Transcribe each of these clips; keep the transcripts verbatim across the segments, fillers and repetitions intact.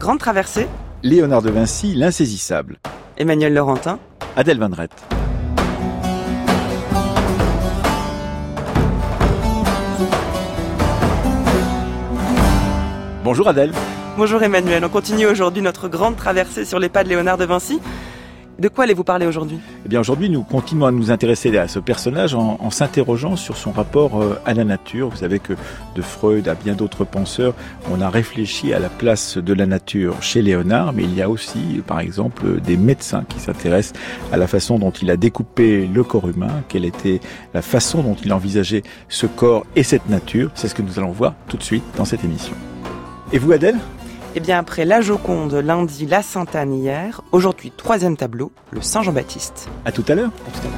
grande traversée. Léonard de Vinci, l'insaisissable. Emmanuel Laurentin. Adèle Van Dreth. Bonjour Adèle. Bonjour Emmanuel, on continue aujourd'hui notre grande traversée sur les pas de Léonard de Vinci. De quoi allez-vous parler aujourd'hui ? Eh bien aujourd'hui, nous continuons à nous intéresser à ce personnage en, en s'interrogeant sur son rapport euh, à la nature. Vous savez que de Freud à bien d'autres penseurs, on a réfléchi à la place de la nature chez Léonard, mais il y a aussi, par exemple, des médecins qui s'intéressent à la façon dont il a découpé le corps humain, quelle était la façon dont il envisageait ce corps et cette nature. C'est ce que nous allons voir tout de suite dans cette émission. Et vous, Adèle ? Eh bien, après la Joconde lundi, la Sainte-Anne hier, aujourd'hui, troisième tableau, le Saint-Jean-Baptiste. À tout à l'heure. À tout à l'heure.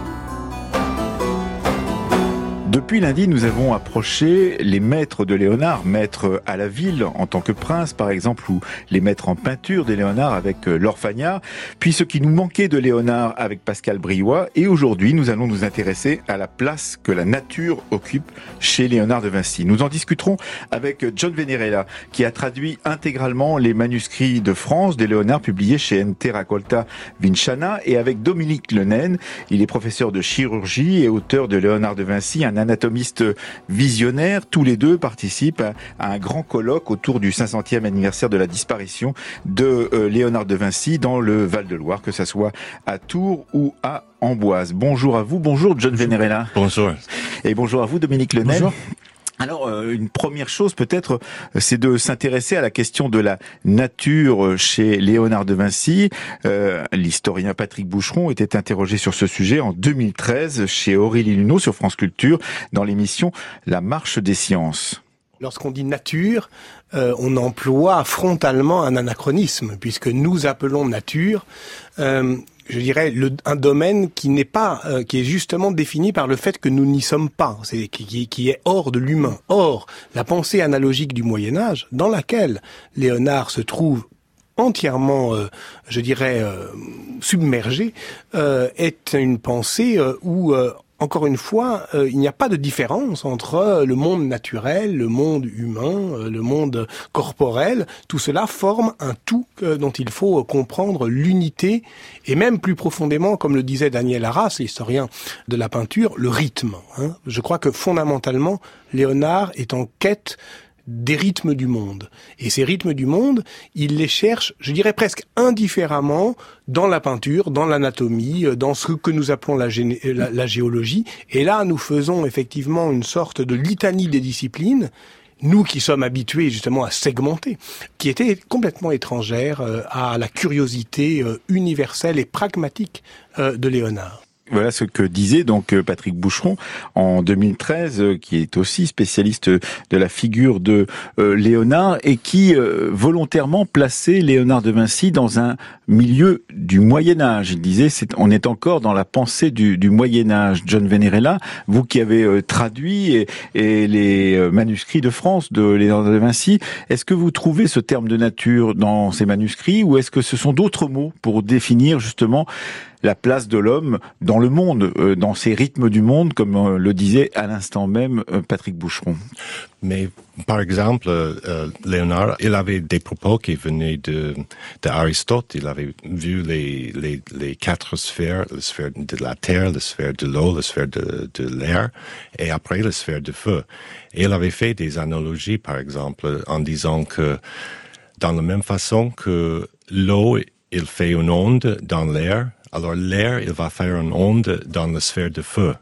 Depuis lundi, nous avons approché les maîtres de Léonard, maîtres à la ville en tant que prince par exemple, ou les maîtres en peinture de Léonard avec l'Orfagnard, puis ce qui nous manquait de Léonard avec Pascal Briouat, et aujourd'hui nous allons nous intéresser à la place que la nature occupe chez Léonard de Vinci. Nous en discuterons avec John Venerella, qui a traduit intégralement les manuscrits de France de Léonard publiés chez Ente Raccolta Vinciana, et avec Dominique Lenaine, il est professeur de chirurgie et auteur de Léonard de Vinci, un anatomiste visionnaire. Tous les deux participent à un grand colloque autour du cinq centième anniversaire de la disparition de euh, Léonard de Vinci dans le Val-de-Loire, que ça soit à Tours ou à Amboise. Bonjour à vous, bonjour John bonjour. Venerella. Bonjour. Et bonjour à vous Dominique Lenaine. Bonjour. Alors, euh, une première chose peut-être, c'est de s'intéresser à la question de la nature chez Léonard de Vinci. Euh, l'historien Patrick Boucheron était interrogé sur ce sujet en deux mille treize chez Aurélie Luneau sur France Culture dans l'émission La Marche des Sciences. Lorsqu'on dit nature, euh, on emploie frontalement un anachronisme, puisque nous appelons nature, euh, je dirais, le, un domaine qui n'est pas, euh, qui est justement défini par le fait que nous n'y sommes pas, c'est qui, qui est hors de l'humain. Or, la pensée analogique du Moyen-Âge, dans laquelle Léonard se trouve entièrement, euh, je dirais, euh, submergé, euh, est une pensée euh, où euh, encore une fois, euh, il n'y a pas de différence entre euh, le monde naturel, le monde humain, euh, le monde corporel. Tout cela forme un tout euh, dont il faut euh, comprendre l'unité et même plus profondément, comme le disait Daniel Arras, l'historien de la peinture, le rythme. Hein. Je crois que fondamentalement, Léonard est en quête des rythmes du monde. Et ces rythmes du monde, il les cherche, je dirais presque indifféremment, dans la peinture, dans l'anatomie, dans ce que nous appelons la, gé- la, la géologie. Et là, nous faisons effectivement une sorte de litanie des disciplines, nous qui sommes habitués justement à segmenter, qui était complètement étrangère euh, à la curiosité euh, universelle et pragmatique euh, de Léonard. Voilà ce que disait donc Patrick Boucheron en deux mille treize, qui est aussi spécialiste de la figure de euh, Léonard et qui euh, volontairement plaçait Léonard de Vinci dans un milieu du Moyen-Âge. Il disait, c'est, on est encore dans la pensée du, du Moyen-Âge. John Venerella, vous qui avez euh, traduit et, et les euh, manuscrits de France de Léonard de Vinci, est-ce que vous trouvez ce terme de nature dans ces manuscrits ou est-ce que ce sont d'autres mots pour définir justement la place de l'homme dans le monde, euh, dans ces rythmes du monde, comme euh, le disait à l'instant même euh, Patrick Boucheron. Mais par exemple, euh, Léonard, il avait des propos qui venaient de d'Aristote. Il avait vu les, les les quatre sphères, la sphère de la terre, la sphère de l'eau, la sphère de, de l'air, et après la sphère de feu. Et il avait fait des analogies, par exemple, en disant que dans la même façon que l'eau, il fait une onde dans l'air, alors l'air, il va faire une onde dans la sphère de feu.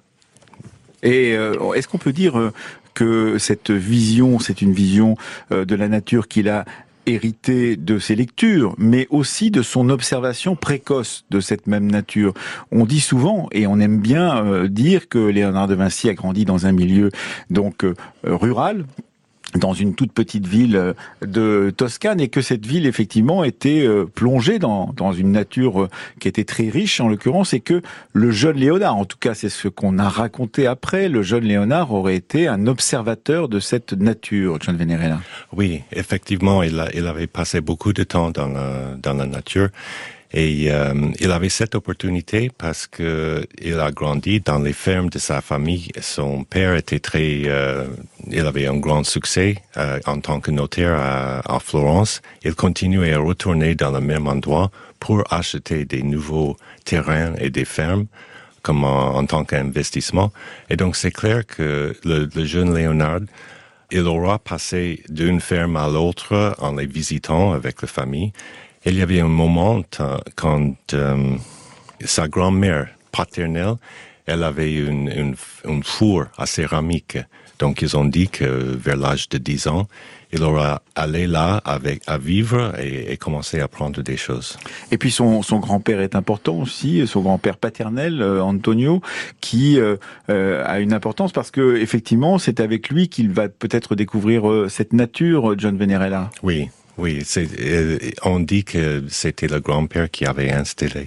Et euh, est-ce qu'on peut dire euh, que cette vision, c'est une vision euh, de la nature qu'il a héritée de ses lectures, mais aussi de son observation précoce de cette même nature? On dit souvent, et on aime bien euh, dire que Léonard de Vinci a grandi dans un milieu donc euh, rural, dans une toute petite ville de Toscane, et que cette ville effectivement était plongée dans dans une nature qui était très riche en l'occurrence, et que le jeune Léonard, en tout cas c'est ce qu'on a raconté après, le jeune Léonard aurait été un observateur de cette nature. John Venerella. Oui, effectivement, il, a, il avait passé beaucoup de temps dans la, dans la nature. Et euh, il avait cette opportunité parce que il a grandi dans les fermes de sa famille. Son père était très, euh, il avait un grand succès euh, en tant que notaire à, à Florence. Il continuait à retourner dans le même endroit pour acheter des nouveaux terrains et des fermes comme en, en tant qu'investissement. Et donc c'est clair que le, le jeune Léonard, il aura passé d'une ferme à l'autre en les visitant avec la famille. Il y avait un moment quand euh, sa grand-mère paternelle, elle avait une, une, une four à céramique. Donc ils ont dit que vers l'âge de dix ans, il aura allé là avec à vivre et, et commencer à apprendre des choses. Et puis son, son grand-père est important aussi, son grand-père paternel, euh, Antonio, qui euh, euh, a une importance parce que effectivement, c'est avec lui qu'il va peut-être découvrir euh, cette nature, John Venerella. Oui. Oui, c'est, euh, on dit que c'était le grand-père qui avait installé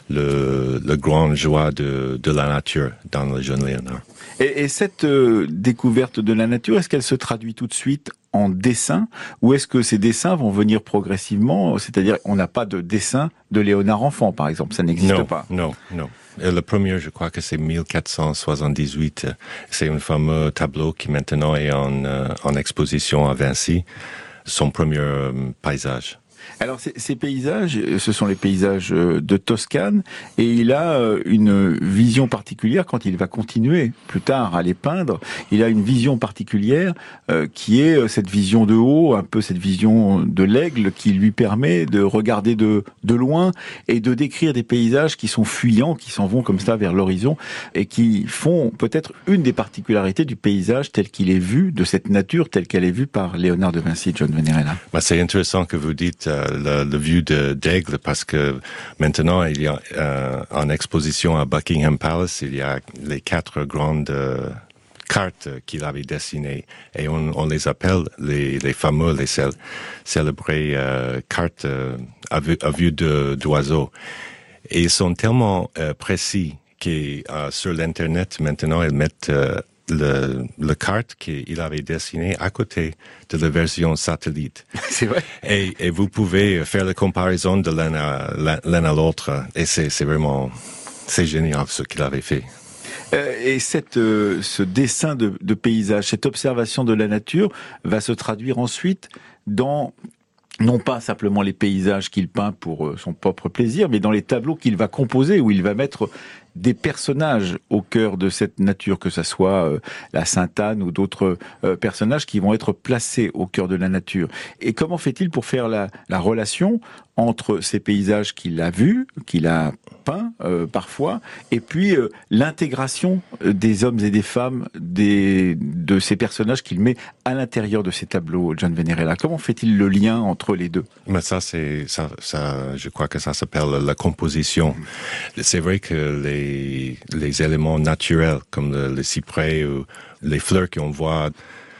le, le grand joie de, de la nature dans le jeune Léonard. Et, et cette euh, découverte de la nature, est-ce qu'elle se traduit tout de suite en dessin, ou est-ce que ces dessins vont venir progressivement? C'est-à-dire, on n'a pas de dessin de Léonard enfant, par exemple, ça n'existe non, pas. Non, non. Le premier, je crois que c'est mille quatre cent soixante-dix-huit. C'est un fameux tableau qui maintenant est en, euh, en exposition à Vinci. Son premier euh, paysage. Alors ces, ces paysages, ce sont les paysages de Toscane, et il a une vision particulière quand il va continuer plus tard à les peindre. Il a une vision particulière euh, qui est cette vision de haut, un peu cette vision de l'aigle qui lui permet de regarder de, de loin et de décrire des paysages qui sont fuyants, qui s'en vont comme ça vers l'horizon et qui font peut-être une des particularités du paysage tel qu'il est vu, de cette nature telle qu'elle est vue par Léonard de Vinci, John Venerella. Bah, c'est intéressant que vous dites euh, le, le vue de, d'aigle parce que maintenant il y a euh, en exposition à Buckingham Palace, il y a les quatre grandes euh, cartes qu'il avait dessinées et on, on les appelle les, les fameux, les cél- célébrées euh, cartes euh, à vue, à vue de, d'oiseaux. Et ils sont tellement euh, précis que euh, sur l'internet maintenant ils mettent euh, le, le carte qu'il avait dessiné à côté de la version satellite. C'est vrai. Et, et vous pouvez faire la comparaison de l'un à, l'un à l'autre. Et c'est, c'est vraiment, c'est génial ce qu'il avait fait. Euh, et cette, euh, ce dessin de, de paysage, cette observation de la nature va se traduire ensuite dans, non pas simplement les paysages qu'il peint pour son propre plaisir, mais dans les tableaux qu'il va composer, où il va mettre des personnages au cœur de cette nature, que ça soit euh, la Sainte-Anne ou d'autres euh, personnages qui vont être placés au cœur de la nature. Et comment fait-il pour faire la, la relation entre ces paysages qu'il a vus, qu'il a peints euh, parfois, et puis euh, l'intégration des hommes et des femmes des, de ces personnages qu'il met à l'intérieur de ces tableaux, John Venerella? Comment fait-il le lien entre les deux? Mais ça, c'est ça, ça, je crois que ça s'appelle la composition. C'est vrai que les les éléments naturels comme le, le cyprès ou les fleurs qu'on voit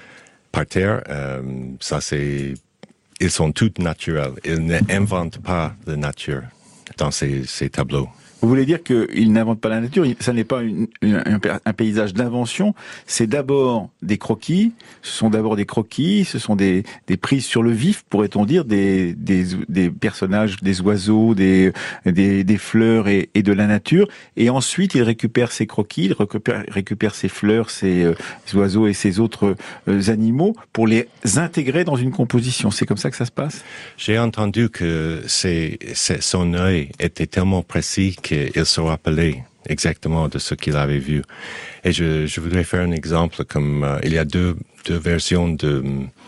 par terre, euh, ça c'est, ils sont toutes naturels. Ils n'inventent pas la nature dans ces, ces tableaux. Vous voulez dire qu'il n'invente pas la nature, ça n'est pas une, une, un, un paysage d'invention, c'est d'abord des croquis, ce sont d'abord des croquis, ce sont des, des prises sur le vif, pourrait-on dire, des, des, des personnages, des oiseaux, des, des, des fleurs et, et de la nature, et ensuite il récupère ces croquis, il récupère, récupère ces fleurs, ces, euh, ces oiseaux et ces autres euh, animaux pour les intégrer dans une composition. C'est comme ça que ça se passe? J'ai entendu que c'est, c'est, son œil était tellement précis qu'il se rappelait exactement de ce qu'il avait vu. Et je, je voudrais faire un exemple comme euh, il y a deux, deux versions de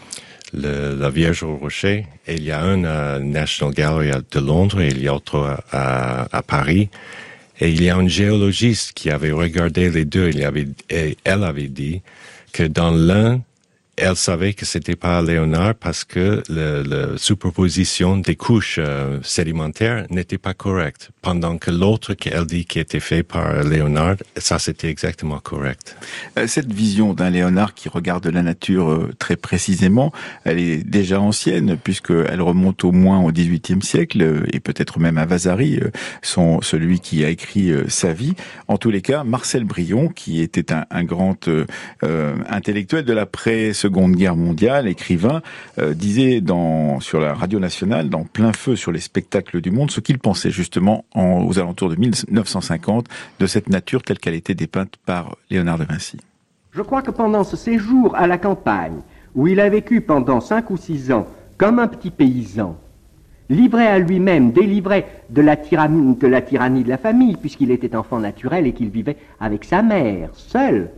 le, la Vierge au Rocher. Et il y a un à National Gallery de Londres et il y a autre à, à, à Paris. Et il y a un géologiste qui avait regardé les deux. Il avait, et elle avait dit que dans l'un, elle savait que c'était pas Léonard parce que la superposition des couches euh, sédimentaires n'était pas correcte. Pendant que l'autre qu'elle dit qui était fait par Léonard, ça c'était exactement correct. Cette vision d'un Léonard qui regarde la nature euh, très précisément, elle est déjà ancienne puisqu'elle remonte au moins au dix-huitième siècle euh, et peut-être même à Vasari, euh, son, celui qui a écrit euh, sa vie. En tous les cas, Marcel Brillon, qui était un, un grand euh, euh, intellectuel de la pré-seconde Seconde Guerre mondiale, écrivain, euh, disait dans, sur la radio nationale, dans Plein Feu sur les spectacles du monde, ce qu'il pensait justement en, aux alentours de mille neuf cent cinquante de cette nature telle qu'elle était dépeinte par Léonard de Vinci. Je crois que pendant ce séjour à la campagne, où il a vécu pendant cinq ou six ans comme un petit paysan, livré à lui-même, délivré de la tyrannie de la, tyrannie de la famille, puisqu'il était enfant naturel et qu'il vivait avec sa mère, seul,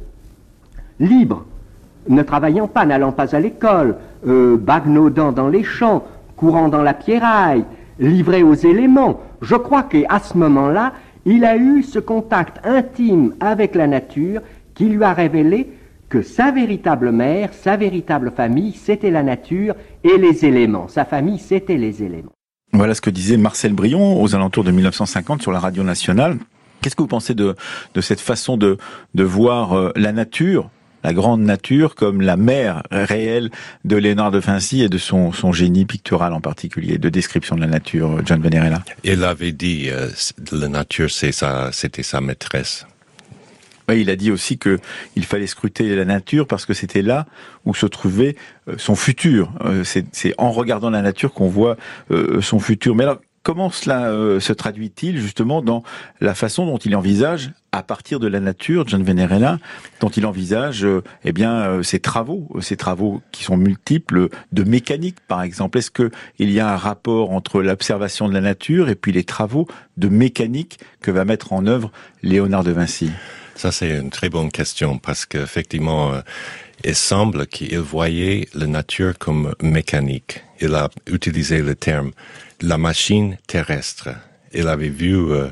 libre, ne travaillant pas, n'allant pas à l'école, euh, bagnaudant dans les champs, courant dans la pierraille, livré aux éléments. Je crois qu'à ce moment-là, il a eu ce contact intime avec la nature qui lui a révélé que sa véritable mère, sa véritable famille, c'était la nature et les éléments. Sa famille, c'était les éléments. Voilà ce que disait Marcel Brion aux alentours de mille neuf cent cinquante sur la radio nationale. Qu'est-ce que vous pensez de, de cette façon de, de voir euh, la nature, la grande nature, comme la mère réelle de Léonard de Vinci et de son, son génie pictural en particulier, de description de la nature, John Venerella? Il avait dit euh, la nature, c'est sa, c'était sa maîtresse. Oui, il a dit aussi que il fallait scruter la nature parce que c'était là où se trouvait euh, son futur. Euh, c'est, c'est en regardant la nature qu'on voit euh, son futur. Mais alors, comment cela euh, se traduit-il justement dans la façon dont il envisage, à partir de la nature, John Venerella, dont il envisage euh, eh bien euh, ses travaux, ses travaux qui sont multiples, de mécanique par exemple. Est-ce que il y a un rapport entre l'observation de la nature et puis les travaux de mécanique que va mettre en œuvre Léonard de Vinci? Ça, c'est une très bonne question parce qu'effectivement, euh, il semble qu'il voyait la nature comme mécanique. Il a utilisé le terme la machine terrestre. Il avait vu euh,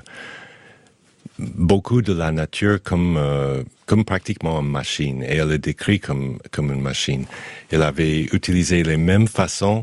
beaucoup de la nature comme euh, comme pratiquement une machine et il le décrit comme comme une machine. Il avait utilisé les mêmes façons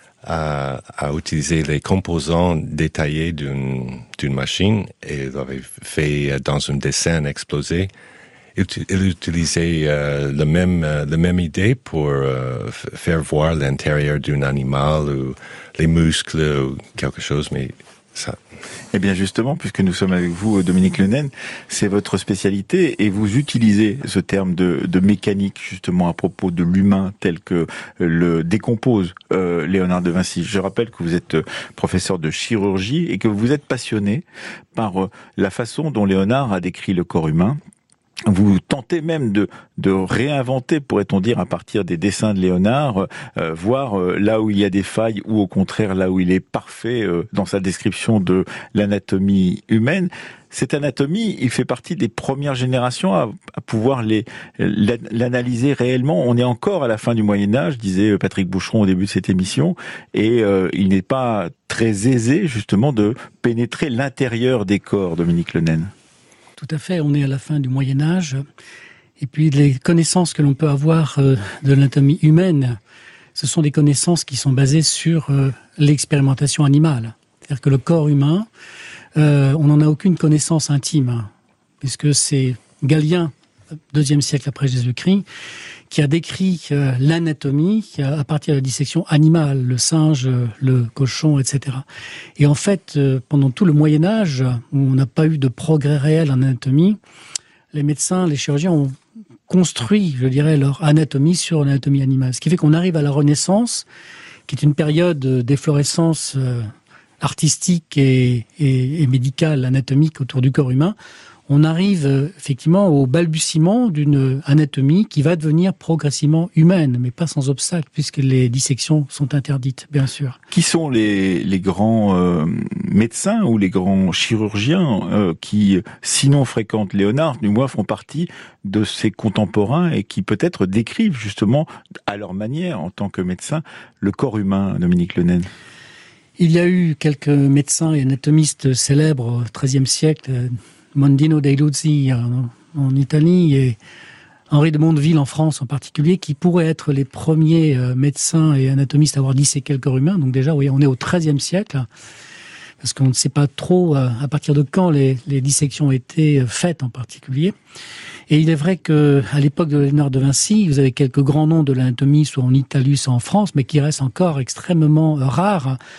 à, à utiliser les composants détaillés d'une, d'une machine et il l'avait fait dans un dessin explosé. Il, il utilisait euh, le même, euh, la même idée pour euh, f- faire voir l'intérieur d'un animal ou les muscles ou quelque chose, mais ça... Eh bien justement, puisque nous sommes avec vous, Dominique Lenaine, c'est votre spécialité et vous utilisez ce terme de, de mécanique justement à propos de l'humain tel que le décompose euh, Léonard de Vinci. Je rappelle que vous êtes professeur de chirurgie et que vous êtes passionné par euh, la façon dont Léonard a décrit le corps humain. Vous tentez même de, de réinventer, pourrait-on dire, à partir des dessins de Léonard, euh, voir euh, là où il y a des failles ou au contraire là où il est parfait euh, dans sa description de l'anatomie humaine. Cette anatomie, il fait partie des premières générations à, à pouvoir les, l'analyser réellement. On est encore à la fin du Moyen-Âge, disait Patrick Boucheron au début de cette émission, et euh, il n'est pas très aisé justement de pénétrer l'intérieur des corps, Dominique Lenaine. Tout à fait, on est à la fin du Moyen-Âge. Et puis les connaissances que l'on peut avoir euh, de l'anatomie humaine, ce sont des connaissances qui sont basées sur euh, l'expérimentation animale. C'est-à-dire que le corps humain, euh, on n'en a aucune connaissance intime, hein, puisque c'est Galien, deuxième siècle après Jésus-Christ, qui a décrit euh, l'anatomie à partir de la dissection animale, le singe, le cochon, et cetera. Et en fait, euh, pendant tout le Moyen-Âge, où on n'a pas eu de progrès réel en anatomie, les médecins, les chirurgiens ont construit, je dirais, leur anatomie sur l'anatomie animale. Ce qui fait qu'on arrive à la Renaissance, qui est une période d'efflorescence euh, artistique et, et, et médicale, anatomique autour du corps humain. On arrive euh, effectivement au balbutiement d'une anatomie qui va devenir progressivement humaine, mais pas sans obstacle, puisque les dissections sont interdites, bien sûr. Qui sont les, les grands euh, médecins ou les grands chirurgiens euh, qui, sinon fréquentent Léonard, du moins font partie de ses contemporains et qui peut-être décrivent justement, à leur manière, en tant que médecins, le corps humain, Dominique Lenaine? Il y a eu quelques médecins et anatomistes célèbres au treizième siècle, Mondino dei Luzzi en, en Italie et Henri de Mondeville en France en particulier, qui pourraient être les premiers euh, médecins et anatomistes à avoir disséqué le corps humain. Donc déjà, oui, on est au treizième siècle, parce qu'on ne sait pas trop euh, à partir de quand les, les dissections ont été faites en particulier. Et il est vrai que à l'époque de Léonard de Vinci, vous avez quelques grands noms de l'anatomie, soit en Italie, soit en France, mais qui restent encore extrêmement rares.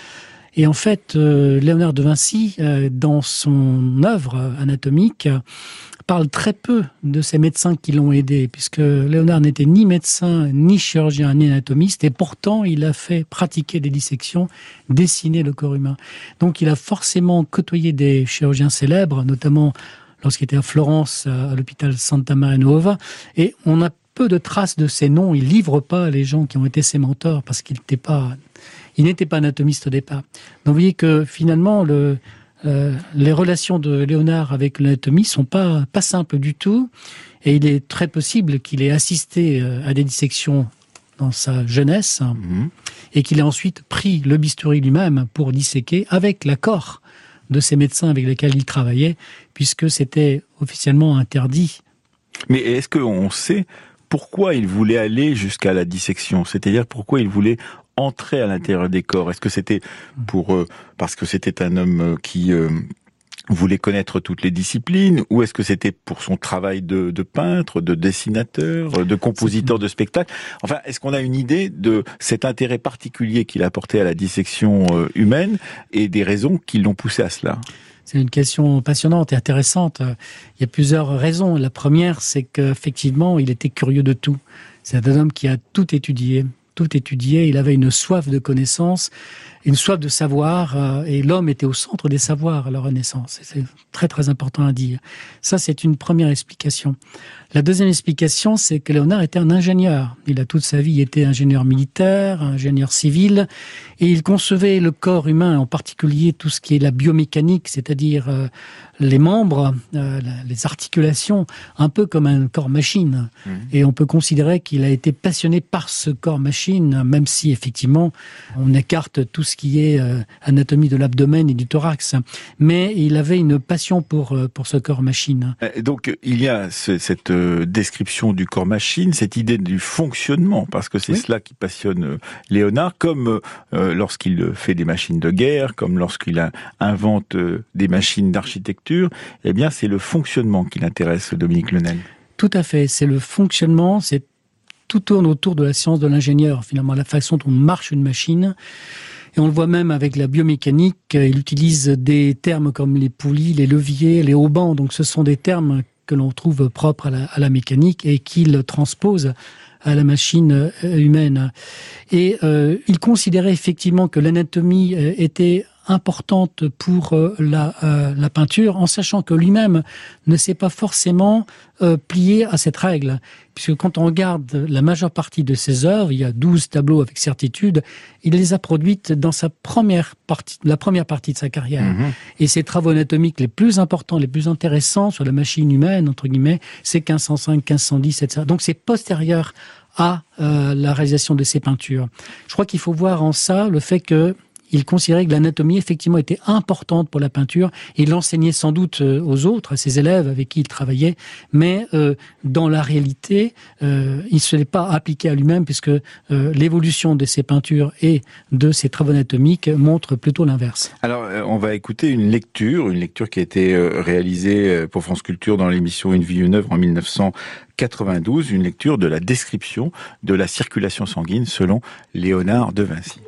Et en fait, euh, Léonard de Vinci, euh, dans son œuvre anatomique, euh, parle très peu de ces médecins qui l'ont aidé, puisque Léonard n'était ni médecin, ni chirurgien, ni anatomiste, et pourtant il a fait pratiquer des dissections, dessiner le corps humain. Donc il a forcément côtoyé des chirurgiens célèbres, notamment lorsqu'il était à Florence, à l'hôpital Santa Maria Nuova, et on a peu de traces de ces noms. Il livre pas les gens qui ont été ses mentors, parce qu'il n'était pas, il n'était pas anatomiste au départ. Donc vous voyez que finalement, le Euh, les relations de Léonard avec l'anatomie sont pas pas simples du tout, et il est très possible qu'il ait assisté euh, à des dissections dans sa jeunesse, mmh. et qu'il ait ensuite pris le bistouri lui-même pour disséquer avec l'accord de ces médecins avec lesquels il travaillait, puisque c'était officiellement interdit. Mais est-ce qu'on sait pourquoi il voulait aller jusqu'à la dissection ? C'est-à-dire pourquoi il voulait entrer à l'intérieur des corps? Est-ce que c'était pour euh, parce que c'était un homme qui euh, voulait connaître toutes les disciplines, ou est-ce que c'était pour son travail de, de peintre, de dessinateur, de compositeur de spectacle? Enfin, est-ce qu'on a une idée de cet intérêt particulier qu'il a apporté à la dissection euh, humaine et des raisons qui l'ont poussé à cela? C'est une question passionnante et intéressante. Il y a plusieurs raisons. La première, c'est qu'effectivement, il était curieux de tout. C'est un homme qui a tout étudié. tout étudié, il avait une soif de connaissance, une soif de savoir, euh, et l'homme était au centre des savoirs à la Renaissance. C'est très très important à dire. Ça, c'est une première explication. La deuxième explication, c'est que Léonard était un ingénieur. Il a toute sa vie été ingénieur militaire, ingénieur civil, et il concevait le corps humain, en particulier tout ce qui est la biomécanique, c'est-à-dire euh, les membres, euh, les articulations, un peu comme un corps-machine. Mmh. Et on peut considérer qu'il a été passionné par ce corps-machine, même si effectivement on écarte tout ce qui est euh, anatomie de l'abdomen et du thorax. Mais il avait une passion pour euh, pour ce corps-machine. Donc il y a ce, cette description du corps-machine, cette idée du fonctionnement, parce que c'est oui. cela qui passionne Léonard, comme euh, lorsqu'il fait des machines de guerre, comme lorsqu'il a, invente euh, des machines d'architecture, eh bien c'est le fonctionnement qui l'intéresse, Dominique Lenel. Tout à fait, c'est le fonctionnement, c'est tout tourne autour de la science de l'ingénieur, finalement, la façon dont marche une machine. Et on le voit même avec la biomécanique, il utilise des termes comme les poulies, les leviers, les haubans, donc ce sont des termes que l'on trouve propres à la, à la mécanique et qu'il transpose à la machine humaine. Et euh, il considérait effectivement que l'anatomie était importante pour euh, la, euh, la peinture, en sachant que lui-même ne s'est pas forcément euh, plié à cette règle. Puisque quand on regarde la majeure partie de ses œuvres, il y a douze tableaux avec certitude, il les a produites dans sa première partie, la première partie de sa carrière. Mmh. Et ses travaux anatomiques les plus importants, les plus intéressants sur la machine humaine, entre guillemets, c'est quinze cent cinq, quinze cent dix, et cetera. Donc c'est postérieur à euh, la réalisation de ces peintures. Je crois qu'il faut voir en ça le fait que il considérait que l'anatomie, effectivement, était importante pour la peinture. Il l'enseignait sans doute aux autres, à ses élèves avec qui il travaillait, mais euh, dans la réalité, euh, il ne se l'est pas appliqué à lui-même, puisque euh, l'évolution de ses peintures et de ses travaux anatomiques montre plutôt l'inverse. Alors, on va écouter une lecture, une lecture qui a été réalisée pour France Culture dans l'émission Une vie, une œuvre en mille neuf cent quatre-vingt-douze, une lecture de la description de la circulation sanguine selon Léonard de Vinci.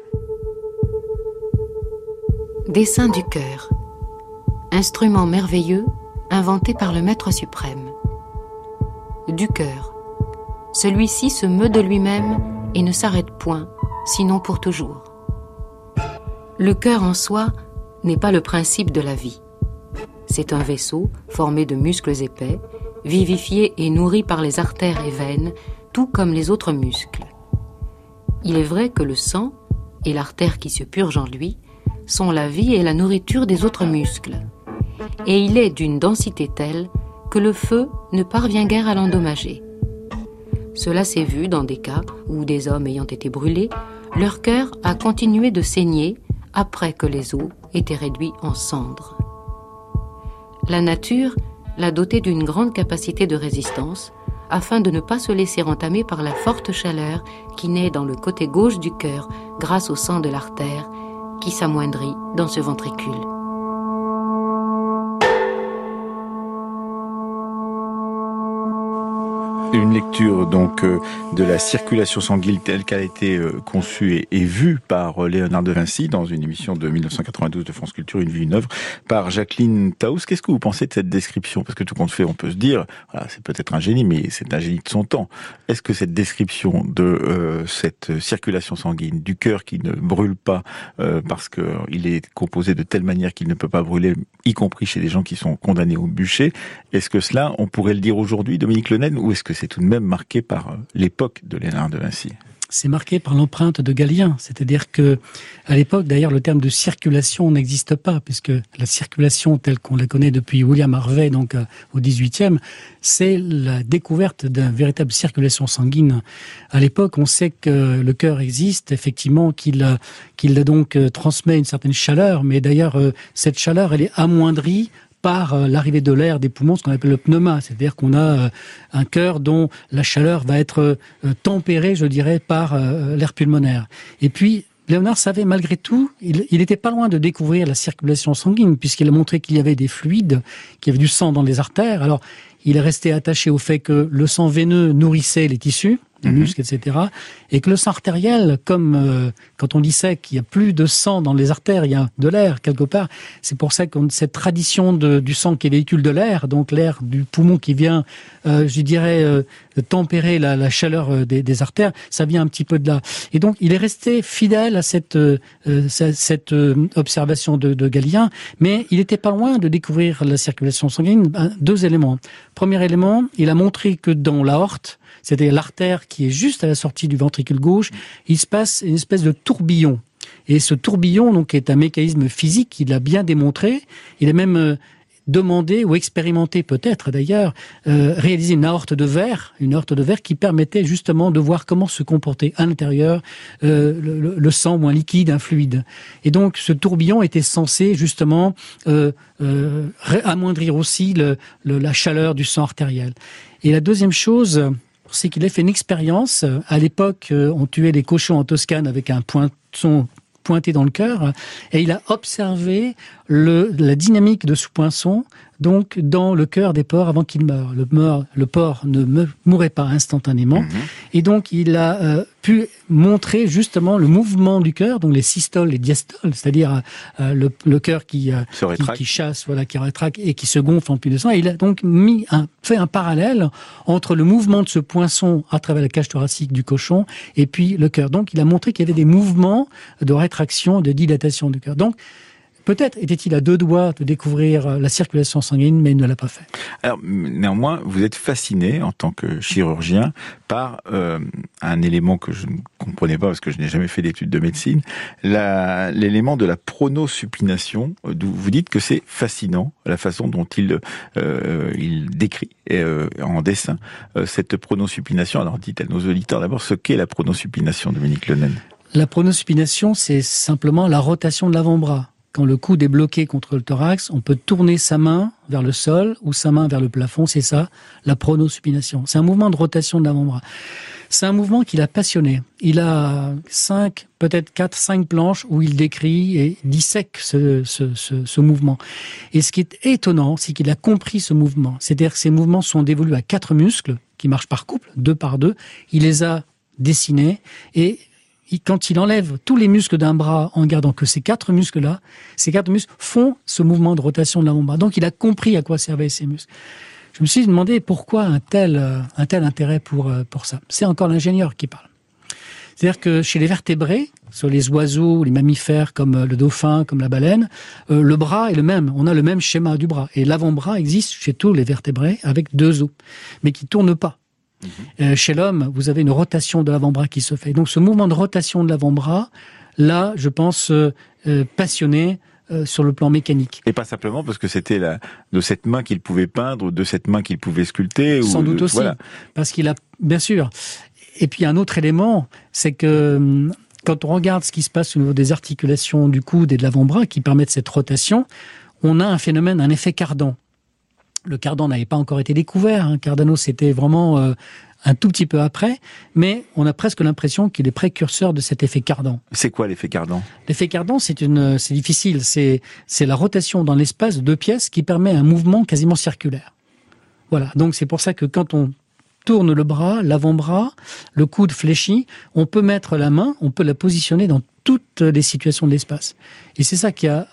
Dessin du cœur. Instrument merveilleux inventé par le Maître suprême. Du cœur. Celui-ci se meut de lui-même et ne s'arrête point, sinon pour toujours. Le cœur en soi n'est pas le principe de la vie. C'est un vaisseau formé de muscles épais, vivifié et nourri par les artères et veines, tout comme les autres muscles. Il est vrai que le sang et l'artère qui se purge en lui sont la vie et la nourriture des autres muscles. Et il est d'une densité telle que le feu ne parvient guère à l'endommager. Cela s'est vu dans des cas où des hommes ayant été brûlés, leur cœur a continué de saigner après que les os étaient réduits en cendres. La nature l'a doté d'une grande capacité de résistance afin de ne pas se laisser entamer par la forte chaleur qui naît dans le côté gauche du cœur grâce au sang de l'artère qui s'amoindrit dans ce ventricule. Une lecture donc euh, de la circulation sanguine telle qu'elle a été euh, conçue et, et vue par euh, Léonard de Vinci dans une émission de mille neuf cent quatre-vingt-douze de France Culture, Une vie, une œuvre, par Jacqueline Taus. Qu'est-ce que vous pensez de cette description? Parce que tout compte fait, on peut se dire, voilà, c'est peut-être un génie, mais c'est un génie de son temps. Est-ce que cette description de euh, cette circulation sanguine, du cœur qui ne brûle pas euh, parce qu'il est composé de telle manière qu'il ne peut pas brûler, y compris chez des gens qui sont condamnés au bûcher, est-ce que cela, on pourrait le dire aujourd'hui, Dominique Lenaine, ou est-ce que c'est tout de même marqué par l'époque de Léonard de Vinci? C'est marqué par l'empreinte de Galien, c'est-à-dire que à l'époque, d'ailleurs, le terme de circulation n'existe pas, puisque la circulation telle qu'on la connaît depuis William Harvey, donc euh, au dix-huitième, c'est la découverte d'une véritable circulation sanguine. À l'époque, on sait que le cœur existe, effectivement, qu'il euh, qu'il donc euh, transmet une certaine chaleur, mais d'ailleurs, euh, cette chaleur, elle est amoindrie par euh, l'arrivée de l'air des poumons, ce qu'on appelle le pneuma, c'est-à-dire qu'on a euh, un cœur dont la chaleur va être euh, tempérée, je dirais, par euh, l'air pulmonaire. Et puis, Léonard savait malgré tout, il, il était pas loin de découvrir la circulation sanguine, puisqu'il a montré qu'il y avait des fluides, qu'il y avait du sang dans les artères. Alors, il est resté attaché au fait que le sang veineux nourrissait les tissus, les mmh. muscles, et cetera. Et que le sang artériel, comme euh, quand on disait qu'il y a plus de sang dans les artères, il y a de l'air quelque part. C'est pour ça qu'on cette tradition de, du sang qui véhicule de l'air, donc l'air du poumon qui vient, euh, je dirais, euh, tempérer la, la chaleur des, des artères, ça vient un petit peu de là. Et donc, il est resté fidèle à cette, euh, cette euh, observation de, de Galien, mais il était pas loin de découvrir la circulation sanguine. Deux éléments. Premier élément, il a montré que dans l'aorte, c'est-à-dire l'artère qui est juste à la sortie du ventricule gauche, il se passe une espèce de tourbillon. Et ce tourbillon, donc, est un mécanisme physique, il a bien démontré. Il a même euh, demandé, ou expérimenté peut-être d'ailleurs, euh, réaliser une aorte de verre, une aorte de verre qui permettait justement de voir comment se comportait à l'intérieur euh, le, le sang ou un liquide, un fluide. Et donc, ce tourbillon était censé justement euh, euh, amoindrir aussi le, le, la chaleur du sang artériel. Et la deuxième chose, c'est qu'il a fait une expérience. À l'époque, on tuait les cochons en Toscane avec un poinçon pointé dans le cœur, et il a observé le, la dynamique de ce poinçon donc dans le cœur des porcs avant qu'ils meurent. Le, meurt, le porc ne me, mourait pas instantanément, mmh. et donc il a euh, pu montrer justement le mouvement du cœur, donc les systoles, les diastoles, c'est-à-dire euh, le, le cœur qui, euh, qui, qui chasse, voilà, qui rétracte et qui se gonfle en pile de sang. Et il a donc mis un, fait un parallèle entre le mouvement de ce poinçon à travers la cage thoracique du cochon et puis le cœur. Donc il a montré qu'il y avait des mouvements de rétraction, de dilatation du cœur. Donc peut-être était-il à deux doigts de découvrir la circulation sanguine, mais il ne l'a pas fait. Alors, néanmoins, vous êtes fasciné, en tant que chirurgien, par euh, un élément que je ne comprenais pas, parce que je n'ai jamais fait d'études de médecine, la, l'élément de la pronosupination. Vous dites que c'est fascinant, la façon dont il, euh, il décrit euh, en dessin euh, cette pronosupination. Alors, dites à nos auditeurs d'abord ce qu'est la pronosupination, Dominique Lenaine. La pronosupination, c'est simplement la rotation de l'avant-bras. Quand le coude est bloqué contre le thorax, on peut tourner sa main vers le sol ou sa main vers le plafond. C'est ça, la pronosupination. C'est un mouvement de rotation de l'avant-bras. C'est un mouvement qui l'a passionné. Il a cinq, peut-être quatre, cinq planches où il décrit et dissèque ce, ce, ce, ce mouvement. Et ce qui est étonnant, c'est qu'il a compris ce mouvement. C'est-à-dire que ces mouvements sont dévolus à quatre muscles qui marchent par couple, deux par deux. Il les a dessinés et quand il enlève tous les muscles d'un bras en gardant que ces quatre muscles-là, ces quatre muscles font ce mouvement de rotation de l'avant-bras. Donc, il a compris à quoi servaient ces muscles. Je me suis demandé pourquoi un tel, un tel intérêt pour, pour ça. C'est encore l'ingénieur qui parle. C'est-à-dire que chez les vertébrés, sur les oiseaux, les mammifères comme le dauphin, comme la baleine, euh, le bras est le même. On a le même schéma du bras. Et l'avant-bras existe chez tous les vertébrés avec deux os, mais qui ne tournent pas. Mmh. Euh, chez l'homme, vous avez une rotation de l'avant-bras qui se fait. Donc ce mouvement de rotation de l'avant-bras, là, je pense, euh, euh, passionné euh, sur le plan mécanique. Et pas simplement parce que c'était la, de cette main qu'il pouvait peindre, ou de cette main qu'il pouvait sculpter. Sans ou, doute aussi, voilà. Parce qu'il a, bien sûr. Et puis un autre élément, c'est que quand on regarde ce qui se passe au niveau des articulations du coude et de l'avant-bras qui permettent cette rotation, on a un phénomène, un effet cardan. Le cardan n'avait pas encore été découvert. Hein. Cardano, c'était vraiment euh, un tout petit peu après, mais on a presque l'impression qu'il est précurseur de cet effet cardan. C'est quoi l'effet cardan ? L'effet cardan, c'est une, c'est difficile. C'est, c'est la rotation dans l'espace de deux pièces qui permet un mouvement quasiment circulaire. Voilà. Donc c'est pour ça que quand on tourne le bras, l'avant-bras, le coude fléchi, on peut mettre la main, on peut la positionner dans toutes les situations de l'espace. Et c'est ça qui a,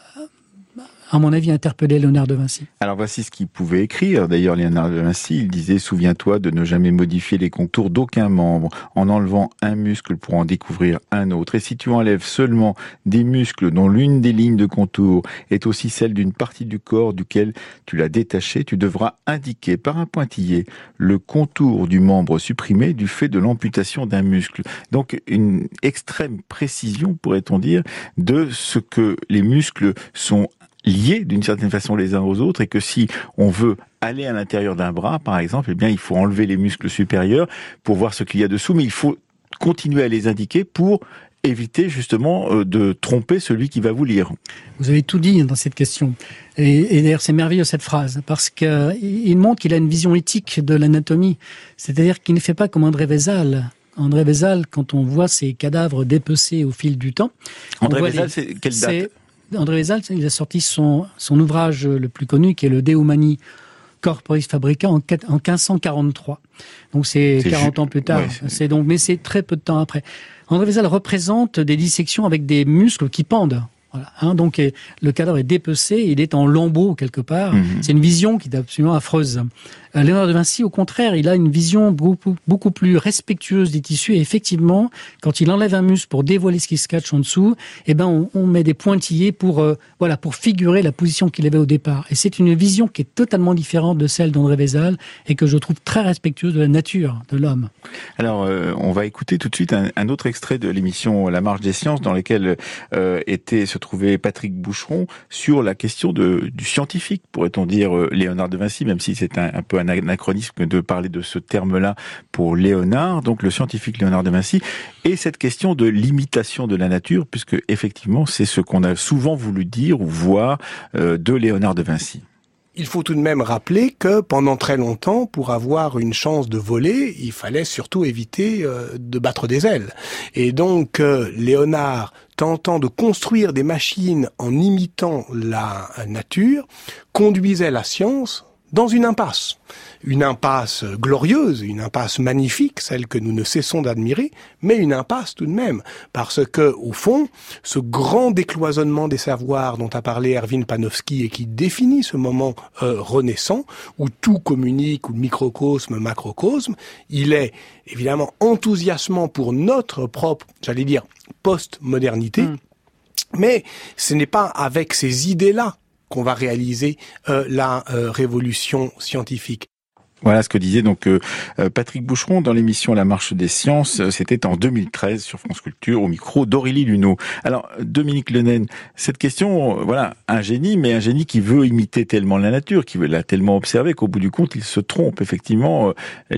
à mon avis, interpellé Léonard de Vinci. Alors voici ce qu'il pouvait écrire. D'ailleurs, Léonard de Vinci, il disait « Souviens-toi de ne jamais modifier les contours d'aucun membre en enlevant un muscle pour en découvrir un autre. Et si tu enlèves seulement des muscles dont l'une des lignes de contour est aussi celle d'une partie du corps duquel tu l'as détaché, tu devras indiquer par un pointillé le contour du membre supprimé du fait de l'amputation d'un muscle. » Donc une extrême précision, pourrait-on dire, de ce que les muscles sont liés d'une certaine façon les uns aux autres, et que si on veut aller à l'intérieur d'un bras, par exemple, eh bien, il faut enlever les muscles supérieurs pour voir ce qu'il y a dessous, mais il faut continuer à les indiquer pour éviter justement de tromper celui qui va vous lire. Vous avez tout dit dans cette question. Et, et d'ailleurs, c'est merveilleux cette phrase, parce qu'il montre qu'il a une vision éthique de l'anatomie. C'est-à-dire qu'il ne fait pas comme André Vézal. André Vézal, quand on voit ses cadavres dépecés au fil du temps... André Vézal, les... c'est quelle date ? C'est... André Vézal, il a sorti son, son ouvrage le plus connu, qui est le De Humani Corporis Fabrica, en, en quinze cent quarante-trois. Donc c'est, c'est quarante ju- ans plus tard. Ouais, c'est... c'est donc, mais c'est très peu de temps après. André Vézal représente des dissections avec des muscles qui pendent. Voilà, hein, donc le cadavre est dépecé, il est en lambeaux quelque part. Mmh. C'est une vision qui est absolument affreuse. Euh, Léonard de Vinci, au contraire, il a une vision beaucoup, beaucoup plus respectueuse des tissus. Et effectivement, quand il enlève un muscle pour dévoiler ce qui se cache en dessous, eh ben on, on met des pointillés pour euh, voilà pour figurer la position qu'il avait au départ. Et c'est une vision qui est totalement différente de celle d'André Vézal et que je trouve très respectueuse de la nature de l'homme. Alors, euh, on va écouter tout de suite un, un autre extrait de l'émission La Marche des Sciences, dans lequel euh, était se trouvait Patrick Boucheron sur la question de, du scientifique, pourrait-on dire, euh, Léonard de Vinci, même si c'est un, un peu un anachronisme de parler de ce terme-là pour Léonard, donc le scientifique Léonard de Vinci, et cette question de l'imitation de la nature, puisque effectivement c'est ce qu'on a souvent voulu dire ou voir euh, de Léonard de Vinci. Il faut tout de même rappeler que pendant très longtemps, pour avoir une chance de voler, il fallait surtout éviter euh, de battre des ailes. Et donc euh, Léonard, tentant de construire des machines en imitant la nature, conduisait la science dans une impasse. Une impasse glorieuse, une impasse magnifique, celle que nous ne cessons d'admirer, mais une impasse tout de même, parce que, au fond, ce grand décloisonnement des savoirs dont a parlé Erwin Panofsky et qui définit ce moment euh, renaissant, où tout communique, où le microcosme, macrocosme, il est évidemment enthousiasmant pour notre propre, j'allais dire, post-modernité, mmh. mais ce n'est pas avec ces idées-là qu'on va réaliser euh, la euh, révolution scientifique. Voilà ce que disait donc euh, Patrick Boucheron dans l'émission La Marche des Sciences. C'était en deux mille treize sur France Culture au micro d'Aurélie Luneau. Alors Dominique Lenaine, cette question, euh, voilà, un génie, mais un génie qui veut imiter tellement la nature, qui veut la tellement observer qu'au bout du compte il se trompe. Effectivement, euh,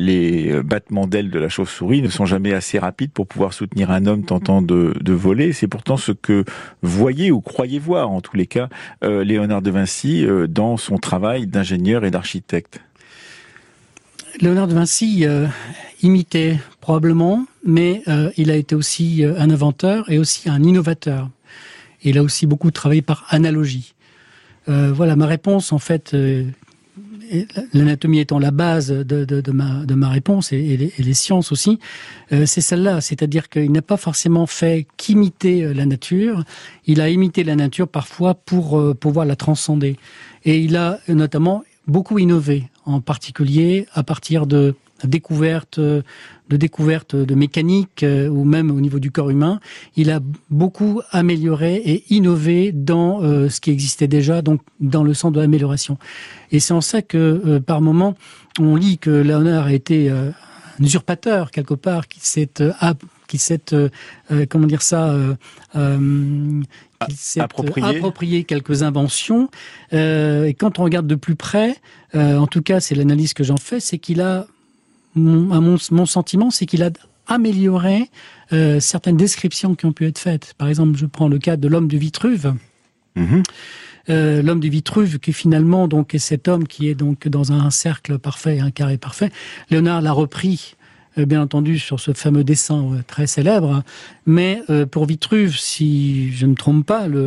les battements d'ailes de la chauve-souris ne sont jamais assez rapides pour pouvoir soutenir un homme tentant de, de voler. C'est pourtant ce que voyait ou croyait voir, en tous les cas, euh, Léonard de Vinci euh, dans son travail d'ingénieur et d'architecte. Léonard de Vinci euh, imitait probablement, mais euh, il a été aussi euh, un inventeur et aussi un innovateur. Il a aussi beaucoup travaillé par analogie. Euh, voilà, ma réponse, en fait, euh, l'anatomie étant la base de, de, de, ma, de ma réponse, et, et, les, et les sciences aussi, euh, c'est celle-là. C'est-à-dire qu'il n'a pas forcément fait qu'imiter la nature, il a imité la nature parfois pour euh, pouvoir la transcender. Et il a notamment beaucoup innové, en particulier à partir de découvertes, de découvertes de mécanique euh, ou même au niveau du corps humain. Il a beaucoup amélioré et innové dans euh, ce qui existait déjà, donc dans le sens de l'amélioration. Et c'est en ça que, euh, par moment, on lit que Léonard a été euh, un usurpateur quelque part, qui s'est, euh, qui s'est, euh, comment dire ça, euh, euh, qui s'est approprié. approprié quelques inventions. Euh, et quand on regarde de plus près, euh, en tout cas, c'est l'analyse que j'en fais, c'est qu'il a, mon, à mon, mon sentiment, c'est qu'il a amélioré euh, certaines descriptions qui ont pu être faites. Par exemple, je prends le cas de l'homme du Vitruve. Mmh. Euh, l'homme du Vitruve, qui finalement donc est cet homme qui est donc dans un cercle parfait, un carré parfait. Léonard l'a repris, euh, bien entendu, sur ce fameux dessin euh, très célèbre. Mais euh, pour Vitruve, si je ne me trompe pas, le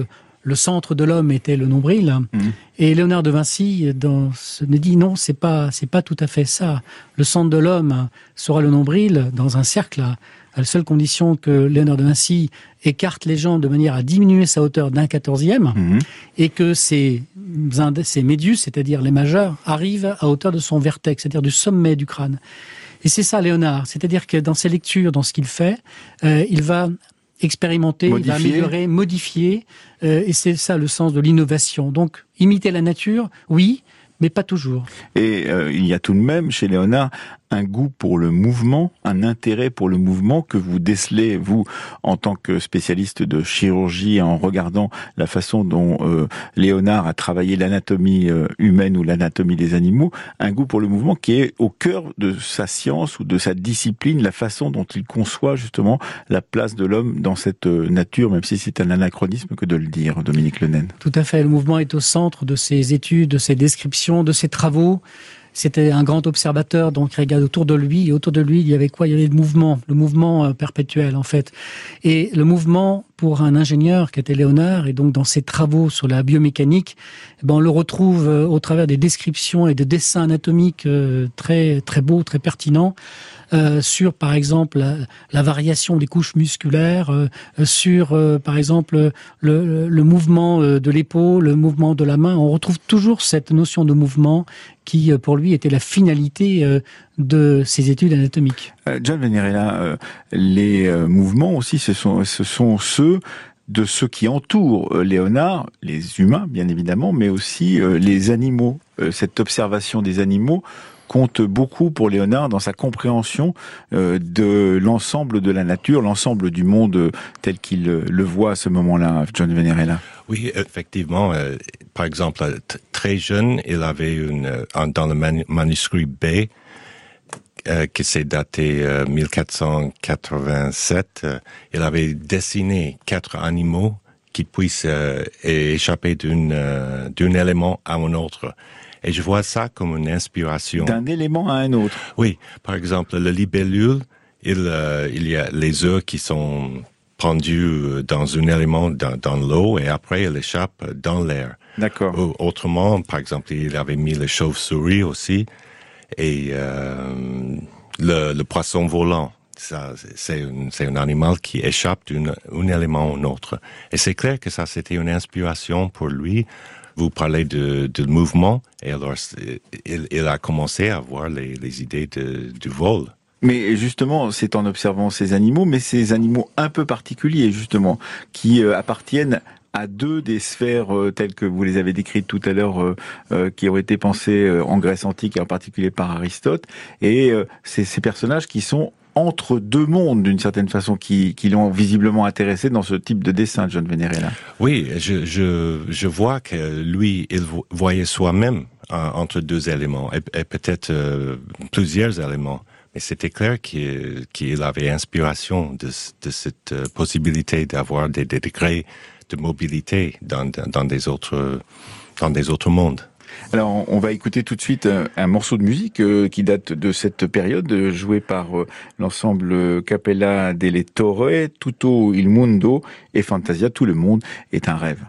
le centre de l'homme était le nombril. Mmh. Et Léonard de Vinci dans, se dit non, c'est pas, c'est pas tout à fait ça. Le centre de l'homme sera le nombril dans un cercle, à la seule condition que Léonard de Vinci écarte les gens de manière à diminuer sa hauteur d'un quatorzième, mmh. et que ces, ces médius, c'est-à-dire les majeurs, arrivent à hauteur de son vertex, c'est-à-dire du sommet du crâne. Et c'est ça, Léonard. C'est-à-dire que dans ses lectures, dans ce qu'il fait, euh, il va expérimenter, modifier. Il va améliorer, modifier. Euh, et c'est ça le sens de l'innovation. Donc, imiter la nature, oui, mais pas toujours. Et euh, il y a tout de même, chez Léonard, un goût pour le mouvement, un intérêt pour le mouvement que vous décelez, vous, en tant que spécialiste de chirurgie, en regardant la façon dont euh, Léonard a travaillé l'anatomie euh, humaine ou l'anatomie des animaux, un goût pour le mouvement qui est au cœur de sa science ou de sa discipline, la façon dont il conçoit justement la place de l'homme dans cette nature, même si c'est un anachronisme que de le dire, Dominique Lenaine. Tout à fait, le mouvement est au centre de ses études, de ses descriptions, de ses travaux. C'était un grand observateur, donc il regarde autour de lui, et autour de lui, il y avait quoi? Il y avait le mouvement, le mouvement euh, perpétuel, en fait. Et le mouvement, pour un ingénieur qui était Léonard, et donc dans ses travaux sur la biomécanique, eh ben, on le retrouve euh, au travers des descriptions et des dessins anatomiques euh, très, très beaux, très pertinents, euh, sur, par exemple, la, la variation des couches musculaires, euh, sur, euh, par exemple, le, le mouvement de l'épaule, le mouvement de la main. On retrouve toujours cette notion de mouvement qui, pour lui, était la finalité euh, de ses études anatomiques. Euh, John Venerella, euh, les euh, mouvements aussi, ce sont, ce sont ceux de ceux qui entourent euh, Léonard, les humains, bien évidemment, mais aussi euh, les animaux. Euh, cette observation des animaux compte beaucoup pour Léonard dans sa compréhension euh, de l'ensemble de la nature, l'ensemble du monde euh, tel qu'il euh, le voit à ce moment-là, John Venerella. Oui, effectivement. Euh, par exemple, t- très jeune, il avait une euh, dans le manu- manuscrit B, euh, qui s'est daté euh, mille quatre cent quatre-vingt-sept. Euh, il avait dessiné quatre animaux qui puissent euh, échapper d'une euh, d'un élément à un autre. Et je vois ça comme une inspiration. D'un élément à un autre. Oui, par exemple, le libellule, il, euh, il y a les œufs qui sont pendus dans un élément dans, dans l'eau et après il échappe dans l'air. D'accord. Ou, autrement, par exemple, il avait mis les chauves-souris aussi et euh, le, le poisson volant. Ça, c'est, un, c'est un animal qui échappe d'un un élément à un autre. Et c'est clair que ça, c'était une inspiration pour lui. Vous parlez de, de mouvement, et alors il, il a commencé à avoir les, les idées de, du vol. Mais justement, c'est en observant ces animaux, mais ces animaux un peu particuliers, justement, qui euh, appartiennent à deux des sphères euh, telles que vous les avez décrites tout à l'heure, euh, euh, qui ont été pensées euh, en Grèce antique, et en particulier par Aristote, et euh, c'est ces personnages qui sont entre deux mondes, d'une certaine façon, qui, qui l'ont visiblement intéressé dans ce type de dessin, John Venerella. Oui, je, je, je vois que lui, il voyait soi-même euh, entre deux éléments, et, et peut-être euh, plusieurs éléments. Mais c'était clair qu'il, qu'il avait inspiration de, de cette euh, possibilité d'avoir des, des degrés de mobilité dans, dans, des autres, dans des autres mondes. Alors, on va écouter tout de suite un, un morceau de musique euh, qui date de cette période, euh, joué par euh, l'ensemble Capella delle Torre, Tutto il mondo et Fantasia, tout le monde est un rêve.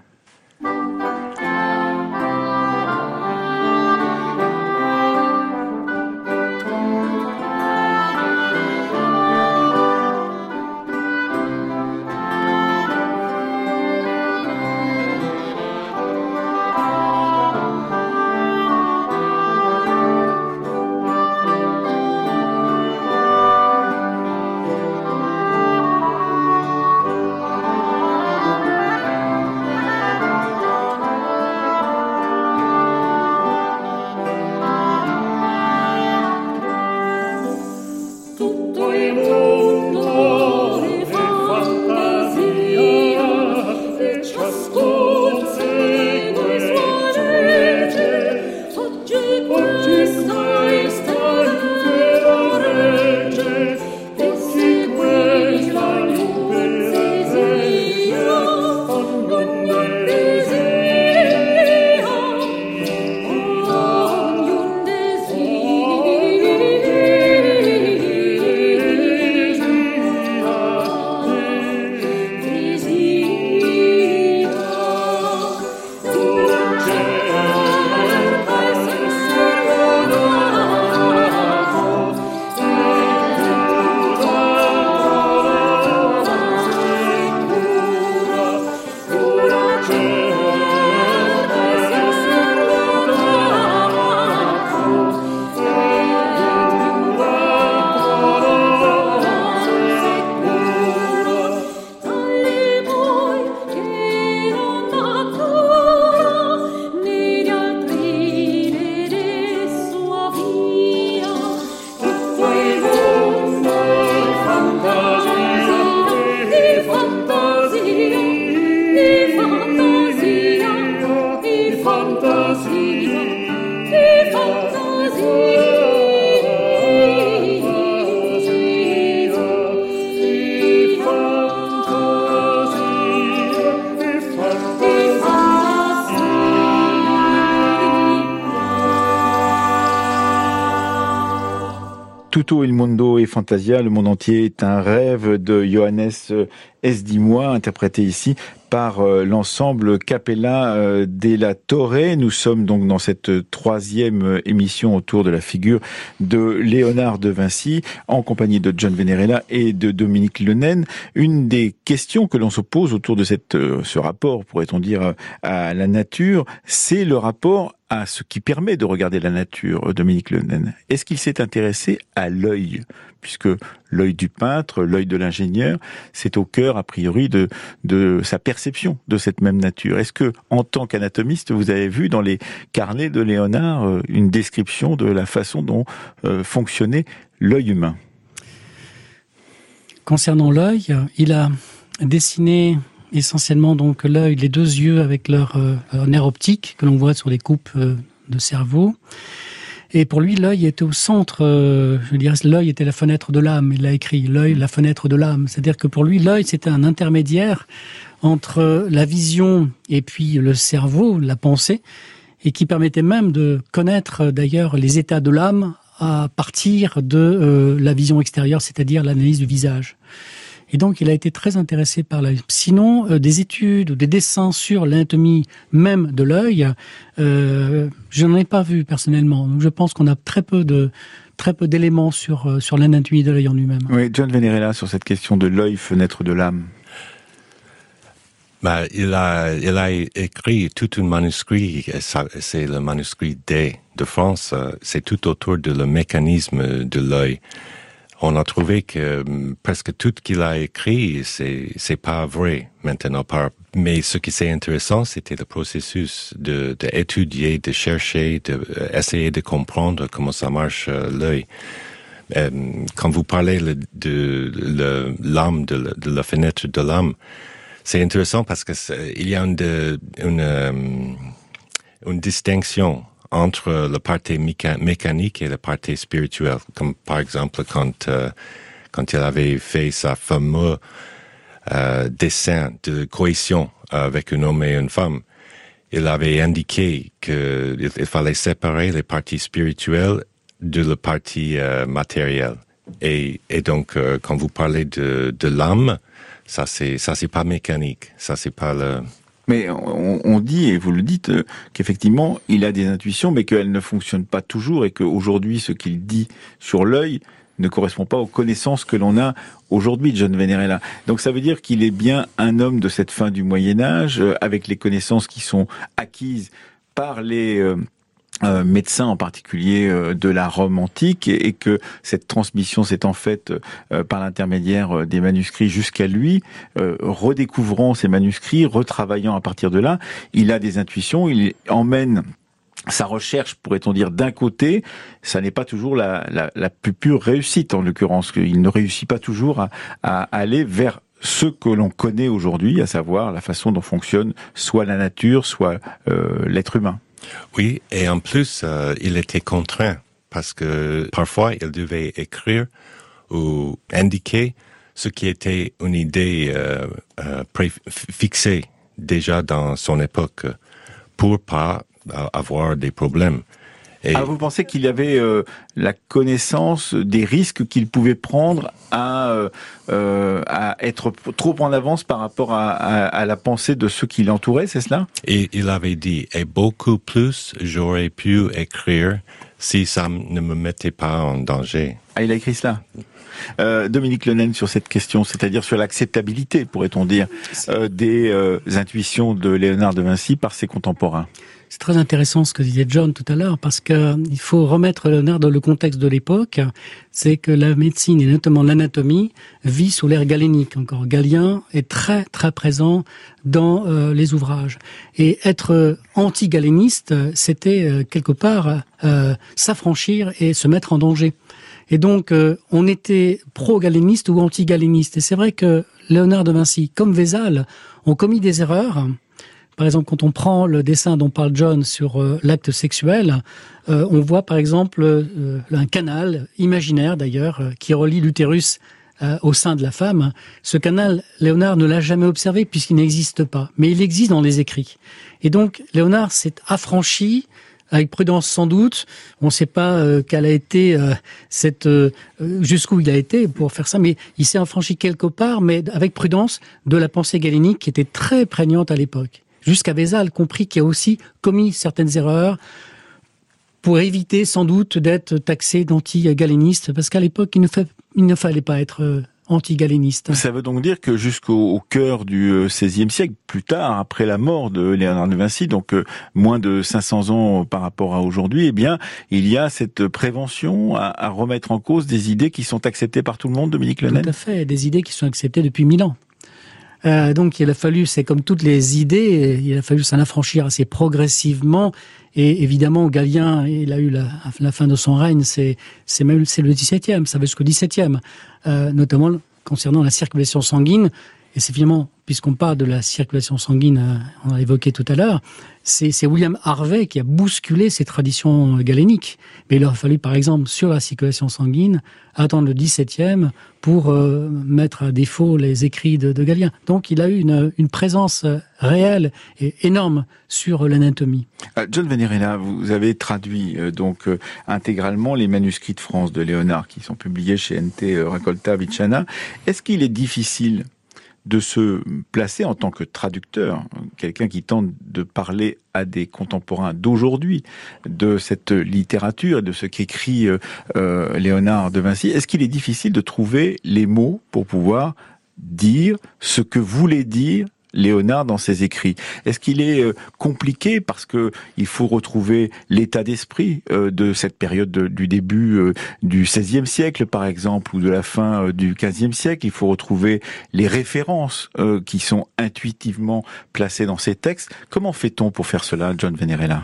Tutto il mondo è fantasia, le monde entier est un rêve de Johannes Esdimois, interprété ici par l'ensemble Capella della Torre. Nous sommes donc dans cette troisième émission autour de la figure de Léonard de Vinci, en compagnie de John Venerella et de Dominique Lenaine. Une des questions que l'on se pose autour de cette, ce rapport, pourrait-on dire, à la nature, c'est le rapport à ce qui permet de regarder la nature, Dominique Lenaine. Est-ce qu'il s'est intéressé à l'œil ? Puisque l'œil du peintre, l'œil de l'ingénieur, c'est au cœur, a priori, de, de sa perception de cette même nature. Est-ce que, en tant qu'anatomiste, vous avez vu dans les carnets de Léonard une description de la façon dont euh, fonctionnait l'œil humain ? Concernant l'œil, il a dessiné essentiellement donc l'œil, les deux yeux avec leur, euh, leur nerf optique que l'on voit sur les coupes euh, de cerveau. Et pour lui, l'œil était au centre, euh, je dirais, l'œil était la fenêtre de l'âme. Il l'a écrit, l'œil, la fenêtre de l'âme. C'est-à-dire que pour lui, l'œil, c'était un intermédiaire entre la vision et puis le cerveau, la pensée, et qui permettait même de connaître d'ailleurs les états de l'âme à partir de euh, la vision extérieure, c'est-à-dire l'analyse du visage. Et donc, il a été très intéressé par l'œil. Sinon, euh, des études ou des dessins sur l'anatomie même de l'œil, euh, je n'en ai pas vu personnellement. Donc, je pense qu'on a très peu de très peu d'éléments sur euh, sur l'anatomie de l'œil en lui-même. Oui, John Venerella, sur cette question de l'œil, fenêtre de l'âme. Bah, il a il a écrit tout un manuscrit. C'est le manuscrit D de France. C'est tout autour de le mécanisme de l'œil. On a trouvé que presque tout ce qu'il a écrit, c'est c'est pas vrai maintenant. Mais ce qui est intéressant, c'était le processus de d'étudier, de, de chercher, de euh, essayer de comprendre comment ça marche euh, l'œil. Euh, quand vous parlez le, de, de l'âme, de, de la fenêtre de l'âme, c'est intéressant parce que il y a une, de, une, euh, une distinction entre la partie méca- mécanique et la partie spirituelle. Comme par exemple quand euh, quand il avait fait sa fameux euh, dessin de cohésion avec un homme et une femme, il avait indiqué que il, il fallait séparer les parties spirituelles de la partie euh, matérielle. Et, et donc euh, quand vous parlez de, de l'âme, ça c'est ça c'est pas mécanique, ça c'est pas le. Mais on, on dit, et vous le dites, euh, qu'effectivement, il a des intuitions, mais qu'elles ne fonctionnent pas toujours, et qu'aujourd'hui, ce qu'il dit sur l'œil ne correspond pas aux connaissances que l'on a aujourd'hui, John Venerella. Donc ça veut dire qu'il est bien un homme de cette fin du Moyen-Âge, euh, avec les connaissances qui sont acquises par les... Euh, Euh, médecin en particulier euh, de la Rome antique, et, et que cette transmission s'est en fait euh, par l'intermédiaire euh, des manuscrits jusqu'à lui, euh, redécouvrant ces manuscrits, retravaillant à partir de là, il a des intuitions, il emmène sa recherche, pourrait-on dire, d'un côté, ça n'est pas toujours la, la, la plus pure réussite, en l'occurrence, il ne réussit pas toujours à, à aller vers ce que l'on connaît aujourd'hui, à savoir la façon dont fonctionne soit la nature, soit euh, l'être humain. Oui, et en plus, euh, il était contraint parce que parfois il devait écrire ou indiquer ce qui était une idée euh, euh, pré- fixée déjà dans son époque pour pas euh, avoir des problèmes. Et... Ah, vous pensez qu'il y avait euh, la connaissance des risques qu'il pouvait prendre à, euh, euh, à être trop en avance par rapport à, à, à la pensée de ceux qui l'entouraient, c'est cela ? Et il avait dit, et beaucoup plus j'aurais pu écrire si ça ne me mettait pas en danger. Ah, il a écrit cela. Euh, Dominique Lenaine, sur cette question, c'est-à-dire sur l'acceptabilité, pourrait-on dire, euh, des euh, intuitions de Léonard de Vinci par ses contemporains. C'est très intéressant ce que disait John tout à l'heure, parce que il faut remettre Léonard dans le contexte de l'époque. C'est que la médecine et notamment l'anatomie vit sous l'ère galénique. Encore, Galien est très très présent dans euh, les ouvrages. Et être anti-galéniste, c'était euh, quelque part euh, s'affranchir et se mettre en danger. Et donc, euh, on était pro-galéniste ou anti-galéniste. Et c'est vrai que Léonard de Vinci, comme Vézal, ont commis des erreurs Par exemple, quand on prend le dessin dont parle John sur euh, l'acte sexuel, euh, on voit par exemple euh, un canal imaginaire d'ailleurs euh, qui relie l'utérus euh, au sein de la femme. Ce canal, Léonard ne l'a jamais observé puisqu'il n'existe pas, mais il existe dans les écrits. Et donc Léonard s'est affranchi, avec prudence sans doute. On ne sait pas euh, quelle a été euh, cette euh, jusqu'où il a été pour faire ça, mais il s'est affranchi quelque part, mais avec prudence, de la pensée galénique qui était très prégnante à l'époque. Jusqu'à Vézal, compris qu'il a aussi commis certaines erreurs pour éviter sans doute d'être taxé d'anti-galéniste, parce qu'à l'époque, il ne, fait, il ne fallait pas être euh, anti-galéniste. Ça veut donc dire que jusqu'au au cœur du seizième siècle, plus tard, après la mort de Léonard de Vinci, donc euh, moins de cinq cents ans par rapport à aujourd'hui, eh bien, il y a cette prévention à, à remettre en cause des idées qui sont acceptées par tout le monde, Dominique Lenel ? Tout à fait, des idées qui sont acceptées depuis mille ans. Euh, donc il a fallu, c'est comme toutes les idées, il a fallu s'en affranchir assez progressivement. Et évidemment, Galien, il a eu la, la fin de son règne, c'est, c'est même c'est le dix-septième, ça va jusqu'au dix-septième, euh, notamment concernant la circulation sanguine. Et c'est finalement, puisqu'on parle de la circulation sanguine, euh, on l'a évoqué tout à l'heure, c'est, c'est William Harvey qui a bousculé ces traditions galéniques. Mais il aurait fallu, par exemple, sur la circulation sanguine, attendre le dix-septième pour euh, mettre à défaut les écrits de, de Galien. Donc il a eu une, une présence réelle et énorme sur l'anatomie. Euh, John Venerella, vous avez traduit euh, donc euh, intégralement les manuscrits de France de Léonard qui sont publiés chez N T Raccolta Vicciana. Est-ce qu'il est difficile de se placer en tant que traducteur, quelqu'un qui tente de parler à des contemporains d'aujourd'hui de cette littérature et de ce qu'écrit euh, Léonard de Vinci? Est-ce qu'il est difficile de trouver les mots pour pouvoir dire ce que voulait dire Léonard dans ses écrits? Est-ce qu'il est euh, compliqué parce que il faut retrouver l'état d'esprit euh, de cette période de, du début euh, du seizième siècle, par exemple, ou de la fin euh, du quinzième siècle? Il faut retrouver les références euh, qui sont intuitivement placées dans ces textes. Comment fait-on pour faire cela, John Venerella?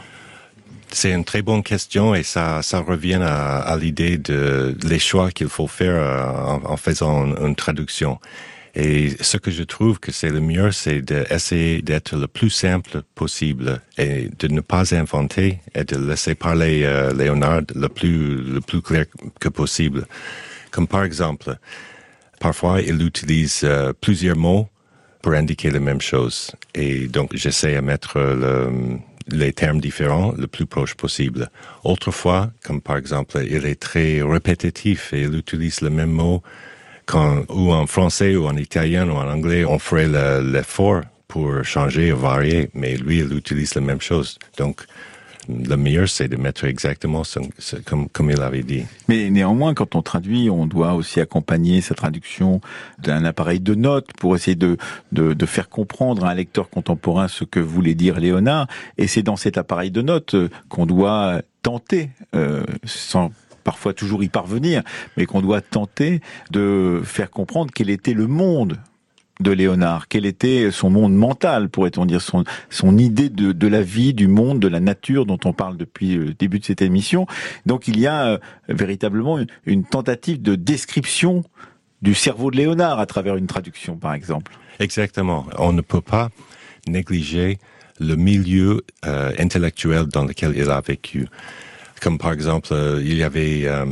C'est une très bonne question et ça, ça revient à, à l'idée de les choix qu'il faut faire euh, en, en faisant une, une traduction. Et ce que je trouve que c'est le mieux, c'est d'essayer d'être le plus simple possible et de ne pas inventer et de laisser parler euh, Léonard le plus, le plus clair que possible. Comme par exemple, parfois il utilise euh, plusieurs mots pour indiquer la même chose. Et donc j'essaie de mettre le, les termes différents le plus proche possible. Autrefois, comme par exemple, il est très répétitif et il utilise le même mot. Quand, ou en français, ou en italien, ou en anglais, on ferait le, l'effort pour changer ou varier, mais lui, il utilise la même chose. Donc, le meilleur, c'est de mettre exactement ce, ce, comme, comme il avait dit. Mais néanmoins, quand on traduit, on doit aussi accompagner sa traduction d'un appareil de notes pour essayer de, de, de faire comprendre à un lecteur contemporain ce que voulait dire Léonard. Et c'est dans cet appareil de notes qu'on doit tenter, euh, sans parfois toujours y parvenir, mais qu'on doit tenter de faire comprendre quel était le monde de Léonard, quel était son monde mental, pourrait-on dire, son, son idée de, de la vie, du monde, de la nature dont on parle depuis le début de cette émission. Donc il y a euh, véritablement une, une tentative de description du cerveau de Léonard à travers une traduction, par exemple. Exactement. On ne peut pas négliger le milieu euh, intellectuel dans lequel il a vécu. Comme par exemple, euh, il y avait euh,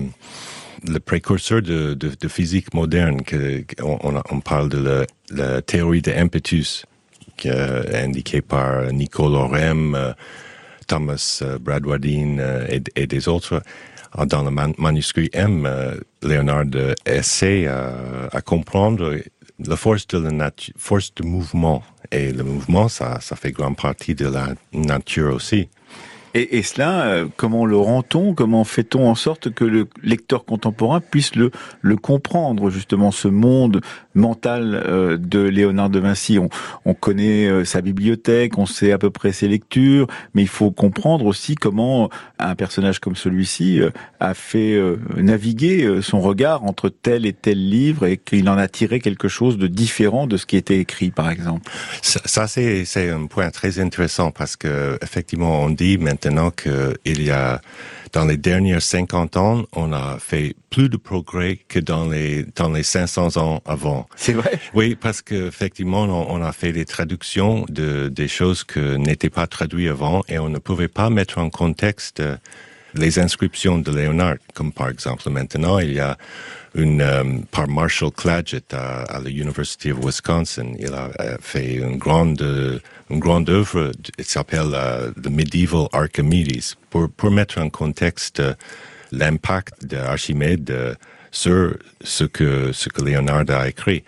le précurseur de, de, de physique moderne, que, on, on parle de la, la théorie de l'impetus, qui est indiquée par Nicole Orem, euh, Thomas euh, Bradwardine euh, et, et des autres. Dans le man- manuscrit M, euh, Léonard essaie euh, à comprendre la force de la nature, force de mouvement. Et le mouvement, ça, ça fait grande partie de la nature aussi. Et, et cela, euh, comment le rend-on? Comment fait-on en sorte que le lecteur contemporain puisse le, le comprendre, justement, ce monde mental euh, de Léonard de Vinci? On, on connaît euh, sa bibliothèque, on sait à peu près ses lectures, mais il faut comprendre aussi comment un personnage comme celui-ci euh, a fait euh, naviguer euh, son regard entre tel et tel livre et qu'il en a tiré quelque chose de différent de ce qui était écrit, par exemple. Ça, ça c'est, c'est un point très intéressant parce que, effectivement, on dit maintenant maintenant qu'il y a, dans les dernières cinquante ans, on a fait plus de progrès que dans les dans les cinq cents ans avant. C'est vrai? Oui, parce que effectivement, on, on a fait des traductions de des choses que n'étaient pas traduites avant, et on ne pouvait pas mettre en contexte euh, les inscriptions de Léonard, comme par exemple maintenant il y a une euh, par Marshall Clagett à, à l'University of Wisconsin. Il a euh, fait une grande euh, une grande œuvre, il s'appelle uh, The Medieval Archimedes, pour pour mettre en contexte euh, l'impact d'Archimède euh, sur ce que ce que Léonard a écrit.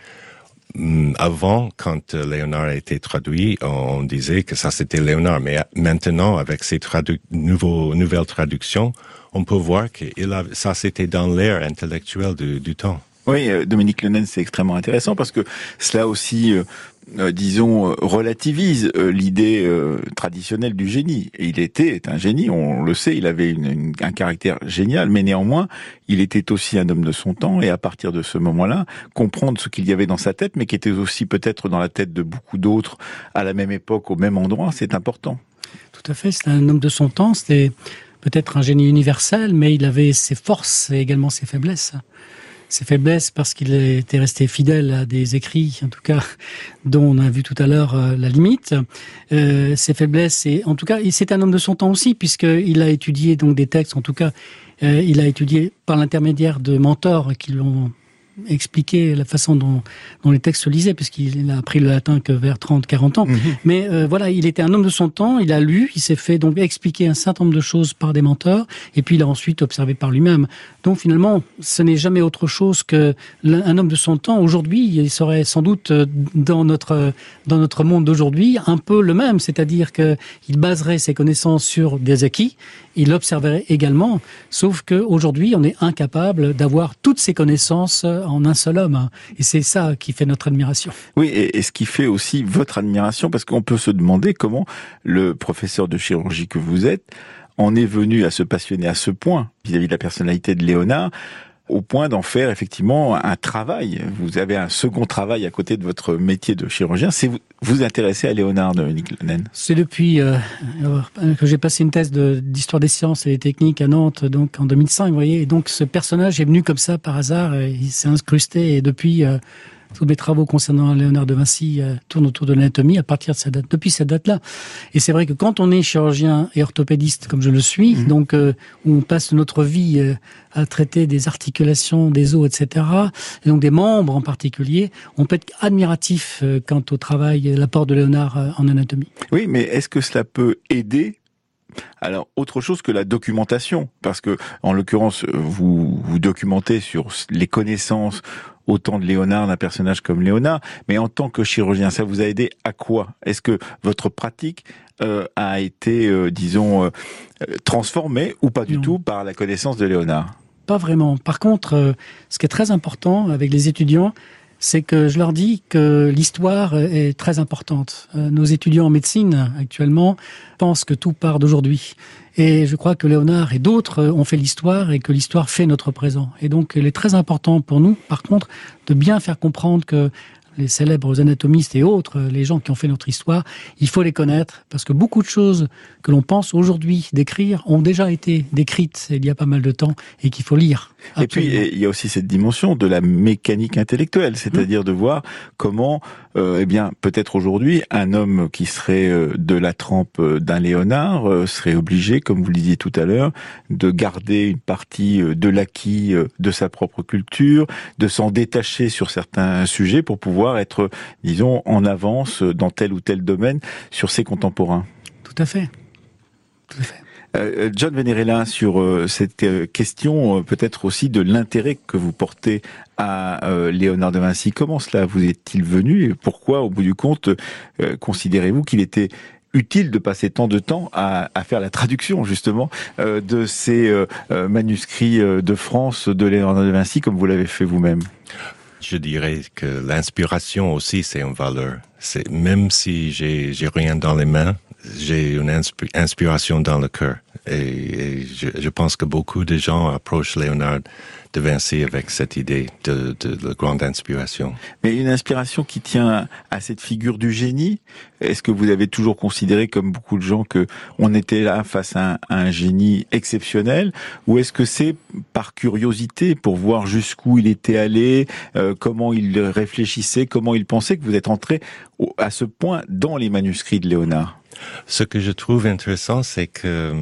Avant, quand Léonard a été traduit, on disait que ça c'était Léonard, mais maintenant, avec ces tradu- nouveaux, nouvelles traductions, on peut voir que il a, ça c'était dans l'ère intellectuelle du, du temps. Oui, Dominique Lenène, c'est extrêmement intéressant parce que cela aussi, euh, euh, disons, relativise euh, l'idée euh, traditionnelle du génie. Et il était un génie, on le sait, il avait une, une, un caractère génial, mais néanmoins, il était aussi un homme de son temps, et à partir de ce moment-là, comprendre ce qu'il y avait dans sa tête, mais qui était aussi peut-être dans la tête de beaucoup d'autres à la même époque, au même endroit, c'est important. Tout à fait, c'était un homme de son temps, c'était peut-être un génie universel, mais il avait ses forces et également ses faiblesses. Ses faiblesses parce qu'il était resté fidèle à des écrits, en tout cas, dont on a vu tout à l'heure euh, la limite. Euh, ses faiblesses, et en tout cas, c'est un homme de son temps aussi, puisqu'il a étudié donc des textes, en tout cas, euh, il a étudié par l'intermédiaire de mentors qui l'ont expliquer la façon dont, dont les textes se lisaient, puisqu'il n'a appris le latin que vers trente, quarante ans. Mmh. Mais euh, voilà, il était un homme de son temps, il a lu, il s'est fait donc expliquer un certain nombre de choses par des mentors, et puis il a ensuite observé par lui-même. Donc finalement, ce n'est jamais autre chose que un homme de son temps. Aujourd'hui, il serait sans doute dans notre dans notre monde d'aujourd'hui un peu le même, c'est-à-dire que il baserait ses connaissances sur des acquis, il observerait également, sauf que aujourd'hui, on est incapable d'avoir toutes ces connaissances en un seul homme, et c'est ça qui fait notre admiration. Oui, et, et ce qui fait aussi votre admiration, parce qu'on peut se demander comment le professeur de chirurgie que vous êtes en est venu à se passionner à ce point vis-à-vis de la personnalité de Léonard, au point d'en faire effectivement un travail. Vous avez un second travail à côté de votre métier de chirurgien, c'est vous vous intéresser à Léonard, Dominique Lenène. C'est depuis euh, que j'ai passé une thèse de, d'histoire des sciences et des techniques à Nantes, donc en deux mille cinq, vous voyez. Et donc ce personnage est venu comme ça par hasard, et il s'est incrusté, et depuis euh, tous mes travaux concernant Léonard de Vinci euh, tournent autour de l'anatomie à partir de cette date, depuis cette date-là. Et c'est vrai que quand on est chirurgien et orthopédiste, comme je le suis, mmh. donc euh, où on passe notre vie euh, à traiter des articulations, des os, et cetera, et donc des membres en particulier, on peut être admiratif euh, quant au travail et l'apport de Léonard euh, en anatomie. Oui, mais est-ce que cela peut aider ? Alors, autre chose que la documentation, parce que, en l'occurrence, vous vous documentez sur les connaissances autant de Léonard, d'un personnage comme Léonard, mais en tant que chirurgien, ça vous a aidé à quoi ? Est-ce que votre pratique euh, a été, euh, disons, euh, transformée ou pas du non. tout par la connaissance de Léonard ? Pas vraiment. Par contre, euh, ce qui est très important avec les étudiants, c'est que je leur dis que l'histoire est très importante. Euh, nos étudiants en médecine, actuellement, pensent que tout part d'aujourd'hui. Et je crois que Léonard et d'autres ont fait l'histoire, et que l'histoire fait notre présent. Et donc, il est très important pour nous, par contre, de bien faire comprendre que les célèbres anatomistes et autres, les gens qui ont fait notre histoire, il faut les connaître, parce que beaucoup de choses que l'on pense aujourd'hui d'écrire ont déjà été décrites il y a pas mal de temps, et qu'il faut lire. Absolument. Et puis, il y a aussi cette dimension de la mécanique intellectuelle, c'est-à-dire mmh. de voir comment, euh, eh bien, peut-être aujourd'hui, un homme qui serait euh, de la trempe d'un Léonard euh, serait obligé, comme vous le disiez tout à l'heure, de garder une partie euh, de l'acquis euh, de sa propre culture, de s'en détacher sur certains sujets pour pouvoir être, disons, en avance dans tel ou tel domaine sur ses contemporains. Tout à fait. Tout à fait. Euh, John Venerella, sur euh, cette euh, question euh, peut-être aussi de l'intérêt que vous portez à euh, Léonard de Vinci, comment cela vous est-il venu et pourquoi, au bout du compte, euh, considérez-vous qu'il était utile de passer tant de temps à, à faire la traduction justement euh, de ces euh, manuscrits euh, de France de Léonard de Vinci, comme vous l'avez fait vous-même? Je dirais que l'inspiration aussi, c'est une valeur. C'est, même si j'ai, j'ai rien dans les mains, j'ai une insp- inspiration dans le cœur. Et, et je, je pense que beaucoup de gens approchent Léonard de Vinci avec cette idée de, de, de grande inspiration. Mais une inspiration qui tient à cette figure du génie. Est-ce que vous avez toujours considéré, comme beaucoup de gens, que on était là face à un, à un génie exceptionnel, ou est-ce que c'est par curiosité pour voir jusqu'où il était allé, euh, comment il réfléchissait, comment il pensait, que vous êtes entré au, à ce point dans les manuscrits de Léonard? Ce que je trouve intéressant, c'est que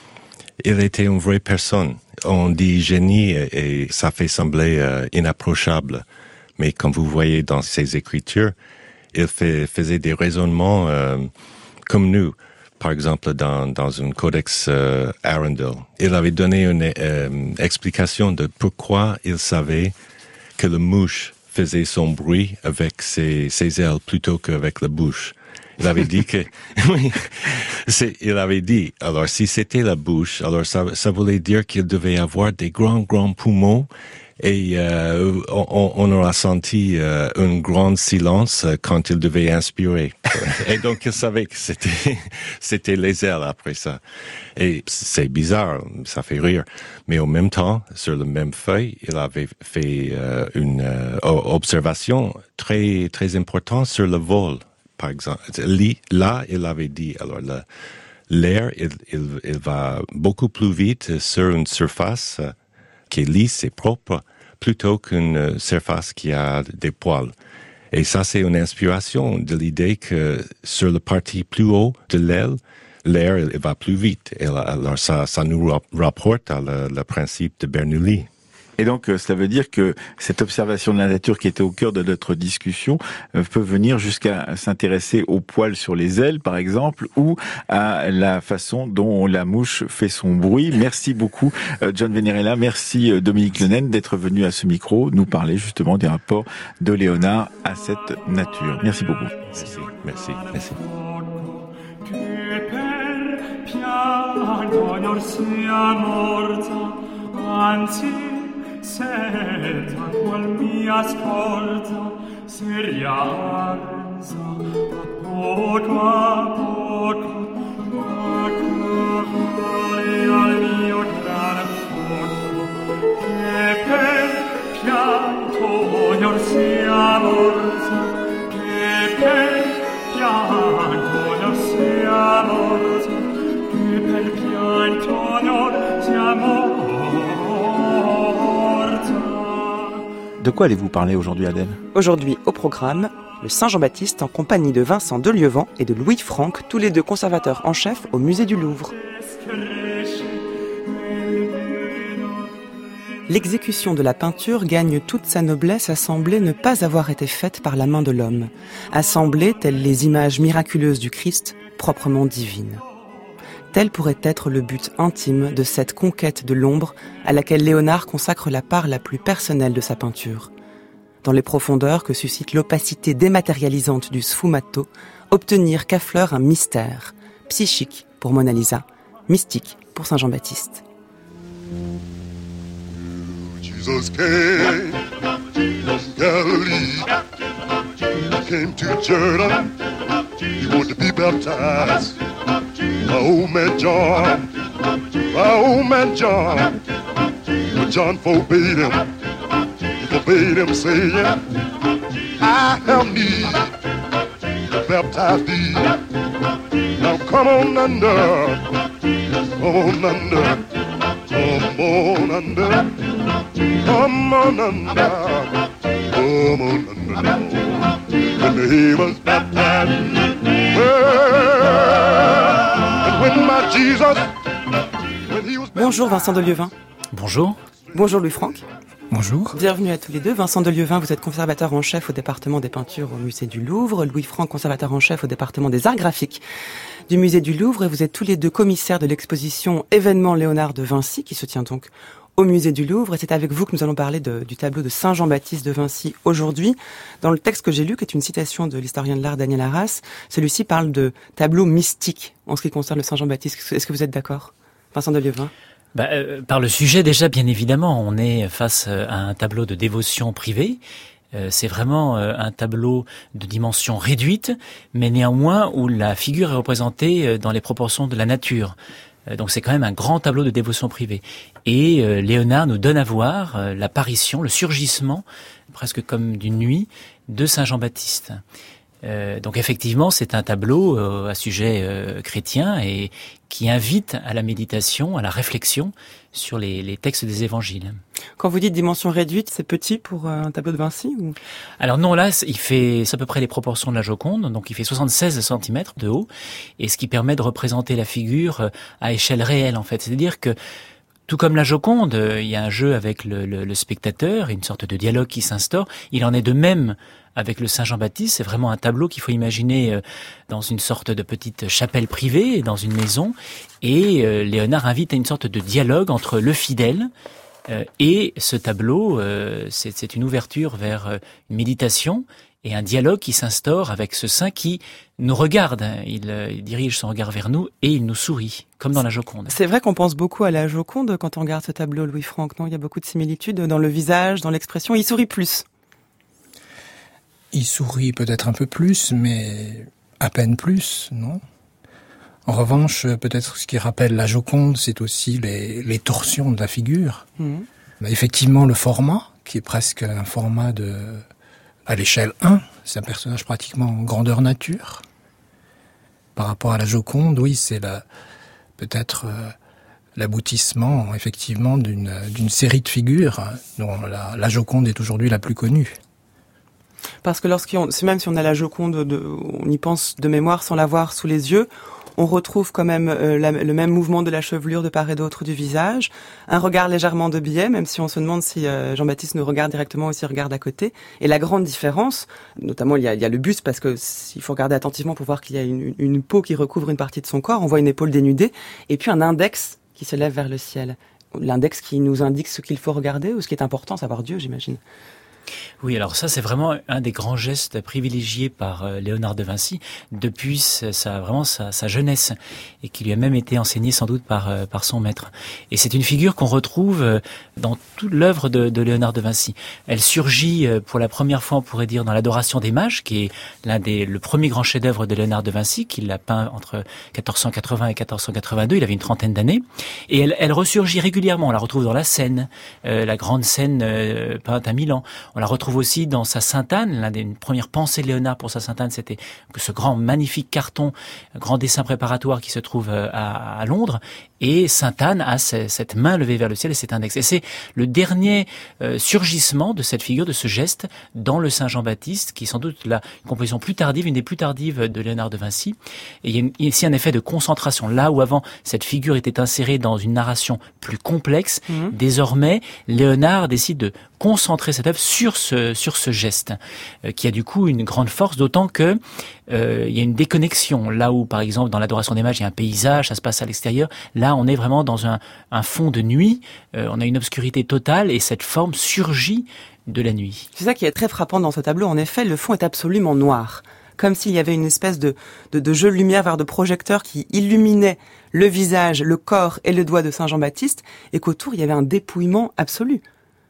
il était une vraie personne. On dit génie et, et ça fait sembler euh, inapprochable. Mais comme vous voyez dans ses écritures, il fait, faisait des raisonnements euh, comme nous. Par exemple, dans, dans un codex euh, Arundel, il avait donné une euh, explication de pourquoi il savait que le mouche faisait son bruit avec ses, ses ailes plutôt qu'avec la bouche. Il avait dit que, oui, c'est, il avait dit, alors si c'était la bouche, alors ça, ça voulait dire qu'il devait avoir des grands, grands poumons et euh, on, on aura senti euh, un grand silence quand il devait inspirer. Et donc il savait que c'était, c'était les ailes après ça. Et c'est bizarre, ça fait rire. Mais en même temps, sur la même feuille, il avait fait euh, une euh, observation très, très importante sur le vol. Par exemple, là, il avait dit, alors le, l'air, il, il, il va beaucoup plus vite sur une surface qui est lisse et propre, plutôt qu'une surface qui a des poils. Et ça, c'est une inspiration de l'idée que sur la partie plus haut de l'aile, l'air, il va plus vite. Et alors, ça, ça nous rapporte à le, le principe de Bernoulli. Et donc, cela veut dire que cette observation de la nature qui était au cœur de notre discussion peut venir jusqu'à s'intéresser aux poils sur les ailes, par exemple, ou à la façon dont la mouche fait son bruit. Merci beaucoup, John Venerella. Merci, Dominique Lenaine, d'être venu à ce micro nous parler justement des rapports de Léonard à cette nature. Merci beaucoup. Merci, merci, merci. Senta qual mi ascolta, serianza, a poco a poco, a clavare al mio gran fondo, che per pianto ognor sia morta, che per pianto ognor sia morta, che per pianto ognor sia morta. De quoi allez-vous parler aujourd'hui, Adèle ? Aujourd'hui, au programme, le Saint Jean-Baptiste en compagnie de Vincent Delieuvant et de Louis Franck, tous les deux conservateurs en chef au musée du Louvre. L'exécution de la peinture gagne toute sa noblesse à sembler ne pas avoir été faite par la main de l'homme, à sembler telles les images miraculeuses du Christ, proprement divines. Tel pourrait être le but intime de cette conquête de l'ombre à laquelle Léonard consacre la part la plus personnelle de sa peinture. Dans les profondeurs que suscite l'opacité dématérialisante du sfumato, obtenir qu'affleure un mystère, psychique pour Mona Lisa, mystique pour Saint Jean-Baptiste. Jesus came from Galilee, came to Jordan, he wanted to be baptized. My old man John, my old man John, but John forbade him, he forbade him saying, I have need to baptize thee. Now come on under, come on under, come on under, come on under, come on under, now. When he was baptized, well, Bonjour Vincent Delieuvant. Bonjour. Bonjour Louis Franck. Bonjour. Bienvenue à tous les deux. Vincent Delieuvant, vous êtes conservateur en chef au département des peintures au musée du Louvre. Louis Franck, conservateur en chef au département des arts graphiques du musée du Louvre. Et vous êtes tous les deux commissaires de l'exposition Événement Léonard de Vinci qui se tient donc au musée du Louvre. Et c'est avec vous que nous allons parler de, du tableau de Saint Jean-Baptiste de Vinci aujourd'hui. Dans le texte que j'ai lu, qui est une citation de l'historien de l'art Daniel Arras, celui-ci parle de tableau mystique en ce qui concerne le Saint Jean-Baptiste. Est-ce que vous êtes d'accord, Vincent Delieuvant ? Bah, euh, par le sujet déjà, bien évidemment, on est face à un tableau de dévotion privée, Euh, c'est vraiment euh, un tableau de dimension réduite, mais néanmoins où la figure est représentée euh, dans les proportions de la nature. Euh, donc c'est quand même un grand tableau de dévotion privée. Et euh, Léonard nous donne à voir euh, l'apparition, le surgissement, presque comme d'une nuit, de Saint Jean-Baptiste. Euh, donc effectivement, c'est un tableau euh, à sujet euh, chrétien et qui invite à la méditation, à la réflexion sur les, les textes des évangiles. Quand vous dites dimension réduite, c'est petit pour euh, un tableau de Vinci ou... Alors non, là, il fait c'est à peu près les proportions de la Joconde, donc il fait soixante-seize centimètres de haut, et ce qui permet de représenter la figure euh, à échelle réelle, en fait. C'est-à-dire que tout comme la Joconde, euh, il y a un jeu avec le, le, le spectateur, une sorte de dialogue qui s'instaure. Il en est de même avec le Saint Jean-Baptiste. C'est vraiment un tableau qu'il faut imaginer euh, dans une sorte de petite chapelle privée, dans une maison. Et euh, Léonard invite à une sorte de dialogue entre le fidèle euh, et ce tableau. Euh, c'est, c'est une ouverture vers euh, une méditation et un dialogue qui s'instaure avec ce saint qui nous regarde. Il, euh, il dirige son regard vers nous et il nous sourit, comme dans la Joconde. C'est vrai qu'on pense beaucoup à la Joconde quand on regarde ce tableau, Louis-Franck, non? Il y a beaucoup de similitudes dans le visage, dans l'expression. Il sourit plus. Il sourit peut-être un peu plus, mais à peine plus, non? En revanche, peut-être ce qui rappelle la Joconde, c'est aussi les, les torsions de la figure. Mmh. Effectivement, le format, qui est presque un format de... à l'échelle un, c'est un personnage pratiquement en grandeur nature. Par rapport à la Joconde, oui, c'est la, peut-être euh, l'aboutissement, effectivement, d'une, d'une série de figures dont la, la Joconde est aujourd'hui la plus connue. Parce que lorsqu'on, même si on a la Joconde, de, on y pense de mémoire sans la voir sous les yeux, on retrouve quand même euh, la, le même mouvement de la chevelure de part et d'autre du visage, un regard légèrement de biais, même si on se demande si euh, Jean-Baptiste nous regarde directement ou s'il regarde à côté. Et la grande différence, notamment il y a, il y a le buste, parce que s'il faut regarder attentivement pour voir qu'il y a une, une peau qui recouvre une partie de son corps, on voit une épaule dénudée, et puis un index qui se lève vers le ciel. L'index qui nous indique ce qu'il faut regarder ou ce qui est important, savoir Dieu, j'imagine. Oui, alors ça, c'est vraiment un des grands gestes privilégiés par euh, Léonard de Vinci depuis sa, vraiment sa, sa jeunesse et qui lui a même été enseigné sans doute par, euh, par son maître. Et c'est une figure qu'on retrouve euh, dans toute l'œuvre de, de Léonard de Vinci. Elle surgit euh, pour la première fois, on pourrait dire, dans l'Adoration des Mages, qui est l'un des, le premier grand chef-d'œuvre de Léonard de Vinci, qu'il a peint entre quatorze cent quatre-vingts et quatorze cent quatre-vingt-deux. Il avait une trentaine d'années. Et elle, elle ressurgit régulièrement. On la retrouve dans la Seine, euh, la grande Seine euh, peinte à Milan. On la retrouve aussi dans sa Sainte-Anne. L'un des premières pensées de Léonard pour sa Sainte-Anne, c'était que ce grand, magnifique carton, grand dessin préparatoire qui se trouve à, à Londres. Et Sainte-Anne a cette main levée vers le ciel et cet index. Et c'est le dernier euh, surgissement de cette figure, de ce geste, dans le Saint Jean-Baptiste, qui est sans doute la composition plus tardive, une des plus tardives de Léonard de Vinci. Et il y a ici un effet de concentration. Là où avant, cette figure était insérée dans une narration plus complexe, mmh. désormais, Léonard décide de concentrer cette œuvre sur ce, sur ce geste, euh, qui a du coup une grande force, d'autant que euh, il y a une déconnexion. Là où, par exemple, dans l'Adoration des Mages, il y a un paysage, ça se passe à l'extérieur. Là, on est vraiment dans un, un fond de nuit. Euh, on a une obscurité totale et cette forme surgit de la nuit. C'est ça qui est très frappant dans ce tableau. En effet, le fond est absolument noir. Comme s'il y avait une espèce de, de, de jeu de lumière vers de projecteurs qui illuminait le visage, le corps et le doigt de Saint Jean-Baptiste, et qu'autour, il y avait un dépouillement absolu.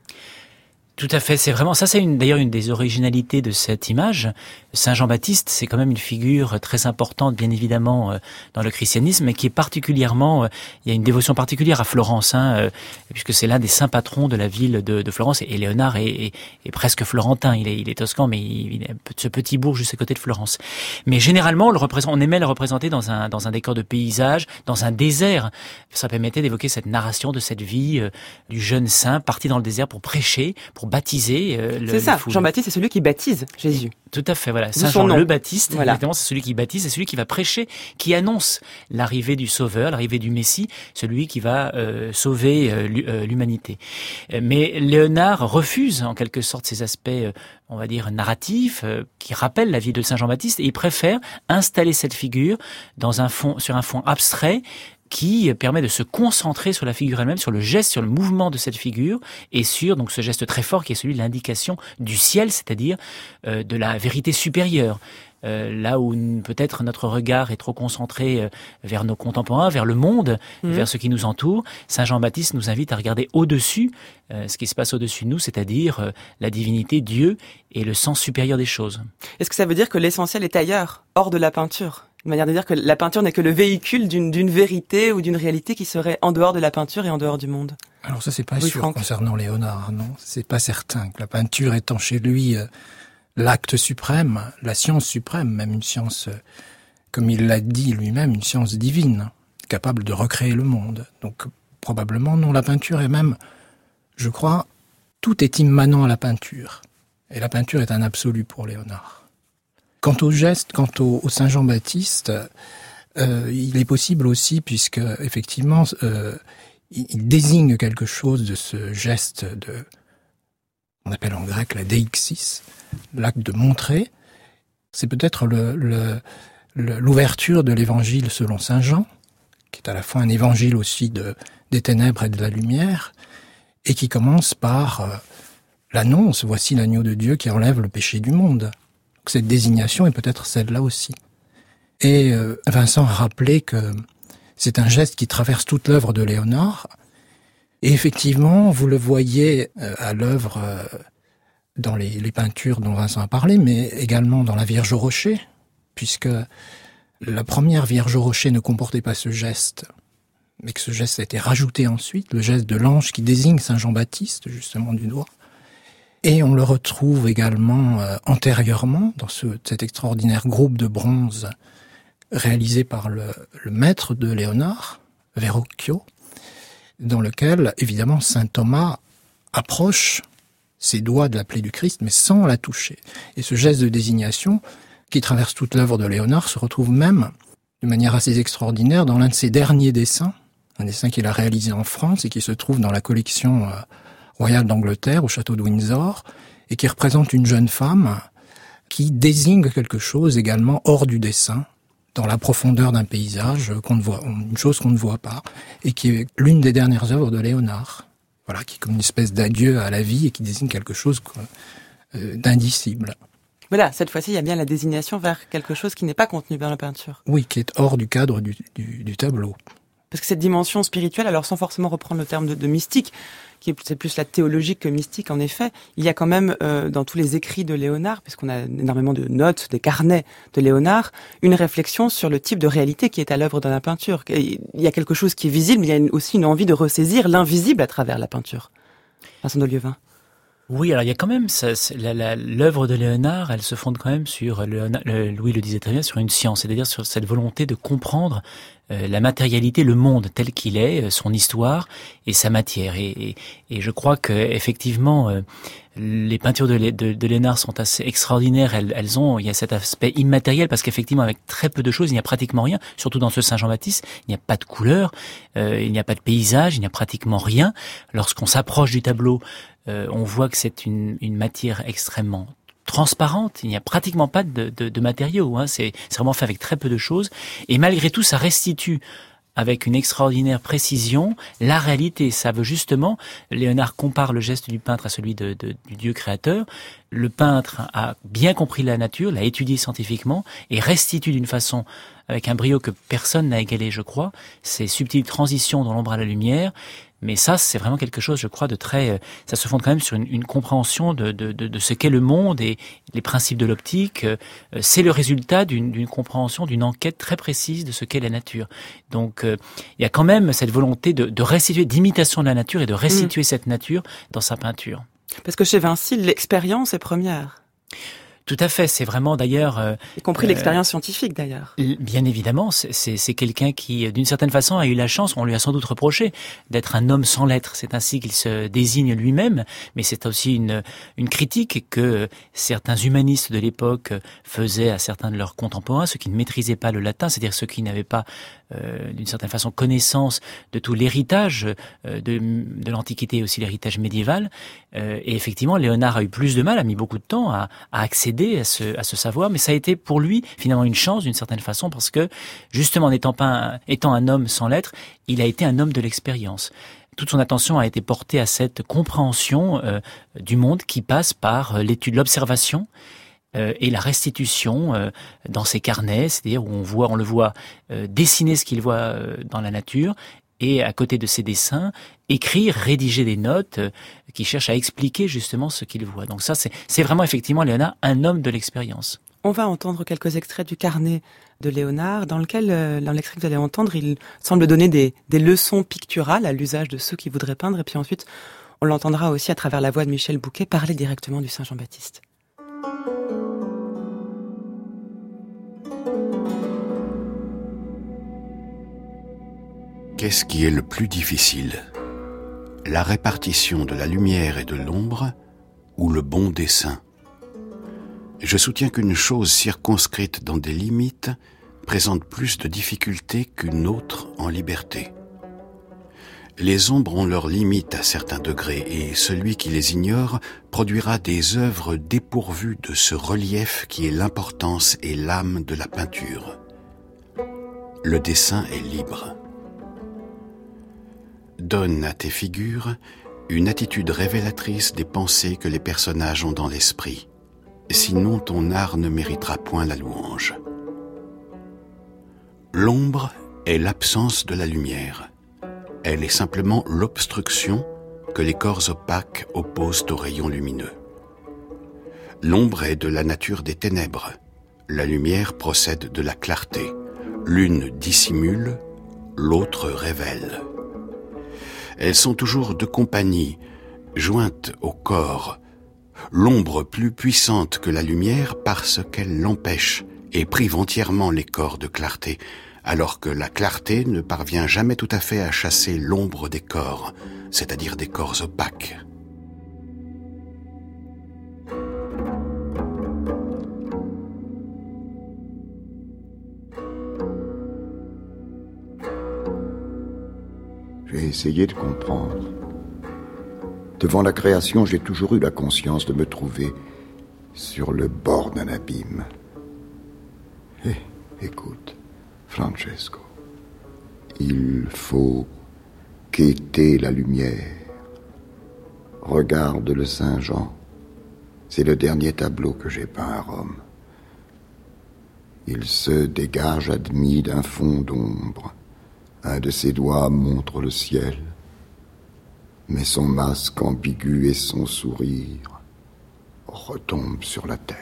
Tout à fait, c'est vraiment ça, c'est une, d'ailleurs une des originalités de cette image. Saint Jean-Baptiste, c'est quand même une figure très importante, bien évidemment, euh, dans le christianisme, mais qui est particulièrement, euh, il y a une dévotion particulière à Florence, hein, euh, puisque c'est l'un des saints patrons de la ville de, de Florence, et Léonard est, est, est presque florentin, il est, il est toscan, mais il, il est ce petit bourg juste à côté de Florence. Mais généralement, on, le représente, on aimait le représenter dans un, dans un décor de paysage, dans un désert. Ça permettait d'évoquer cette narration de cette vie euh, du jeune saint parti dans le désert pour prêcher, pour baptiser euh, le C'est ça, foules. Jean-Baptiste, c'est celui qui baptise Jésus. Tout à fait, voilà. Saint Jean le Baptiste, voilà. Exactement, c'est celui qui baptise, c'est celui qui va prêcher, qui annonce l'arrivée du Sauveur, l'arrivée du Messie, celui qui va euh, sauver euh, l'humanité. Mais Léonard refuse en quelque sorte ces aspects, euh, on va dire, narratifs, euh, qui rappellent la vie de Saint Jean-Baptiste, et il préfère installer cette figure dans un fond, sur un fond abstrait, qui permet de se concentrer sur la figure elle-même, sur le geste, sur le mouvement de cette figure, et sur donc ce geste très fort qui est celui de l'indication du ciel, c'est-à-dire euh, de la vérité supérieure. Euh, là où peut-être notre regard est trop concentré euh, vers nos contemporains, vers le monde, mmh. vers ce qui nous entoure, Saint Jean-Baptiste nous invite à regarder au-dessus, euh, ce qui se passe au-dessus de nous, c'est-à-dire euh, la divinité, Dieu et le sens supérieur des choses. Est-ce que ça veut dire que l'essentiel est ailleurs, hors de la peinture ? Une manière de dire que la peinture n'est que le véhicule d'une, d'une vérité ou d'une réalité qui serait en dehors de la peinture et en dehors du monde. Alors ça, c'est pas oui, sûr Franck. Concernant Léonard, non. C'est pas certain que la peinture étant chez lui euh, l'acte suprême, la science suprême, même une science, euh, comme il l'a dit lui-même, une science divine, capable de recréer le monde. Donc probablement non, la peinture est même, je crois, tout est immanent à la peinture. Et la peinture est un absolu pour Léonard. Quant au geste, quant au, au Saint Jean-Baptiste, euh, il est possible aussi, puisque effectivement, euh, il, il désigne quelque chose de ce geste de, on appelle en grec la deixis, l'acte de montrer. C'est peut-être le, le, le, l'ouverture de l'évangile selon Saint Jean, qui est à la fois un évangile aussi de, des ténèbres et de la lumière, et qui commence par euh, l'annonce, voici l'agneau de Dieu qui enlève le péché du monde. Cette désignation est peut-être celle-là aussi. Et euh, Vincent a rappelé que c'est un geste qui traverse toute l'œuvre de Léonard. Et effectivement, vous le voyez euh, à l'œuvre euh, dans les, les peintures dont Vincent a parlé, mais également dans la Vierge au rocher, puisque la première Vierge au rocher ne comportait pas ce geste, mais que ce geste a été rajouté ensuite, le geste de l'ange qui désigne Saint Jean-Baptiste, justement du doigt. Et on le retrouve également euh, antérieurement dans ce, cet extraordinaire groupe de bronze réalisé par le, le maître de Léonard, Verrocchio, dans lequel, évidemment, saint Thomas approche ses doigts de la plaie du Christ, mais sans la toucher. Et ce geste de désignation, qui traverse toute l'œuvre de Léonard, se retrouve même, de manière assez extraordinaire, dans l'un de ses derniers dessins, un dessin qu'il a réalisé en France et qui se trouve dans la collection euh, royale d'Angleterre, au château de Windsor, et qui représente une jeune femme qui désigne quelque chose également hors du dessin, dans la profondeur d'un paysage qu'on ne voit, une chose qu'on ne voit pas, et qui est l'une des dernières œuvres de Léonard. Voilà, qui est comme une espèce d'adieu à la vie et qui désigne quelque chose euh, d'indicible. Voilà, cette fois-ci, il y a bien la désignation vers quelque chose qui n'est pas contenu dans la peinture. Oui, qui est hors du cadre du, du, du tableau. Parce que cette dimension spirituelle, alors sans forcément reprendre le terme de, de mystique, qui est c'est plus la théologique que mystique en effet, il y a quand même euh, dans tous les écrits de Léonard, puisqu'on a énormément de notes, des carnets de Léonard, une réflexion sur le type de réalité qui est à l'œuvre dans la peinture. Il y a quelque chose qui est visible, mais il y a aussi une envie de ressaisir l'invisible à travers la peinture. Vincent de Lieuvin. Oui, alors il y a quand même ça, la, la, l'œuvre de Léonard, elle se fonde quand même sur Léonard, le, Louis le disait très bien, sur une science, c'est-à-dire sur cette volonté de comprendre euh, la matérialité, le monde tel qu'il est, son histoire et sa matière. Et, et, et je crois que effectivement, euh, les peintures de, de, de Léonard sont assez extraordinaires. Elles, elles ont, il y a cet aspect immatériel parce qu'effectivement, avec très peu de choses, il n'y a pratiquement rien. Surtout dans ce Saint Jean-Baptiste, il n'y a pas de couleur, euh, il n'y a pas de paysage, il n'y a pratiquement rien. Lorsqu'on s'approche du tableau, Euh, on voit que c'est une, une matière extrêmement transparente. Il n'y a pratiquement pas de, de, de matériaux. Hein. C'est, c'est vraiment fait avec très peu de choses. Et malgré tout, ça restitue avec une extraordinaire précision la réalité. Ça veut justement, Léonard compare le geste du peintre à celui de, de, du Dieu créateur. Le peintre a bien compris la nature, l'a étudiée scientifiquement et restitue d'une façon avec un brio que personne n'a égalé, je crois, ces subtiles transitions dans l'ombre à la lumière. Mais ça, c'est vraiment quelque chose, je crois, de très... Ça se fonde quand même sur une, une compréhension de, de, de, de ce qu'est le monde et les principes de l'optique. C'est le résultat d'une, d'une compréhension, d'une enquête très précise de ce qu'est la nature. Donc, euh, il y a quand même cette volonté de, de restituer, d'imitation de la nature et de restituer mmh. cette nature dans sa peinture. Parce que chez Vinci, l'expérience est première. Tout à fait, c'est vraiment d'ailleurs... Euh, y compris euh, l'expérience scientifique d'ailleurs. Bien évidemment, c'est, c'est, c'est quelqu'un qui, d'une certaine façon, a eu la chance, on lui a sans doute reproché, d'être un homme sans lettres. C'est ainsi qu'il se désigne lui-même, mais c'est aussi une, une critique que certains humanistes de l'époque faisaient à certains de leurs contemporains, ceux qui ne maîtrisaient pas le latin, c'est-à-dire ceux qui n'avaient pas, euh, d'une certaine façon, connaissance de tout l'héritage euh, de, de l'Antiquité et aussi l'héritage médiéval. Euh, et effectivement, Léonard a eu plus de mal, a mis beaucoup de temps à, à accéder accéder à ce, à ce savoir, mais ça a été pour lui finalement une chance d'une certaine façon, parce que justement n'étant pas un, étant un homme sans lettres, il a été un homme de l'expérience. Toute son attention a été portée à cette compréhension euh, du monde qui passe par l'étude, l'observation euh, et la restitution euh, dans ses carnets, c'est-à-dire où on voit, on le voit euh, dessiner ce qu'il voit euh, dans la nature, et à côté de ses dessins, écrire, rédiger des notes euh, qui cherchent à expliquer justement ce qu'il voit. Donc ça, c'est, c'est vraiment effectivement, Léonard, un homme de l'expérience. On va entendre quelques extraits du carnet de Léonard, dans lequel, euh, dans l'extrait que vous allez entendre, il semble donner des, des leçons picturales à l'usage de ceux qui voudraient peindre, et puis ensuite, on l'entendra aussi à travers la voix de Michel Bouquet parler directement du Saint Jean-Baptiste. Qu'est-ce qui est le plus difficile ? La répartition de la lumière et de l'ombre ou le bon dessin ? Je soutiens qu'une chose circonscrite dans des limites présente plus de difficultés qu'une autre en liberté. Les ombres ont leurs limites à certains degrés, et celui qui les ignore produira des œuvres dépourvues de ce relief qui est l'importance et l'âme de la peinture. Le dessin est libre. Donne à tes figures une attitude révélatrice des pensées que les personnages ont dans l'esprit. Sinon ton art ne méritera point la louange. L'ombre est l'absence de la lumière. Elle est simplement l'obstruction que les corps opaques opposent aux rayons lumineux. L'ombre est de la nature des ténèbres. La lumière procède de la clarté. L'une dissimule, l'autre révèle. Elles sont toujours de compagnie, jointes au corps. L'ombre plus puissante que la lumière parce qu'elle l'empêche et prive entièrement les corps de clarté, alors que la clarté ne parvient jamais tout à fait à chasser l'ombre des corps, c'est-à-dire des corps opaques. J'ai essayé de comprendre. Devant la création, j'ai toujours eu la conscience de me trouver sur le bord d'un abîme. Eh, écoute, Francesco, il faut quêter la lumière. Regarde le Saint Jean. C'est le dernier tableau que j'ai peint à Rome. Il se dégage à demi d'un fond d'ombre. Un de ses doigts montre le ciel. Mais son masque ambigu et son sourire retombent sur la terre.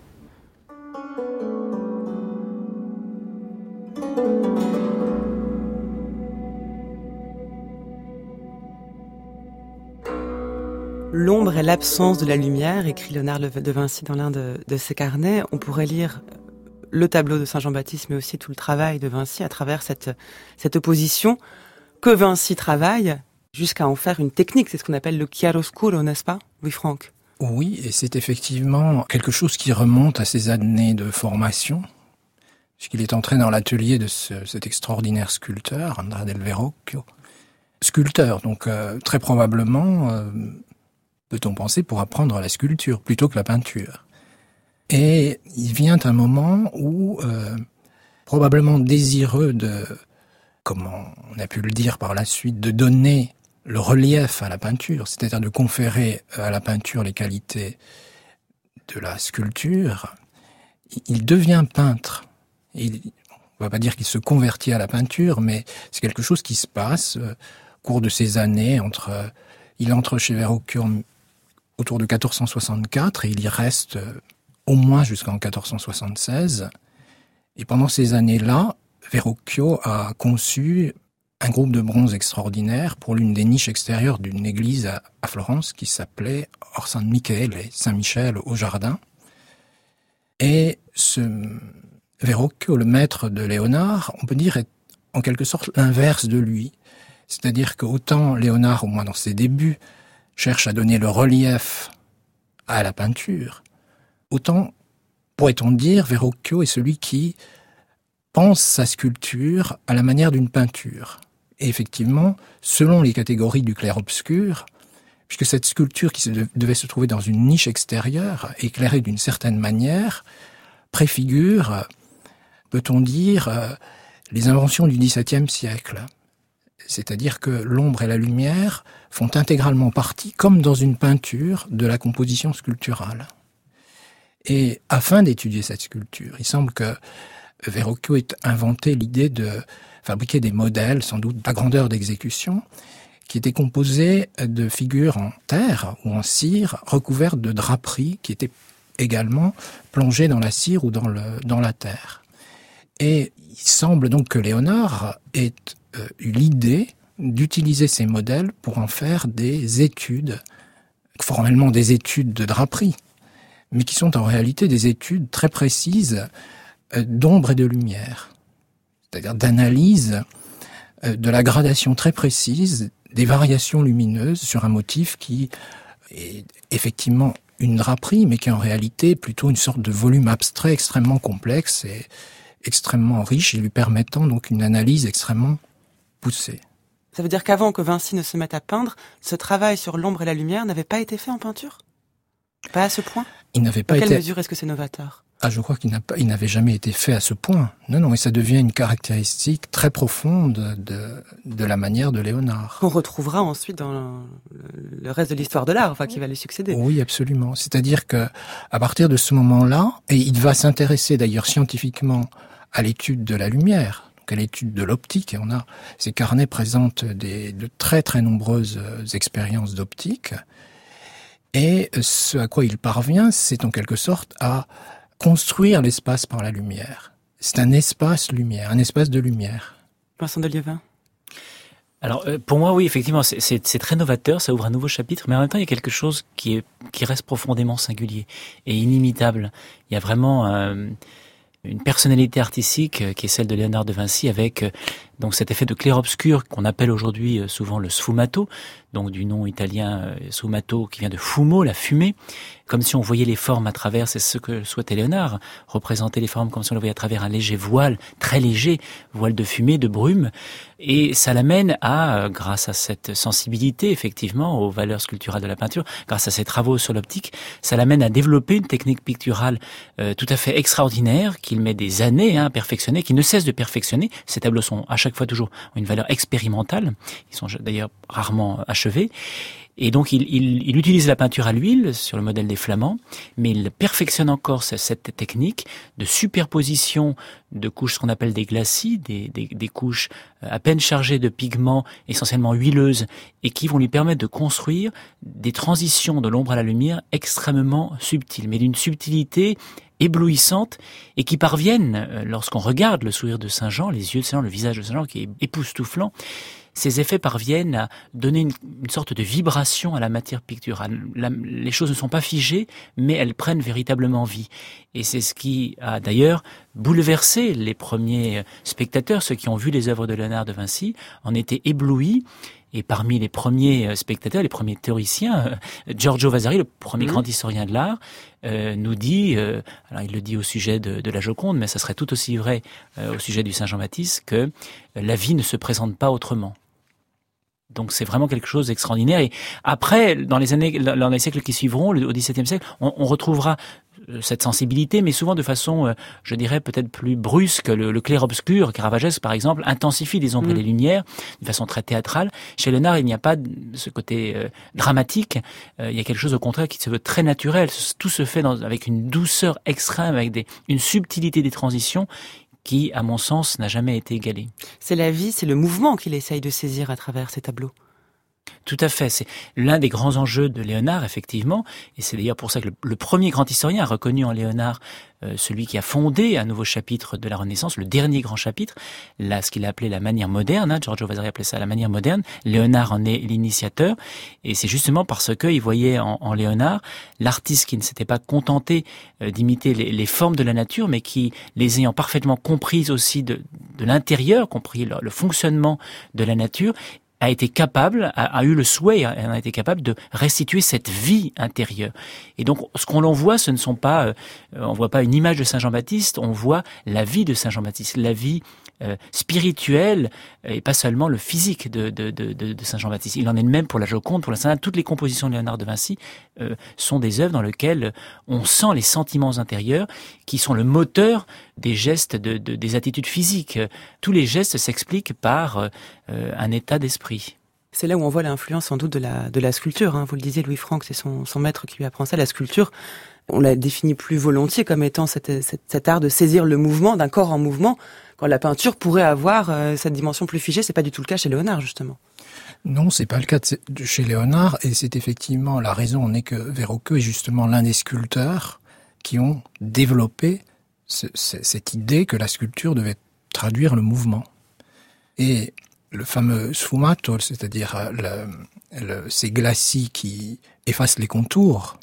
L'ombre est l'absence de la lumière, écrit Léonard de Vinci dans l'un de, de ses carnets. On pourrait lire le tableau de Saint Jean-Baptiste, mais aussi tout le travail de Vinci à travers cette, cette opposition que Vinci travaille jusqu'à en faire une technique. C'est ce qu'on appelle le chiaroscuro, n'est-ce pas, Louis-Franck ? Oui, et c'est effectivement quelque chose qui remonte à ses années de formation, puisqu'il est entré dans l'atelier de ce, cet extraordinaire sculpteur, Andrea del Verrocchio. Sculpteur, donc euh, très probablement, euh, peut-on penser, pour apprendre la sculpture plutôt que la peinture. Et il vient un moment où, euh, probablement désireux de, comment on a pu le dire par la suite, de donner le relief à la peinture, c'est-à-dire de conférer à la peinture les qualités de la sculpture, il devient peintre. Il, on ne va pas dire qu'il se convertit à la peinture, mais c'est quelque chose qui se passe euh, au cours de ces années. Entre, euh, il entre chez Verrocchio autour de quatorze cent soixante-quatre et il y reste euh, au moins jusqu'en quatorze cent soixante-seize. Et pendant ces années-là, Verrocchio a conçu un groupe de bronze extraordinaire pour l'une des niches extérieures d'une église à, à Florence qui s'appelait Or San Michele, Saint-Michel au jardin. Et ce Verrocchio, le maître de Léonard, on peut dire est en quelque sorte l'inverse de lui. C'est-à-dire qu'autant Léonard, au moins dans ses débuts, cherche à donner le relief à la peinture, autant, pourrait-on dire, Verrocchio est celui qui pense sa sculpture à la manière d'une peinture. Et effectivement, selon les catégories du clair-obscur, puisque cette sculpture qui se devait se trouver dans une niche extérieure, éclairée d'une certaine manière, préfigure, peut-on dire, les inventions du dix-septième siècle. C'est-à-dire que l'ombre et la lumière font intégralement partie, comme dans une peinture, de la composition sculpturale. Et afin d'étudier cette sculpture, il semble que Verrocchio ait inventé l'idée de fabriquer des modèles, sans doute à grandeur d'exécution, qui étaient composés de figures en terre ou en cire, recouvertes de draperies qui étaient également plongées dans la cire ou dans, le, dans la terre. Et il semble donc que Léonard ait euh, eu l'idée d'utiliser ces modèles pour en faire des études, formellement des études de draperie, mais qui sont en réalité des études très précises euh, d'ombre et de lumière, c'est-à-dire d'analyse euh, de la gradation très précise des variations lumineuses sur un motif qui est effectivement une draperie, mais qui est en réalité plutôt une sorte de volume abstrait extrêmement complexe et extrêmement riche, et lui permettant donc une analyse extrêmement poussée. Ça veut dire qu'avant que Vinci ne se mette à peindre, ce travail sur l'ombre et la lumière n'avait pas été fait en peinture ? Pas à ce point ? Il n'avait pas été... été... Dans quelle mesure est-ce que c'est novateur ? Ah, je crois qu'il n'a pas, il n'avait jamais été fait à ce point. Non, non, et ça devient une caractéristique très profonde de, de la manière de Léonard. Qu'on retrouvera ensuite dans le, le reste de l'histoire de l'art, enfin, qui va lui succéder. Oui, absolument. C'est-à-dire que, à partir de ce moment-là, et il va s'intéresser d'ailleurs scientifiquement à l'étude de la lumière, donc à l'étude de l'optique, et on a, ces carnets présentent des, de très très nombreuses expériences d'optique, et ce à quoi il parvient, c'est en quelque sorte à construire l'espace par la lumière. C'est un espace lumière, un espace de lumière. Vincent de Lieven. Alors euh, pour moi, oui, effectivement, c'est, c'est, c'est très novateur, ça ouvre un nouveau chapitre, mais en même temps, il y a quelque chose qui est qui reste profondément singulier et inimitable. Il y a vraiment euh, une personnalité artistique qui est celle de Léonard de Vinci, avec donc cet effet de clair-obscur qu'on appelle aujourd'hui souvent le sfumato, donc du nom italien sfumato qui vient de fumo, la fumée, comme si on voyait les formes à travers, c'est ce que souhaitait Léonard, représenter les formes comme si on les voyait à travers un léger voile, très léger, voile de fumée, de brume, et ça l'amène à, grâce à cette sensibilité effectivement aux valeurs sculpturales de la peinture, grâce à ses travaux sur l'optique, ça l'amène à développer une technique picturale euh, tout à fait extraordinaire, qu'il met des années hein, à perfectionner, qui ne cesse de perfectionner. Ces tableaux sont à chaque fois toujours une valeur expérimentale, ils sont d'ailleurs rarement achevés. Et donc il, il, il utilise la peinture à l'huile sur le modèle des Flamands, mais il perfectionne encore cette technique de superposition de couches, ce qu'on appelle des glacis, des, des, des couches à peine chargées de pigments essentiellement huileuses, et qui vont lui permettre de construire des transitions de l'ombre à la lumière extrêmement subtiles, mais d'une subtilité éblouissante, et qui parviennent, lorsqu'on regarde le sourire de Saint Jean, les yeux de Saint Jean, le visage de Saint Jean qui est époustouflant, ces effets parviennent à donner une, une sorte de vibration à la matière picturale. La, les choses ne sont pas figées, mais elles prennent véritablement vie. Et c'est ce qui a d'ailleurs bouleversé les premiers spectateurs, ceux qui ont vu les œuvres de Léonard de Vinci, en étaient éblouis. Et parmi les premiers spectateurs, les premiers théoriciens, Giorgio Vasari, le premier mmh. grand historien de l'art, euh, nous dit, euh, alors il le dit au sujet de, de la Joconde, mais ça serait tout aussi vrai euh, au sujet du Saint Jean-Baptiste, que la vie ne se présente pas autrement. Donc c'est vraiment quelque chose d'extraordinaire. Et après, dans les années, dans les siècles qui suivront, au dix-septième siècle, on, on retrouvera cette sensibilité, mais souvent de façon, je dirais, peut-être plus brusque. Le, le clair-obscur, Caravagesque par exemple, intensifie les ombres mmh. et les lumières de façon très théâtrale. Chez Léonard, il n'y a pas ce côté euh, dramatique. Euh, il y a quelque chose au contraire qui se veut très naturel. Tout se fait dans, avec une douceur extrême, avec des, une subtilité des transitions qui, à mon sens, n'a jamais été égalée. C'est la vie, c'est le mouvement qu'il essaye de saisir à travers ces tableaux. Tout à fait, c'est l'un des grands enjeux de Léonard, effectivement, et c'est d'ailleurs pour ça que le, le premier grand historien a reconnu en Léonard euh, celui qui a fondé un nouveau chapitre de la Renaissance, le dernier grand chapitre, là ce qu'il a appelé la manière moderne, hein, Giorgio Vasari appelait ça la manière moderne, Léonard en est l'initiateur, et c'est justement parce qu'il voyait en, en Léonard l'artiste qui ne s'était pas contenté euh, d'imiter les, les formes de la nature, mais qui, les ayant parfaitement comprises aussi de, de l'intérieur, compris le, le fonctionnement de la nature, a été capable, a, a eu le souhait, a, a été capable de restituer cette vie intérieure. Et donc, ce qu'on en voit, ce ne sont pas, euh, on voit pas une image de Saint Jean-Baptiste, on voit la vie de Saint Jean-Baptiste, la vie euh, spirituel et pas seulement le physique de, de, de, de Saint Jean-Baptiste. Il en est de même pour la Joconde, pour la Sainte Anne. Toutes les compositions de Léonard de Vinci euh, sont des œuvres dans lesquelles on sent les sentiments intérieurs qui sont le moteur des gestes, de, de, des attitudes physiques. Tous les gestes s'expliquent par euh, un état d'esprit. C'est là où on voit l'influence sans doute de la, de la sculpture. Hein. Vous le disiez, Louis Franck, c'est son, son maître qui lui apprend ça. La sculpture, on la définit plus volontiers comme étant cette, cette, cet art de saisir le mouvement d'un corps en mouvement, quand la peinture pourrait avoir euh, cette dimension plus figée. C'est pas du tout le cas chez Léonard, justement. Non, c'est pas le cas de, de chez Léonard, et c'est effectivement la raison en est que Verrocchio est justement l'un des sculpteurs qui ont développé ce, ce, cette idée que la sculpture devait traduire le mouvement. Et le fameux sfumato, c'est-à-dire le, le, ces glacis qui effacent les contours,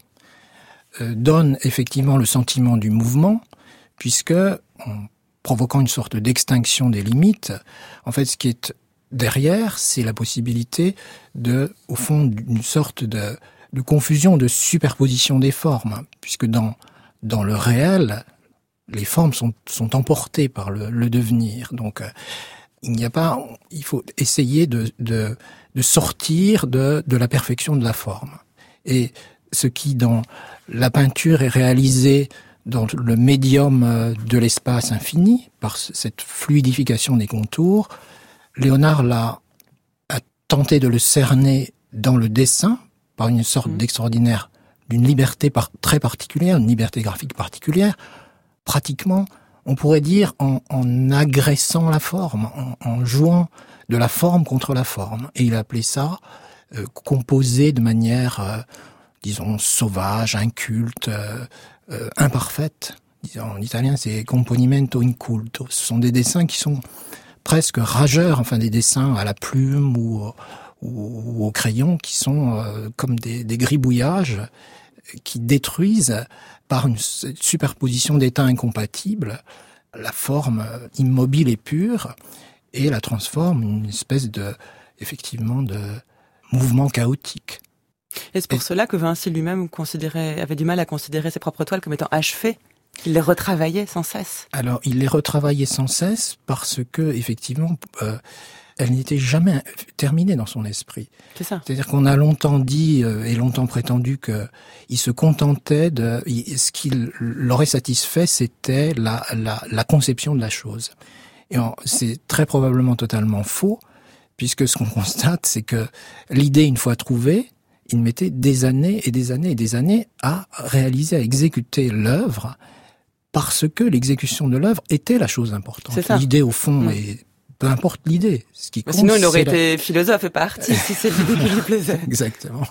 euh, donne effectivement le sentiment du mouvement, puisque, en provoquant une sorte d'extinction des limites, en fait, ce qui est derrière, c'est la possibilité de, au fond, d'une sorte de, de confusion, de superposition des formes, puisque dans, dans le réel, les formes sont, sont emportées par le, le devenir. Donc, euh, il n'y a pas, il faut essayer de, de, de sortir de, de la perfection de la forme. Et ce qui, dans la peinture, est réalisé dans le médium de l'espace infini, par cette fluidification des contours, Léonard l'a, a tenté de le cerner dans le dessin, par une sorte mmh. d'extraordinaire, d'une liberté par, très particulière, une liberté graphique particulière, pratiquement, on pourrait dire, en, en agressant la forme, en, en jouant de la forme contre la forme. Et il appelait ça euh, composer de manière, euh, disons, sauvage, inculte, euh, euh, imparfaite. En italien, c'est componimento inculto. Ce sont des dessins qui sont presque rageurs, enfin des dessins à la plume ou, ou, ou au crayon, qui sont euh, comme des, des gribouillages qui détruisent par une superposition d'états incompatibles la forme immobile et pure et la transforme en une espèce de, effectivement, de mouvement chaotique. Et c'est pour et... cela que Vinci lui-même considérait, avait du mal à considérer ses propres toiles comme étant achevées. Il les retravaillait sans cesse. Alors, il les retravaillait sans cesse parce que, effectivement, euh, elles n'étaient jamais terminées dans son esprit. C'est ça. C'est-à-dire qu'on a longtemps dit euh, et longtemps prétendu que il se contentait de, il, ce qui l'aurait satisfait, c'était la, la, la conception de la chose. Et en, c'est très probablement totalement faux, puisque ce qu'on constate, c'est que l'idée, une fois trouvée, il mettait des années et des années et des années à réaliser, à exécuter l'œuvre, parce que l'exécution de l'œuvre était la chose importante. C'est ça. L'idée, au fond, mmh. est, peu importe l'idée. Ce qui compte, sinon, il aurait été la... philosophe et pas artiste, si c'est l'idée qui lui plaisait. Exactement.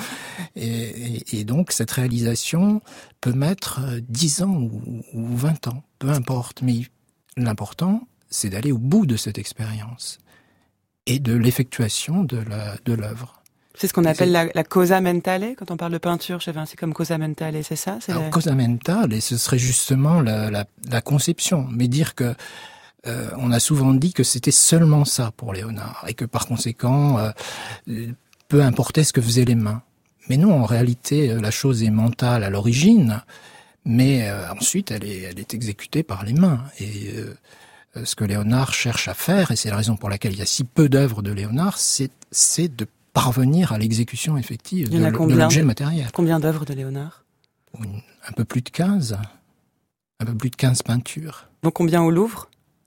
Et, et, et donc, cette réalisation peut mettre dix ans ou, ou vingt ans, peu importe. Mais l'important, c'est d'aller au bout de cette expérience et de l'effectuation de la, de l'œuvre. C'est ce qu'on appelle la, la causa mentale, quand on parle de peinture chez Vinci comme causa mentale, c'est ça c'est Alors, la... causa mentale, et ce serait justement la, la, la conception. Mais dire que euh, on a souvent dit que c'était seulement ça pour Léonard, et que par conséquent, euh, peu importait ce que faisaient les mains. Mais non, en réalité, la chose est mentale à l'origine, mais euh, ensuite elle est, elle est exécutée par les mains. Et euh, ce que Léonard cherche à faire, et c'est la raison pour laquelle il y a si peu d'œuvres de Léonard, c'est, c'est de parvenir à l'exécution effective de, de l'objet matériel. Combien d'œuvres de Léonard ? Un peu plus de quinze. Un peu plus de quinze peintures. Donc combien au Louvre ?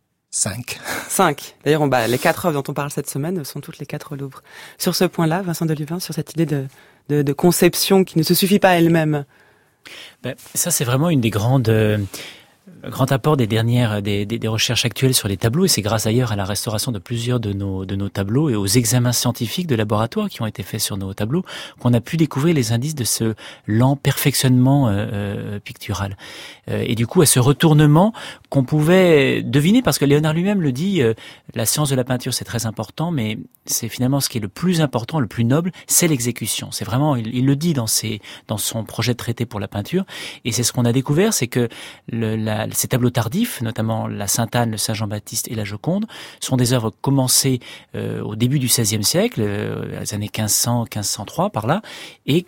Cinq. Cinq. D'ailleurs, on, bah, les quatre œuvres dont on parle cette semaine sont toutes les quatre au Louvre. Sur ce point-là, Vincent Delubin, sur cette idée de, de, de conception qui ne se suffit pas à elle-même. Ben, ça, c'est vraiment une des grandes... Euh... grand apport des dernières des, des, des recherches actuelles sur les tableaux, et c'est grâce d'ailleurs à la restauration de plusieurs de nos de nos tableaux et aux examens scientifiques de laboratoire qui ont été faits sur nos tableaux qu'on a pu découvrir les indices de ce lent perfectionnement euh, pictural euh, et du coup à ce retournement qu'on pouvait deviner, parce que Léonard lui-même le dit, euh, la science de la peinture c'est très important, mais c'est finalement ce qui est le plus important, le plus noble, c'est l'exécution. C'est vraiment, il, il le dit dans ses dans son projet de traité pour la peinture, et c'est ce qu'on a découvert, c'est que le, la ces tableaux tardifs, notamment la Sainte Anne, le Saint Jean-Baptiste et la Joconde, sont des œuvres commencées euh, au début du seizième siècle, euh, les années quinze cents, quinze cent trois par là, et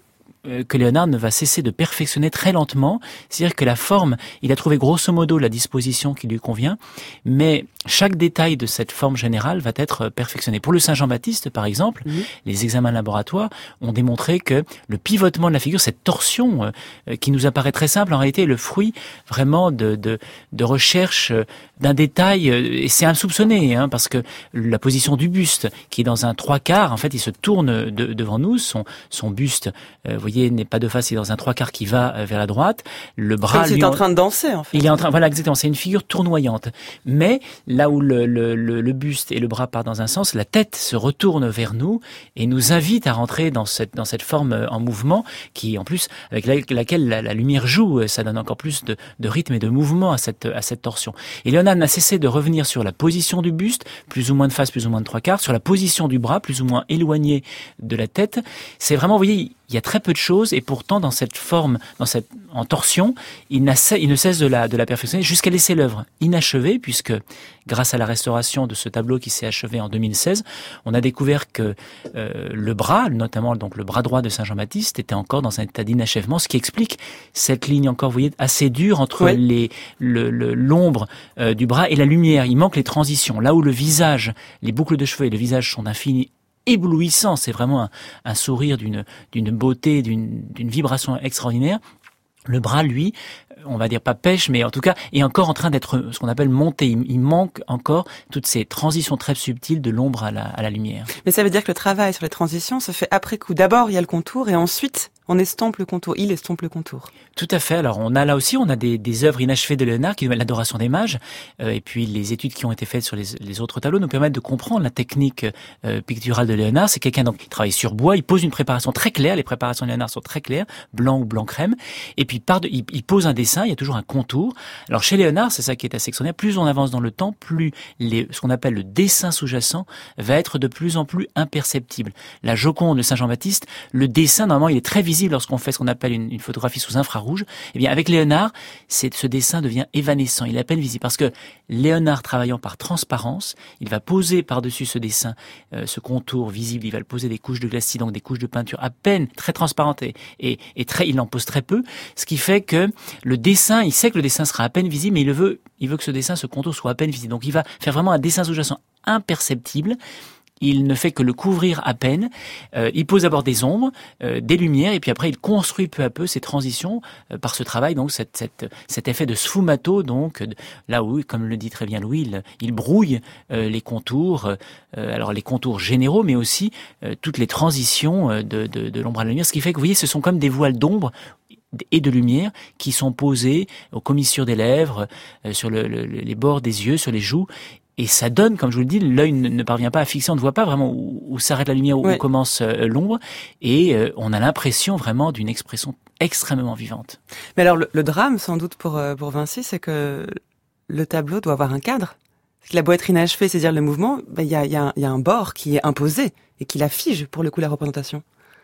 euh, que Léonard ne va cesser de perfectionner très lentement. C'est-à-dire que la forme, il a trouvé grosso modo la disposition qui lui convient, mais chaque détail de cette forme générale va être perfectionné. Pour le Saint Jean-Baptiste, par exemple, mmh. les examens laboratoires ont démontré que le pivotement de la figure, cette torsion euh, qui nous apparaît très simple, en réalité est le fruit vraiment de, de, de recherche euh, d'un détail, euh, et c'est insoupçonné, hein, parce que la position du buste, qui est dans un trois quarts, en fait, il se tourne de, devant nous, son, son buste, euh, vous voyez, n'est pas de face, il est dans un trois quarts qui va euh, vers la droite, le bras... Comme s'il est en train de danser, en fait. Il est en train, voilà, exactement, c'est une figure tournoyante. Mais là où le, le, le, le buste et le bras partent dans un sens, la tête se retourne vers nous et nous invite à rentrer dans cette, dans cette forme en mouvement qui, en plus, avec la, laquelle la, la lumière joue, ça donne encore plus de, de rythme et de mouvement à cette, à cette torsion. Et Léonard n'a cessé de revenir sur la position du buste, plus ou moins de face, plus ou moins de trois quarts, sur la position du bras, plus ou moins éloigné de la tête. C'est vraiment, vous voyez, il y a très peu de choses et pourtant dans cette forme, dans cette en torsion, il, n'a, il ne cesse de la, de la perfectionner jusqu'à laisser l'œuvre inachevée, puisque grâce à la restauration de ce tableau qui s'est achevé en deux mille seize, on a découvert que euh, le bras, notamment donc le bras droit de Saint Jean-Baptiste, était encore dans un état d'inachèvement, ce qui explique cette ligne encore, vous voyez, assez dure entre ouais. les, le, le, l'ombre euh, du bras et la lumière. Il manque les transitions. Là où le visage, les boucles de cheveux et le visage sont d'infini éblouissant, c'est vraiment un, un sourire d'une, d'une beauté, d'une, d'une vibration extraordinaire. Le bras, lui, on va dire pas pêche, mais en tout cas est encore en train d'être ce qu'on appelle monté. Il, il manque encore toutes ces transitions très subtiles de l'ombre à la, à la lumière. Mais ça veut dire que le travail sur les transitions se fait après coup. D'abord, il y a le contour et ensuite, on estompe le contour. Il estompe le contour. Tout à fait. Alors, on a là aussi, on a des, des œuvres inachevées de Léonard, qui nous l'Adoration des mages, euh, et puis les études qui ont été faites sur les, les autres tableaux nous permettent de comprendre la technique euh, picturale de Léonard. C'est quelqu'un donc qui travaille sur bois. Il pose une préparation très claire. Les préparations de Léonard sont très claires, blanc ou blanc crème. Et puis, par de, il, il pose un dessin. Il y a toujours un contour. Alors, chez Léonard, c'est ça qui est assez extraordinaire. Plus on avance dans le temps, plus les, ce qu'on appelle le dessin sous-jacent va être de plus en plus imperceptible. La Joconde de Saint Jean-Baptiste, le dessin, normalement, il est très visible lorsqu'on fait ce qu'on appelle une, une photographie sous infrarouge. Eh bien, avec Léonard, c'est, ce dessin devient évanescent. Il est à peine visible parce que Léonard, travaillant par transparence, il va poser par-dessus ce dessin, euh, ce contour visible. Il va le poser des couches de glacis, donc des couches de peinture à peine très transparentes et, et, et très, il en pose très peu. Ce qui fait que le dessin, il sait que le dessin sera à peine visible, mais il le veut, il veut que ce dessin, ce contour soit à peine visible. Donc, il va faire vraiment un dessin sous-jacent imperceptible. Il ne fait que le couvrir à peine. Euh, il pose d'abord des ombres, euh, des lumières, et puis après il construit peu à peu ces transitions euh, par ce travail. Donc cette, cette, cet effet de sfumato, donc là où, comme le dit très bien Louis, il, il brouille euh, les contours. Euh, alors les contours généraux, mais aussi euh, toutes les transitions euh, de, de, de l'ombre à la lumière. Ce qui fait que vous voyez, ce sont comme des voiles d'ombre et de lumière qui sont posées aux commissures des lèvres, euh, sur le, le, les bords des yeux, sur les joues. Et ça donne, comme je vous le dis, l'œil ne, ne parvient pas à fixer, on ne voit pas vraiment où, où s'arrête la lumière, où, ouais. où commence euh, l'ombre, et euh, on a l'impression vraiment d'une expression extrêmement vivante. Mais alors le, le drame, sans doute pour euh, pour Vinci, c'est que le tableau doit avoir un cadre. Parce que la beau être inachevé, c'est-à-dire le mouvement, il ben, y, a, y, a, y a un bord qui est imposé et qui la fige pour le coup la représentation.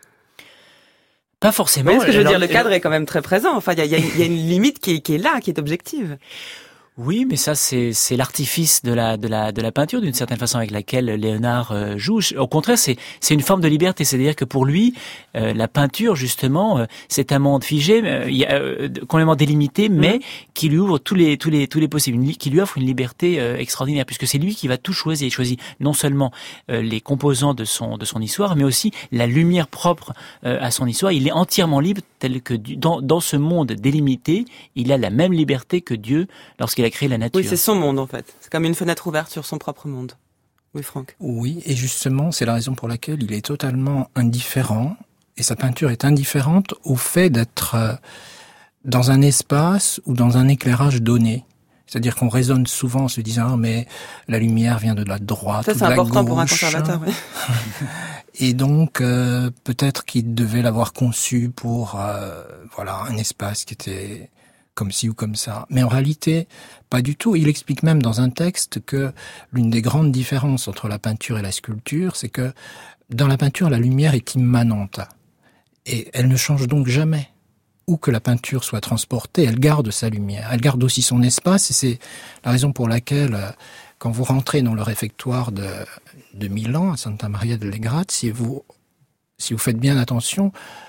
Pas forcément. Oui, ce que je veux alors, dire, le cadre est quand même très présent. Enfin, il y a, y, a, y a une limite qui est, qui est là, qui est objective. Oui, mais ça c'est c'est l'artifice de la de la de la peinture d'une certaine façon avec laquelle Léonard euh, joue. Au contraire, c'est c'est une forme de liberté, c'est-à-dire que pour lui, euh, la peinture justement, euh, c'est un monde figé, euh, il y a, euh, complètement délimité, mais mmh. qui lui ouvre tous les tous les tous les possibles, qui lui offre une liberté euh, extraordinaire, puisque c'est lui qui va tout choisir. Il choisit non seulement euh, les composants de son de son histoire, mais aussi la lumière propre euh, à son histoire. Il est entièrement libre, tel que dans dans ce monde délimité, il a la même liberté que Dieu lorsqu'il a créé la nature. Oui, c'est son monde en fait. C'est comme une fenêtre ouverte sur son propre monde. Oui, Franck. Oui, et justement, c'est la raison pour laquelle il est totalement indifférent, et sa peinture est indifférente au fait d'être dans un espace ou dans un éclairage donné. C'est-à-dire qu'on raisonne souvent en se disant ah, mais la lumière vient de la droite ça, ou de la gauche. Ça, c'est important pour un conservateur, oui. Et donc, euh, peut-être qu'il devait l'avoir conçu pour euh, voilà un espace qui était comme ci ou comme ça. Mais en réalité, pas du tout. Il explique même dans un texte que l'une des grandes différences entre la peinture et la sculpture, c'est que dans la peinture, la lumière est immanente. Et elle ne change donc jamais. Où que la peinture soit transportée, elle garde sa lumière. Elle garde aussi son espace, et c'est la raison pour laquelle, quand vous rentrez dans le réfectoire de, de Milan, à Santa Maria delle Grazie, si vous, si vous faites bien attention,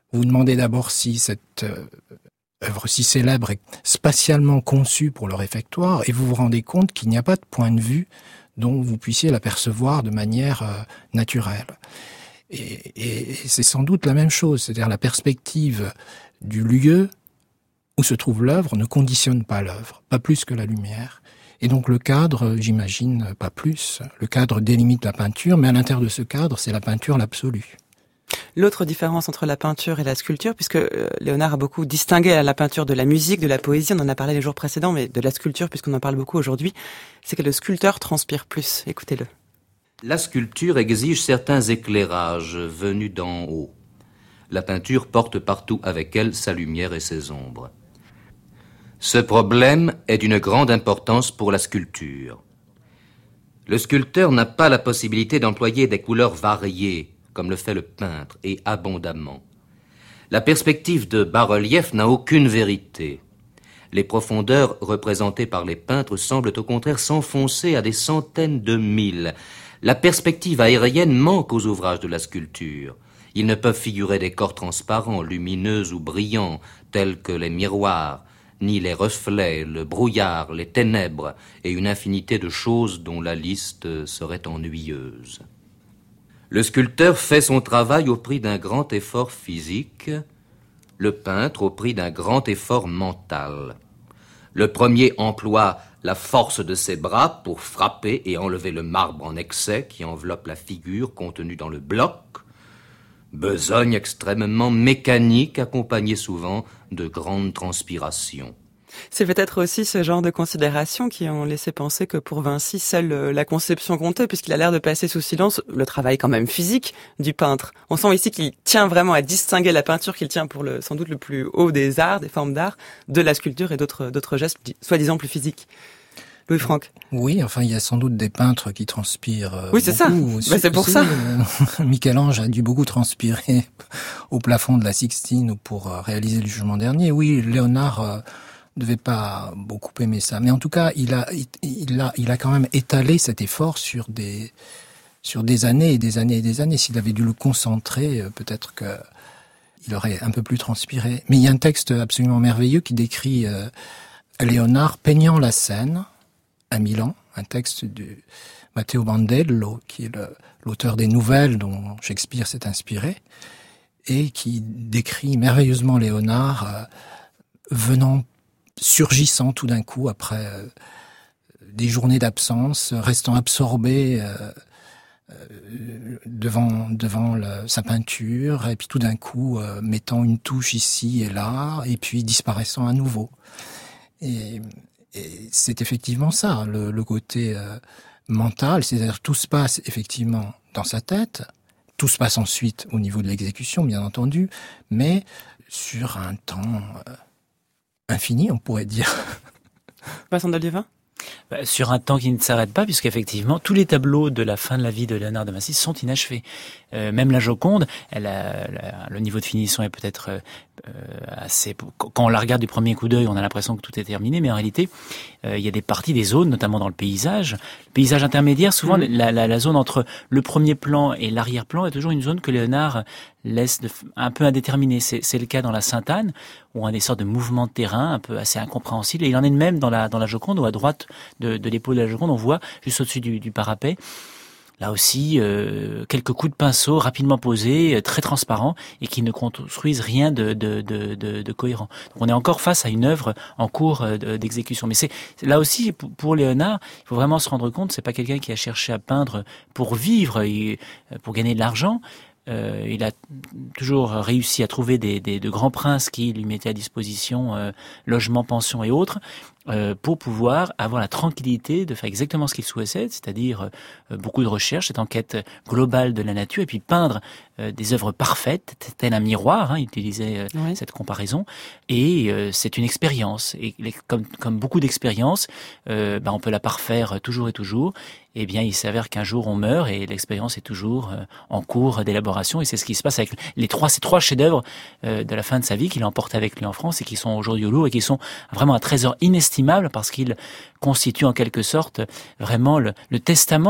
Vous vous demandez d'abord si cette euh, œuvre si célèbre est spatialement conçue pour le réfectoire, et vous vous rendez compte qu'il n'y a pas de point de vue dont vous puissiez l'apercevoir de manière euh, naturelle. Et, et, et c'est sans doute la même chose, c'est-à-dire la perspective du lieu où se trouve l'œuvre ne conditionne pas l'œuvre, pas plus que la lumière. Et donc le cadre, j'imagine, pas plus. Le cadre délimite la peinture, mais à l'intérieur de ce cadre, c'est la peinture l'absolue. L'autre différence entre la peinture et la sculpture, puisque Léonard a beaucoup distingué la peinture de la musique, de la poésie, on en a parlé les jours précédents, mais de la sculpture, puisqu'on en parle beaucoup aujourd'hui, c'est que le sculpteur transpire plus. Écoutez-le. La sculpture exige certains éclairages venus d'en haut. La peinture porte partout avec elle sa lumière et ses ombres. Ce problème est d'une grande importance pour la sculpture. Le sculpteur n'a pas la possibilité d'employer des couleurs variées, comme le fait le peintre, et abondamment. La perspective de bas-relief n'a aucune vérité. Les profondeurs représentées par les peintres semblent au contraire s'enfoncer à des centaines de milles. La perspective aérienne manque aux ouvrages de la sculpture. Ils ne peuvent figurer des corps transparents, lumineux ou brillants, tels que les miroirs, ni les reflets, le brouillard, les ténèbres, et une infinité de choses dont la liste serait ennuyeuse. Le sculpteur fait son travail au prix d'un grand effort physique, le peintre au prix d'un grand effort mental. Le premier emploie la force de ses bras pour frapper et enlever le marbre en excès qui enveloppe la figure contenue dans le bloc, besogne extrêmement mécanique accompagnée souvent de grandes transpirations. C'est peut-être aussi ce genre de considérations qui ont laissé penser que pour Vinci, seule la conception comptait, puisqu'il a l'air de passer sous silence le travail quand même physique du peintre. On sent ici qu'il tient vraiment à distinguer la peinture, qu'il tient pour le, sans doute le plus haut des arts, des formes d'art, de la sculpture et d'autres, d'autres gestes soi-disant plus physiques. Louis-Franck. Oui, enfin, il y a sans doute des peintres qui transpirent euh, Oui, c'est beaucoup. ça. Bah, c'est pour aussi, ça. Euh, Michel-Ange a dû beaucoup transpirer au plafond de la Sixtine ou pour euh, réaliser le Jugement dernier. Oui, Léonard euh, devait pas beaucoup aimer ça, mais en tout cas, il a, il, il a, il a quand même étalé cet effort sur des, sur des années et des années et des années. S'il avait dû le concentrer, euh, peut-être que il aurait un peu plus transpiré. Mais il y a un texte absolument merveilleux qui décrit euh, Léonard peignant la Seine à Milan, un texte de Matteo Bandello, qui est le, l'auteur des nouvelles dont Shakespeare s'est inspiré, et qui décrit merveilleusement Léonard euh, venant, surgissant tout d'un coup après euh, des journées d'absence, restant absorbé euh, euh, devant devant le, sa peinture, et puis tout d'un coup euh, mettant une touche ici et là, et puis disparaissant à nouveau. Et Et c'est effectivement ça, le, le côté euh, mental, c'est-à-dire tout se passe effectivement dans sa tête, tout se passe ensuite au niveau de l'exécution, bien entendu, mais sur un temps euh, infini, on pourrait dire. Vincent de Liévin ? Bah, sur un temps qui ne s'arrête pas, puisqu'effectivement, tous les tableaux de la fin de la vie de Léonard de Vinci sont inachevés. Euh, même la Joconde, elle a, la, le niveau de finition est peut-être euh, assez... Quand on la regarde du premier coup d'œil, on a l'impression que tout est terminé, mais en réalité, euh, il y a des parties des zones, notamment dans le paysage. Le paysage intermédiaire, souvent, mmh. la, la, la zone entre le premier plan et l'arrière-plan est toujours une zone que Léonard laisse de, un peu indéterminée. C'est, c'est le cas dans la Sainte-Anne, où on a des sortes de mouvements de terrain un peu assez incompréhensibles. Et il en est de même dans la, dans la Joconde, où à droite de, de l'épaule de la Joconde, on voit, juste au-dessus du, du parapet, là aussi, euh, quelques coups de pinceau rapidement posés, très transparents, et qui ne construisent rien de, de, de, de, de cohérent. Donc on est encore face à une œuvre en cours d'exécution. Mais c'est là aussi, pour Léonard, il faut vraiment se rendre compte, c'est pas quelqu'un qui a cherché à peindre pour vivre, et pour gagner de l'argent. Euh, il a toujours réussi à trouver des, des, de grands princes qui lui mettaient à disposition euh, logement, pension et autres, euh, pour pouvoir avoir la tranquillité de faire exactement ce qu'il souhaitait, c'est-à-dire euh, beaucoup de recherche, cette enquête globale de la nature, et puis peindre euh, des œuvres parfaites, tel un miroir, hein, il utilisait euh, oui. cette comparaison, et euh, c'est une expérience, et les, comme, comme beaucoup d'expériences, euh, ben, on peut la parfaire toujours et toujours. Eh bien, il s'avère qu'un jour on meurt et l'expérience est toujours euh, en cours d'élaboration, et c'est ce qui se passe avec les trois, ces trois chefs-d'œuvre euh, de la fin de sa vie qu'il a emporté avec lui en France et qui sont aujourd'hui au Louvre et qui sont vraiment un trésor inestimable parce qu'ils constituent en quelque sorte vraiment le, le testament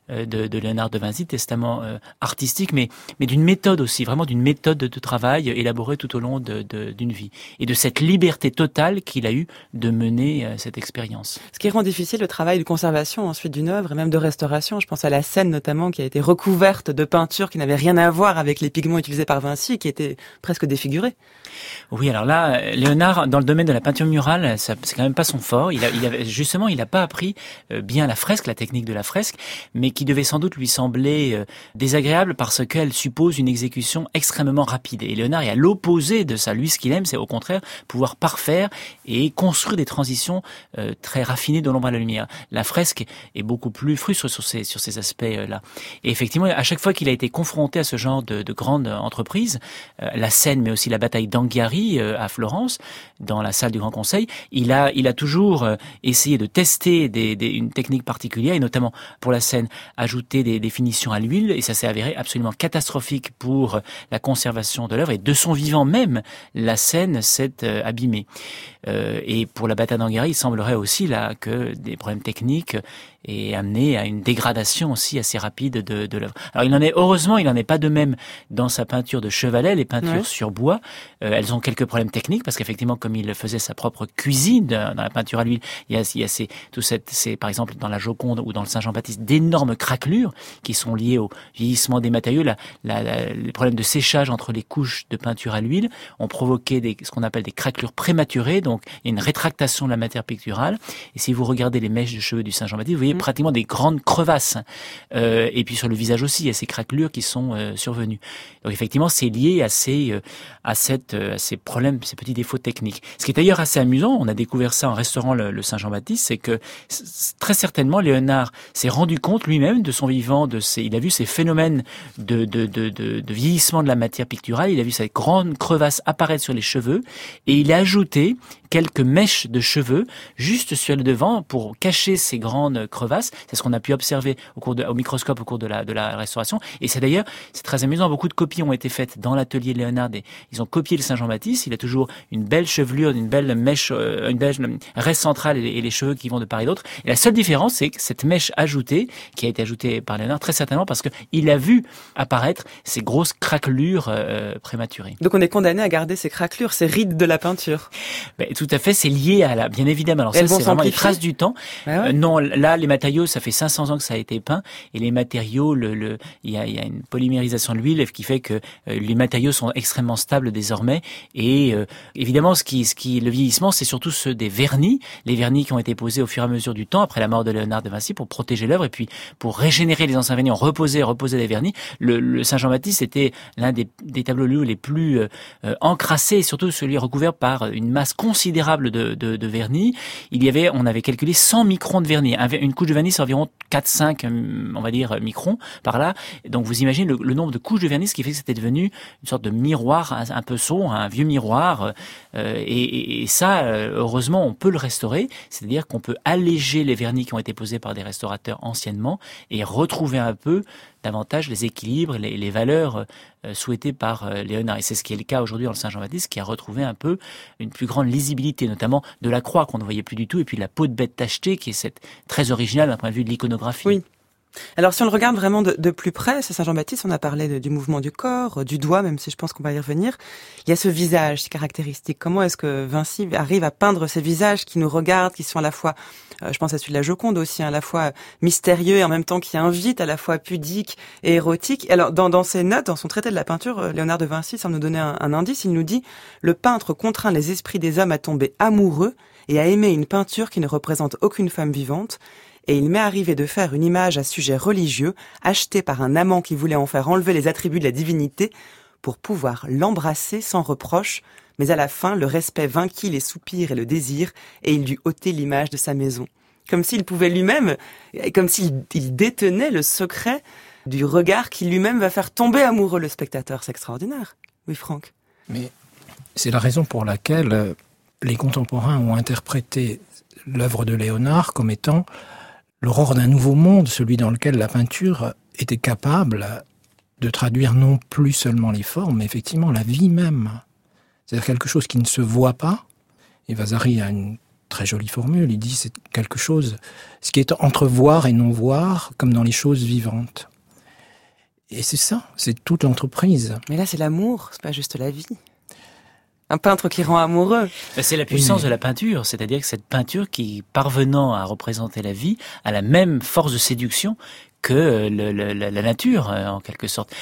de, de Léonard de Vinci, testament euh, artistique, mais, mais d'une méthode aussi, vraiment d'une méthode de, de travail élaborée tout au long de, de, d'une vie. Et de cette liberté totale qu'il a eu de mener euh, cette expérience. Ce qui rend difficile le travail de conservation ensuite d'une œuvre et même de restauration. Je pense à la scène notamment qui a été recouverte de peintures qui n'avaient rien à voir avec les pigments utilisés par Vinci, qui étaient presque défigurés. Oui, alors là, Léonard, dans le domaine de la peinture murale, ça, c'est quand même pas son fort. Il a, il a, justement, il n'a pas appris euh, bien la fresque, la technique de la fresque, mais qui devait sans doute lui sembler euh, désagréable parce qu'elle suppose une exécution extrêmement rapide. Et Léonard est à l'opposé de ça. Lui, ce qu'il aime, c'est au contraire pouvoir parfaire et construire des transitions euh, très raffinées de l'ombre à la lumière. La fresque est beaucoup plus frustre sur ces, sur ces aspects-là. Et effectivement, à chaque fois qu'il a été confronté à ce genre de, de grande entreprise, euh, la Seine, mais aussi la bataille d'Anghiari euh, à Florence, dans la salle du Grand Conseil, il a, il a toujours euh, essayé de tester des, des, une technique particulière, et notamment pour la Seine, ajouter des, des finitions à l'huile, et ça s'est avéré absolument catastrophique pour la conservation de l'œuvre, et de son vivant même, la Seine s'est euh, abîmée. Euh, et pour la bataille d'Anghiari, il semblerait aussi là que des problèmes techniques aient amené à une dégradation aussi assez rapide de, de l'œuvre. Alors il en est, heureusement, il n'en est pas de même dans sa peinture de Chevalet, les peintures ouais. sur bois. Euh, elles ont quelques problèmes techniques parce qu'effectivement, comme il faisait sa propre cuisine dans la peinture à l'huile, il y a, il y a ces, tout cette, ces, par exemple dans la Joconde ou dans le Saint-Jean-Baptiste, d'énormes craquelures qui sont liées au vieillissement des matériaux. La, la, la, les problèmes de séchage entre les couches de peinture à l'huile ont provoqué des, ce qu'on appelle des craquelures prématurées. Donc il y a une rétractation de la matière picturale. Et si vous regardez les mèches de cheveux du Saint-Jean-Baptiste, vous voyez pratiquement des grandes crevasses. Euh, et puis sur le visage aussi, il y a ces craquelures qui sont euh, survenues. Donc effectivement, c'est lié à ces, euh, à cette, euh, à ces problèmes, ces petits défauts techniques. Ce qui est d'ailleurs assez amusant, on a découvert ça en restaurant le, le Saint-Jean-Baptiste, c'est que très certainement Léonard s'est rendu compte lui-même de son vivant, de ces, il a vu ces phénomènes de, de, de, de, de vieillissement de la matière picturale, il a vu cette grande crevasse apparaître sur les cheveux, et il a ajouté quelques mèches de cheveux juste sur le devant pour cacher ces grandes crevasses. C'est ce qu'on a pu observer au cours de, au microscope au cours de la, de la restauration. Et c'est d'ailleurs, c'est très amusant, beaucoup de copies ont été faites dans l'atelier de Léonard. Et ils ont copié le Saint-Jean-Baptiste. Il a toujours une belle chevelure, une belle mèche, une belle raie centrale et les, et les cheveux qui vont de part et d'autre. Et la seule différence, c'est que cette mèche ajoutée, qui a été ajoutée par Léonard, très certainement parce que il a vu apparaître ces grosses craquelures euh, prématurées. Donc on est condamné à garder ces craquelures, ces rides de la peinture. Ben, tout à fait, c'est lié à la, bien évidemment. Alors ça, c'est vraiment les traces du temps. Ah ouais. euh, non, là, les matériaux, ça fait cinq cents ans que ça a été peint, et les matériaux, le, le, il y a, il y a une polymérisation de l'huile qui fait que euh, les matériaux sont extrêmement stables désormais. Et euh, évidemment, ce qui, ce qui, le vieillissement, c'est surtout ceux des vernis, les vernis qui ont été posés au fur et à mesure du temps après la mort de Léonard de Vinci pour protéger l'œuvre et puis pour régénérer les anciens vernis, on reposait, reposait les vernis. Le, le Saint-Jean-Baptiste était l'un des, des tableaux les plus euh, encrassés, et surtout celui recouvert par une masse considérable de, de, de vernis. Il y avait, on avait calculé cent microns de vernis. Une couche de vernis, c'est environ quatre cinq, on va dire, microns par là. Donc vous imaginez le, le nombre de couches de vernis, ce qui fait que c'était devenu une sorte de miroir un, un peu sombre, un vieux miroir. Euh, et, et ça, heureusement, on peut le restaurer. C'est-à-dire qu'on peut alléger les vernis qui ont été posés par des restaurateurs anciennement et retrouver un peu davantage les équilibres, les, les valeurs euh, souhaitées par euh, Léonard. Et c'est ce qui est le cas aujourd'hui dans le Saint-Jean-Baptiste, qui a retrouvé un peu une plus grande lisibilité, notamment de la croix qu'on ne voyait plus du tout, et puis la peau de bête tachetée, qui est cette, très originale d'un point de vue de l'iconographie. Oui. Alors si on le regarde vraiment de, de plus près, c'est Saint-Jean-Baptiste, on a parlé de, du mouvement du corps, du doigt, même si je pense qu'on va y revenir. Il y a ce visage, ces caractéristiques. Comment est-ce que Vinci arrive à peindre ces visages qui nous regardent, qui sont à la fois, euh, je pense à celui de la Joconde aussi, hein, à la fois mystérieux et en même temps qui invitent, à la fois pudique et érotique. Alors dans, dans ses notes, dans son traité de la peinture, Léonard de Vinci semble nous donner un, un indice. Il nous dit « Le peintre contraint les esprits des hommes à tomber amoureux et à aimer une peinture qui ne représente aucune femme vivante. » Et il m'est arrivé de faire une image à sujet religieux, achetée par un amant qui voulait en faire enlever les attributs de la divinité, pour pouvoir l'embrasser sans reproche, mais à la fin, le respect vainquit les soupirs et le désir, et il dut ôter l'image de sa maison. Comme s'il pouvait lui-même, comme s'il il détenait le secret du regard qui lui-même va faire tomber amoureux le spectateur. C'est extraordinaire. Oui, Franck. Mais c'est la raison pour laquelle les contemporains ont interprété l'œuvre de Léonard comme étant l'aurore d'un nouveau monde, celui dans lequel la peinture était capable de traduire non plus seulement les formes, mais effectivement la vie même. C'est-à-dire quelque chose qui ne se voit pas. Et Vasari a une très jolie formule. Il dit c'est quelque chose, ce qui est entre voir et non voir, comme dans les choses vivantes. Et c'est ça, c'est toute l'entreprise. Mais là, c'est l'amour, c'est pas juste la vie. Un peintre qui rend amoureux. C'est la puissance Oui. de la peinture, c'est-à-dire que cette peinture qui, parvenant à représenter la vie, a la même force de séduction que le, le, la, la nature, en quelque sorte.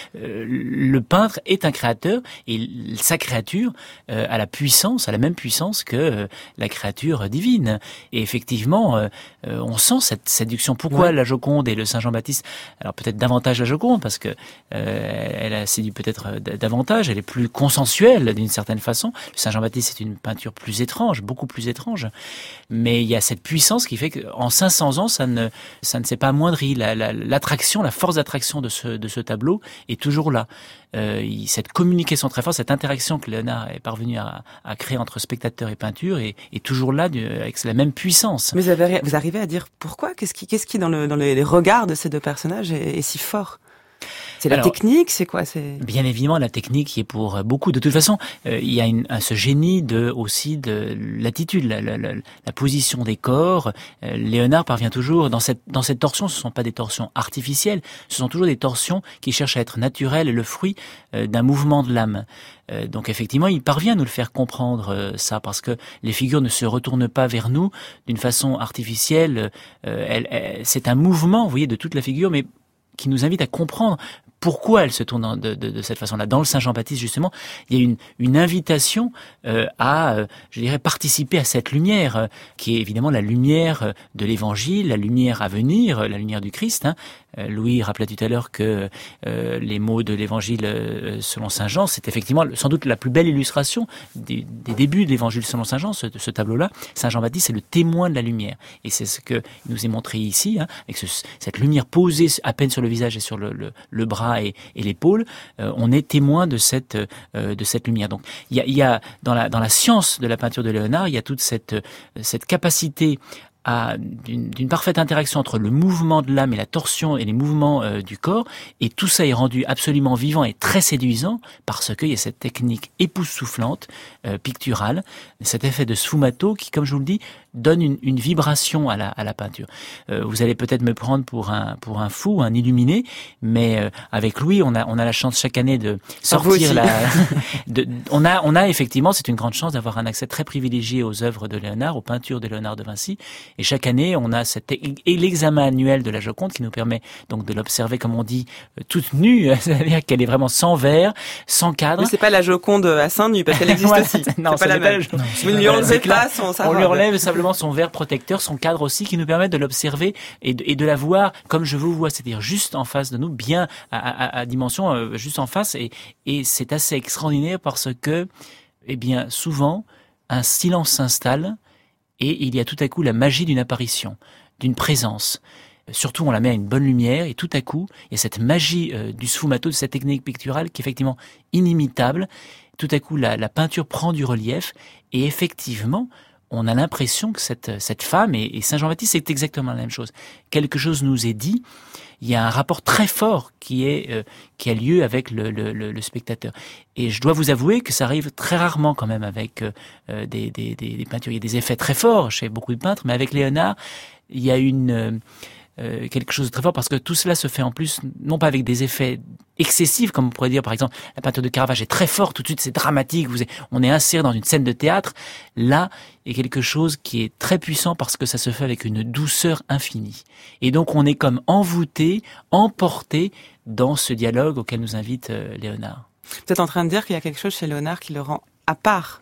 Le peintre est un créateur et sa créature a la puissance, a la même puissance que la créature divine. Et effectivement, on sent cette séduction. Pourquoi ouais. la Joconde et le Saint Jean-Baptiste? Alors peut-être davantage la Joconde, parce que euh, elle a séduit peut-être davantage, elle est plus consensuelle d'une certaine façon. Le Saint Jean-Baptiste c'est une peinture plus étrange, beaucoup plus étrange. Mais il y a cette puissance qui fait qu'en cinq cents ans, ça ne, ça ne s'est pas amoindri. La, la, l'attraction, la force d'attraction de ce, de ce tableau est toujours là. Euh, cette communication très forte, cette interaction que Léonard est parvenu à, à créer entre spectateur et peinture est, est toujours là du, avec la même puissance. Mais vous, avez, vous arrivez à dire pourquoi? Qu'est-ce qui, qu'est-ce qui dans, le, dans les, les regards de ces deux personnages est, est si fort? C'est la Alors, technique, c'est quoi? C'est bien évidemment la technique qui est pour beaucoup. De toute façon, euh, il y a une, un, ce génie de aussi de l'attitude, la, la, la, la position des corps. Euh, Léonard parvient toujours dans cette dans cette torsion. Ce ne sont pas des torsions artificielles, ce sont toujours des torsions qui cherchent à être naturelles, le fruit euh, d'un mouvement de l'âme. Euh, donc effectivement, il parvient à nous le faire comprendre euh, ça, parce que les figures ne se retournent pas vers nous d'une façon artificielle. Euh, elle, elle, c'est un mouvement, vous voyez, de toute la figure, mais qui nous invite à comprendre pourquoi elle se tourne de, de, de cette façon-là. Dans le Saint Jean-Baptiste, justement, il y a une, une invitation euh, à, euh, je dirais, participer à cette lumière, euh, qui est évidemment la lumière de l'Évangile, la lumière à venir, la lumière du Christ. Hein. Euh, Louis rappelait tout à l'heure que euh, les mots de l'Évangile euh, selon Saint Jean, c'est effectivement sans doute la plus belle illustration des, des débuts de l'Évangile selon Saint Jean, ce, ce tableau-là. Saint Jean-Baptiste, c'est le témoin de la lumière. Et c'est ce que il nous est montré ici, hein, avec ce, cette lumière posée à peine sur le visage et sur le, le, le bras et, et l'épaule, euh, on est témoin de cette euh, de cette lumière. Donc il y a, il y a dans la dans la science de la peinture de Léonard, il y a toute cette cette capacité à d'une, d'une parfaite interaction entre le mouvement de l'âme et la torsion et les mouvements euh, du corps, et tout ça est rendu absolument vivant et très séduisant parce qu'il y a cette technique époustouflante, euh, picturale, cet effet de sfumato qui, comme je vous le dis, donne une, une vibration à la, à la peinture. Euh, vous allez peut-être me prendre pour un pour un fou, un illuminé, mais euh, avec Louis, on a on a la chance chaque année de sortir la. de, on a on a effectivement, c'est une grande chance d'avoir un accès très privilégié aux œuvres de Léonard, aux peintures de Léonard de Vinci. Et chaque année, on a cet et l'examen annuel de la Joconde qui nous permet donc de l'observer, comme on dit, toute nue, c'est-à-dire qu'elle est vraiment sans verre, sans cadre. Mais c'est pas la Joconde à seins nus, parce qu'elle existe voilà, aussi. Non, c'est pas la même. Non, vous ne lui enlevez pas son On lui enlève simplement son verre protecteur, son cadre aussi, qui nous permet de l'observer et de, et de la voir comme je vous vois, c'est-à-dire juste en face de nous, bien à, à, à dimension, euh, juste en face. Et, et c'est assez extraordinaire parce que, eh bien, souvent, un silence s'installe. Et il y a tout à coup la magie d'une apparition, d'une présence. Surtout, on la met à une bonne lumière, et tout à coup, il y a cette magie euh, du sfumato, de cette technique picturale qui est effectivement inimitable. Tout à coup, la, la peinture prend du relief, et effectivement, on a l'impression que cette, cette femme, et, et Saint Jean-Baptiste, c'est exactement la même chose. Quelque chose nous est dit, il y a un rapport très fort qui est euh, qui a lieu avec le, le, le, le spectateur. Et je dois vous avouer que ça arrive très rarement quand même avec euh, des, des, des, des peintures. Il y a des effets très forts chez beaucoup de peintres, mais avec Léonard, il y a une... Euh, Euh, quelque chose de très fort, parce que tout cela se fait en plus non pas avec des effets excessifs, comme on pourrait dire par exemple la peinture de Caravage est très forte, tout de suite c'est dramatique, vous êtes, on est inséré dans une scène de théâtre. Là, il y a quelque chose qui est très puissant parce que ça se fait avec une douceur infinie, et donc on est comme envoûté, emporté dans ce dialogue auquel nous invite euh, Léonard. Vous êtes en train de dire qu'il y a quelque chose chez Léonard qui le rend à part.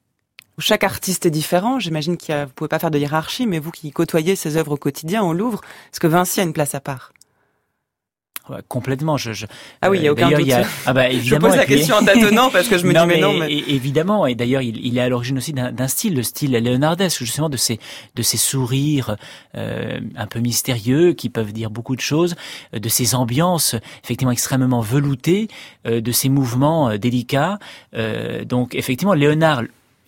Chaque artiste est différent, j'imagine que vous pouvez pas faire de hiérarchie, mais vous qui côtoyez ses œuvres au quotidien au Louvre, est-ce que Vinci a une place à part? Ouais, complètement. Je, je, ah oui, il y a aucun doute. Il y a, ah bah, évidemment, je pose la puis, question en tâtonnant parce que je me non, dis mais, mais non. Mais... Et, évidemment, et d'ailleurs, il, il est à l'origine aussi d'un, d'un style, le style léonardesque, justement de ces de ces sourires euh, un peu mystérieux qui peuvent dire beaucoup de choses, de ces ambiances effectivement extrêmement veloutées, euh, de ces mouvements euh, délicats. Euh, donc effectivement, Léonard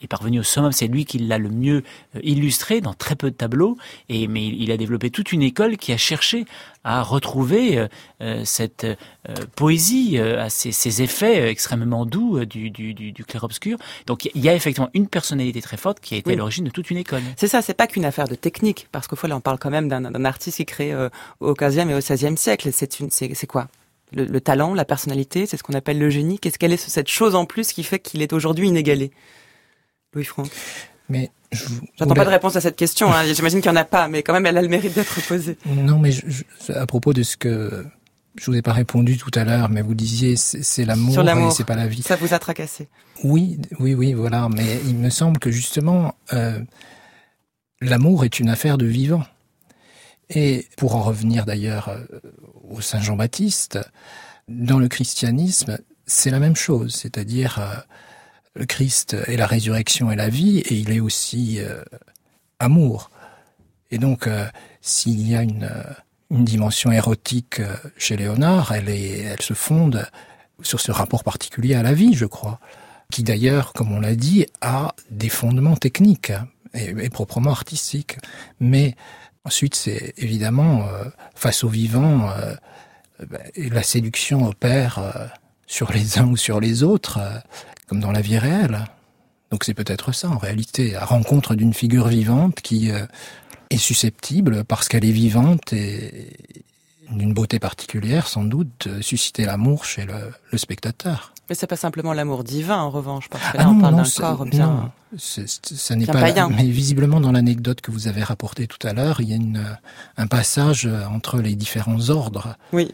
est parvenu au summum. C'est lui qui l'a le mieux illustré dans très peu de tableaux. Et mais il a développé toute une école qui a cherché à retrouver euh, cette euh, poésie, euh, ces, ces effets extrêmement doux euh, du, du, du, du clair-obscur. Donc il y a effectivement une personnalité très forte qui a été oui. à l'origine de toute une école. C'est ça, c'est pas qu'une affaire de technique, parce qu'au fond là on parle quand même d'un, d'un artiste qui est créé euh, au quinzième et au seizième siècle. C'est, une, c'est, c'est quoi le, le talent, la personnalité, c'est ce qu'on appelle le génie. Qu'est-ce qu'elle est cette chose en plus qui fait qu'il est aujourd'hui inégalé? Louis-Franck. Mais je J'attends voulais... pas de réponse à cette question, hein. J'imagine qu'il n'y en a pas, mais quand même elle a le mérite d'être posée. Non, mais je, je, à propos de ce que je vous ai pas répondu tout à l'heure, mais vous disiez c'est, c'est l'amour, Sur l'amour, et c'est pas la vie. Ça vous a tracassé. Oui, oui, oui, voilà. Mais il me semble que justement euh, l'amour est une affaire de vivant. Et pour en revenir d'ailleurs euh, au Saint Jean-Baptiste, dans le christianisme, c'est la même chose, c'est-à-dire euh, le Christ est la résurrection et la vie, et il est aussi euh, amour. Et donc, euh, s'il y a une, une dimension érotique euh, chez Léonard, elle, est, elle se fonde sur ce rapport particulier à la vie, je crois, qui d'ailleurs, comme on l'a dit, a des fondements techniques et, et proprement artistiques. Mais ensuite, c'est évidemment, euh, face au vivant, euh, la séduction opère euh, sur les uns ou sur les autres, euh, comme dans la vie réelle. Donc c'est peut-être ça, en réalité, la rencontre d'une figure vivante qui euh, est susceptible, parce qu'elle est vivante et d'une beauté particulière, sans doute, de susciter l'amour chez le, le spectateur. Mais c'est pas simplement l'amour divin, en revanche, parce que là, ah non, on parle non, d'un corps bien... Non, c'est, c'est, ça n'est bien pas... païen. Mais visiblement, dans l'anecdote que vous avez rapportée tout à l'heure, il y a une, un passage entre les différents ordres. Oui.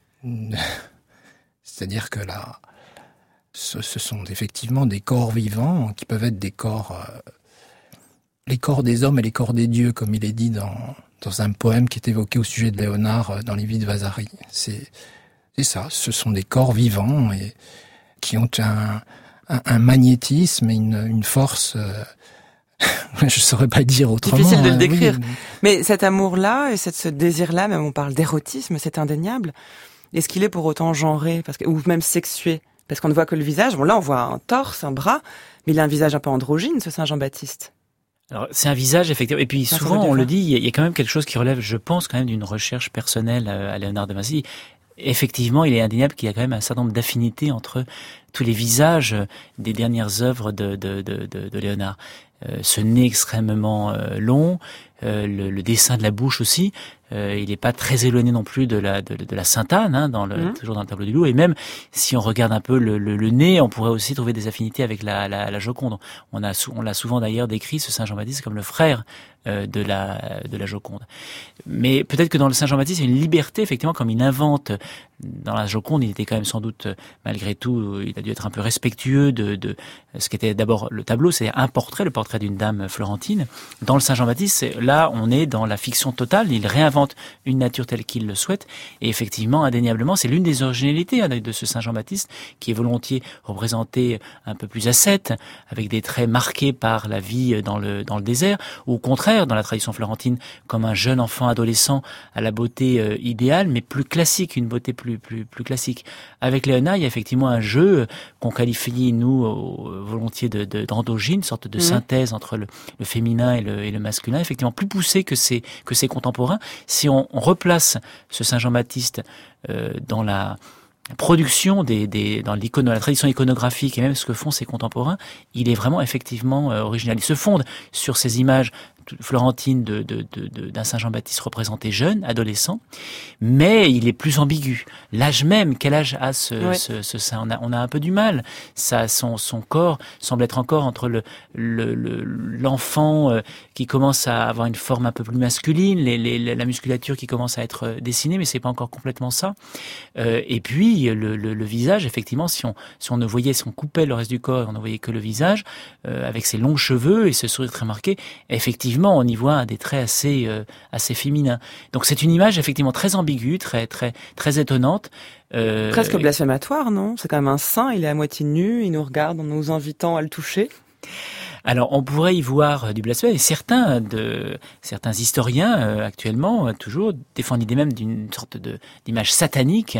C'est-à-dire que là, ce, ce sont effectivement des corps vivants qui peuvent être des corps... Euh, les corps des hommes et les corps des dieux, comme il est dit dans, dans un poème qui est évoqué au sujet de Léonard dans les Vies de Vasari. C'est, c'est ça, ce sont des corps vivants et qui ont un, un, un magnétisme et une, une force... Euh, je ne saurais pas dire autrement. Difficile de le hein, décrire. Oui. Mais cet amour-là et cette, ce désir-là, même on parle d'érotisme, c'est indéniable. Est-ce qu'il est pour autant genré, parce que, ou même sexué? Parce qu'on ne voit que le visage. Bon, là, on voit un torse, un bras, mais il a un visage un peu androgyne, ce Saint Jean-Baptiste. Alors, c'est un visage, effectivement. Et puis, souvent, on le dit, il y a quand même quelque chose qui relève, je pense, quand même d'une recherche personnelle à Léonard de Vinci. Effectivement, il est indéniable qu'il y a quand même un certain nombre d'affinités entre tous les visages des dernières œuvres de, de, de, de, de Léonard. Euh, ce nez extrêmement euh, long, euh, le, le dessin de la bouche aussi. Euh, il n'est pas très éloigné non plus de la de, de la Sainte-Anne, hein, dans le, mmh. toujours dans le tableau du loup. Et même si on regarde un peu le, le, le nez, on pourrait aussi trouver des affinités avec la, la, la Joconde. On a on l'a souvent d'ailleurs décrit, ce Saint Jean-Baptiste, comme le frère euh, de la de la Joconde. Mais peut-être que dans le Saint Jean-Baptiste, il y a une liberté, effectivement, comme il invente. Dans la Joconde, il était quand même sans doute, malgré tout, il a dû être un peu respectueux de, de ce qu'était d'abord le tableau, c'est un portrait, le portrait d'une dame florentine. Dans le Saint Jean-Baptiste, là, on est dans la fiction totale. Il réinvente une nature telle qu'il le souhaite. Et effectivement, indéniablement, c'est l'une des originalités hein, de ce Saint Jean-Baptiste, qui est volontiers représenté un peu plus ascète, avec des traits marqués par la vie dans le dans le désert, ou au contraire, dans la tradition florentine, comme un jeune enfant adolescent à la beauté euh, idéale, mais plus classique, une beauté plus plus plus classique. Avec Léonard, il y a effectivement un jeu qu'on qualifie nous euh, volontiers de, de d'androgyne, une sorte de mmh. synthèse entre le, le féminin et le, et le masculin, effectivement plus poussé que ses que ses contemporains. Si on, on replace ce Saint Jean-Baptiste euh, dans la production des, des dans l'icono, la tradition iconographique et même ce que font ses contemporains, il est vraiment effectivement euh, original. Il se fonde sur ces images florentines de, de, de, de, d'un Saint Jean-Baptiste représenté jeune, adolescent, mais il est plus ambigu. L'âge même, quel âge a ce, ouais. ce, ce Saint? On a, on a un peu du mal. Ça, son, son corps semble être encore entre le, le, le l'enfant euh, qui commence à avoir une forme un peu plus masculine, les, les, la musculature qui commence à être dessinée, mais c'est pas encore complètement ça. Euh, et puis le, le, le visage, effectivement, si on, si on ne voyait, si on coupait le reste du corps, on ne voyait que le visage, euh, avec ses longs cheveux et ce sourire très marqué, effectivement, on y voit des traits assez euh, assez féminins. Donc c'est une image effectivement très ambiguë, très très très étonnante. Euh, Presque blasphématoire, non? C'est quand même un saint, il est à moitié nu, il nous regarde en nous invitant à le toucher. Alors, on pourrait y voir du blasphème, et certains de certains historiens euh, actuellement euh, toujours défendent l'idée même d'une sorte de d'image satanique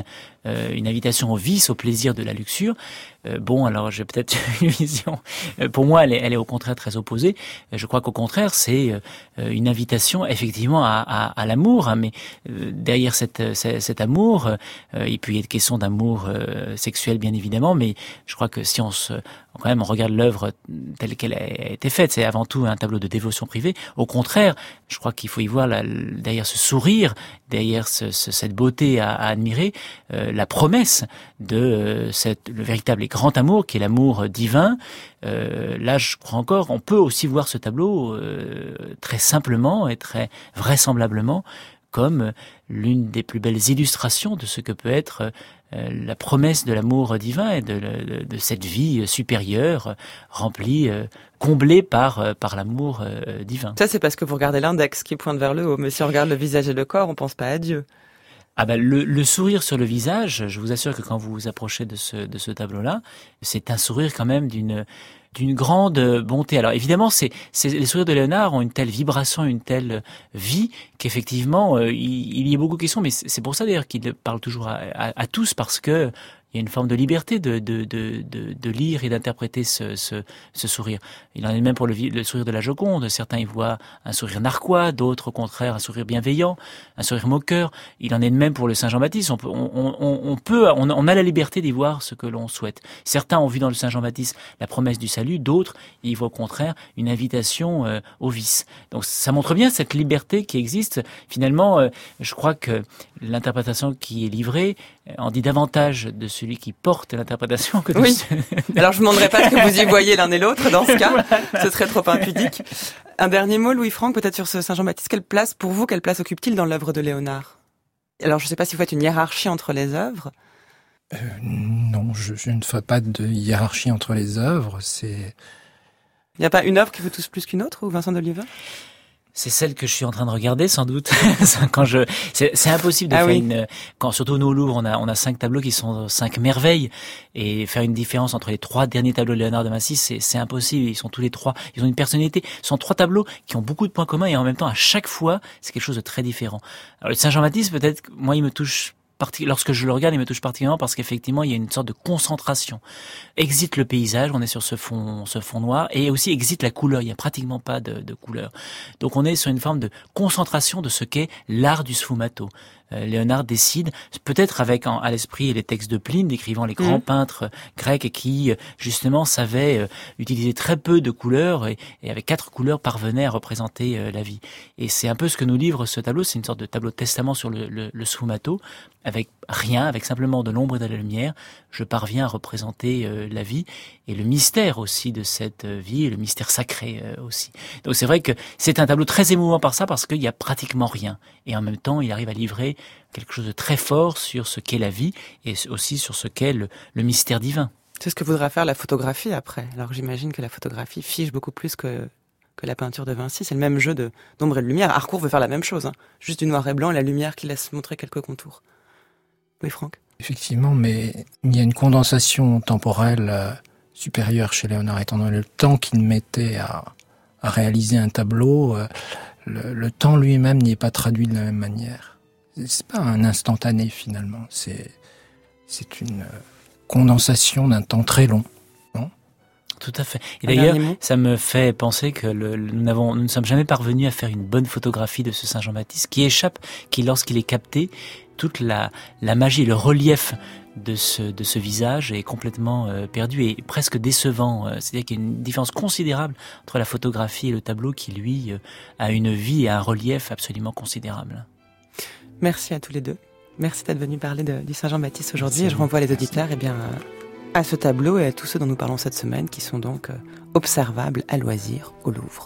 euh, une invitation au vice, au plaisir de la luxure. Euh, bon, alors j'ai peut-être une vision. Euh, pour moi, elle est, elle est au contraire très opposée. Euh, je crois qu'au contraire, c'est euh, une invitation effectivement à, à, à l'amour. Hein, mais euh, derrière cette, cet, cet amour, euh, il peut y être question d'amour euh, sexuel, bien évidemment. Mais je crois que si on se, quand même, on regarde l'œuvre telle qu'elle a été faite, c'est avant tout un tableau de dévotion privée. Au contraire, je crois qu'il faut y voir la, derrière ce sourire, derrière ce, ce, cette beauté à, à admirer, euh, la promesse de euh, cette, le véritable et grand amour qui est l'amour divin. Euh, là, je crois encore, on peut aussi voir ce tableau euh, très simplement et très vraisemblablement comme l'une des plus belles illustrations de ce que peut être euh, la promesse de l'amour divin et de, de, de cette vie supérieure, remplie, euh, comblée par, euh, par l'amour euh, divin. Ça, c'est parce que vous regardez l'index qui pointe vers le haut, mais si on regarde le visage et le corps, on pense pas à Dieu. Ah ben le, le sourire sur le visage, je vous assure que quand vous vous approchez de ce, de ce tableau-là, c'est un sourire quand même d'une d'une grande bonté. Alors évidemment, c'est, c'est les sourires de Léonard ont une telle vibration, une telle vie qu'effectivement euh, il, il y a beaucoup de questions. Mais c'est pour ça d'ailleurs qu'il parle toujours à, à, à tous, parce que il y a une forme de liberté de, de, de, de, de lire et d'interpréter ce, ce, ce sourire. Il en est même pour le, le sourire de la Joconde. Certains y voient un sourire narquois, d'autres au contraire un sourire bienveillant, un sourire moqueur. Il en est de même pour le Saint Jean-Baptiste. On peut, on, on, on peut, on, on a la liberté d'y voir ce que l'on souhaite. Certains ont vu dans le Saint Jean-Baptiste la promesse du salut, d'autres y voient au contraire une invitation euh, au vice. Donc ça montre bien cette liberté qui existe. Finalement, euh, je crois que l'interprétation qui est livrée en dit davantage de celui qui porte l'interprétation que de oui. ce... Alors je ne demanderai pas ce que vous y voyez l'un et l'autre dans ce cas, voilà. Ce serait trop impudique. Un dernier mot, Louis-Franck, peut-être sur ce Saint Jean-Baptiste. Quelle place, pour vous, quelle place occupe-t-il dans l'œuvre de Léonard? Alors je ne sais pas si vous faites une hiérarchie entre les œuvres. Euh, non, je, je ne fais pas de hiérarchie entre les œuvres. C'est. Il n'y a pas une œuvre qui vous touche plus qu'une autre, ou Vincent d'Oliva? C'est celle que je suis en train de regarder, sans doute. Quand je, c'est, c'est impossible de ah faire oui. une. Quand surtout nous au Louvre, on a on a cinq tableaux qui sont cinq merveilles, et faire une différence entre les trois derniers tableaux de Léonard de Vinci, c'est c'est impossible. Ils sont tous les trois, ils ont une personnalité. Ce sont trois tableaux qui ont beaucoup de points communs, et en même temps, à chaque fois, c'est quelque chose de très différent. Alors le Saint Jean-Baptiste, peut-être, moi, il me touche. Lorsque je le regarde, il me touche particulièrement parce qu'effectivement, il y a une sorte de concentration. Exit le paysage, on est sur ce fond, ce fond noir, et aussi exit la couleur. Il n'y a pratiquement pas de, de couleur. Donc, on est sur une forme de concentration de ce qu'est l'art du sfumato. Euh, Léonard décide, peut-être avec en, à l'esprit les textes de Pline décrivant les grands mmh. peintres grecs qui, justement, savaient euh, utiliser très peu de couleurs et, et avec quatre couleurs parvenaient à représenter euh, la vie. Et c'est un peu ce que nous livre ce tableau. C'est une sorte de tableau de testament sur le, le, le sfumato. Avec rien, avec simplement de l'ombre et de la lumière, je parviens à représenter euh, la vie et le mystère aussi de cette euh, vie, et le mystère sacré euh, aussi. Donc c'est vrai que c'est un tableau très émouvant par ça, parce qu'il y a pratiquement rien. Et en même temps, il arrive à livrer quelque chose de très fort sur ce qu'est la vie et aussi sur ce qu'est le, le mystère divin. C'est ce que voudra faire la photographie après. Alors j'imagine que la photographie fiche beaucoup plus que... que la peinture de Vinci. C'est le même jeu de, d'ombre et de lumière. Harcourt veut faire la même chose, hein. Juste du noir et blanc et la lumière qui laisse montrer quelques contours. Oui, Franck. Effectivement, mais il y a une condensation temporelle euh, supérieure chez Léonard, étant donné le temps qu'il mettait à, à réaliser un tableau. Euh, le, le temps lui-même n'y est pas traduit de la même manière. C'est pas un instantané finalement. C'est c'est une euh, condensation d'un temps très long. Tout à fait. Et d'ailleurs, ça me fait penser que le, le, nous n'avons, nous ne sommes jamais parvenus à faire une bonne photographie de ce Saint Jean-Baptiste, qui échappe, qui lorsqu'il est capté, toute la, la magie, le relief de ce, de ce visage est complètement euh, perdu et presque décevant. Euh, c'est-à-dire qu'il y a une différence considérable entre la photographie et le tableau qui, lui, euh, a une vie et un relief absolument considérable. Merci à tous les deux. Merci d'être venus parler de, du Saint Jean-Baptiste aujourd'hui. Et je renvoie les auditeurs, eh bien, à ce tableau et à tous ceux dont nous parlons cette semaine, qui sont donc euh, observables à loisir au Louvre.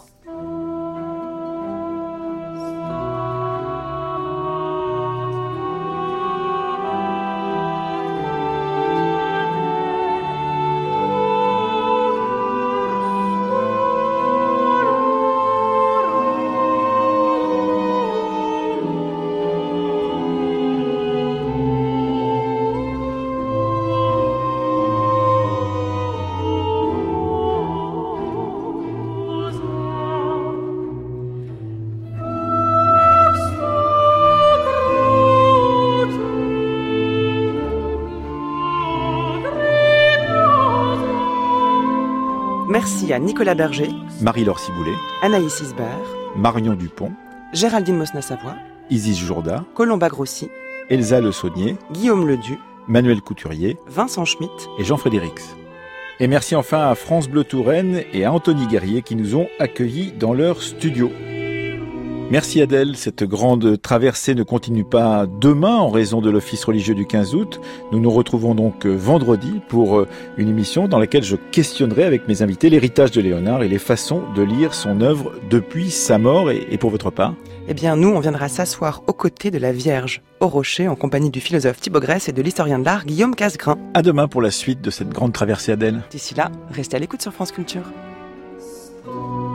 Merci à Nicolas Berger, Marie-Laure Ciboulet, Anaïs Isbert, Marion Dupont, Géraldine Mosna-Savoie, Isis Jourda, Colomba Grossi, Elsa Le Saunier, Guillaume Ledu, Manuel Couturier, Vincent Schmitt et Jean Frédérix. Et merci enfin à France Bleu Touraine et à Anthony Guerrier qui nous ont accueillis dans leur studio. Merci Adèle, cette grande traversée ne continue pas demain en raison de l'office religieux du quinze août. Nous nous retrouvons donc vendredi pour une émission dans laquelle je questionnerai avec mes invités l'héritage de Léonard et les façons de lire son œuvre depuis sa mort. Et, et pour votre part ? Eh bien nous, on viendra s'asseoir aux côtés de la Vierge au Rocher en compagnie du philosophe Thibaut Grèce et de l'historien de l'art Guillaume Casgrain. À demain pour la suite de cette grande traversée Adèle. D'ici là, restez à l'écoute sur France Culture.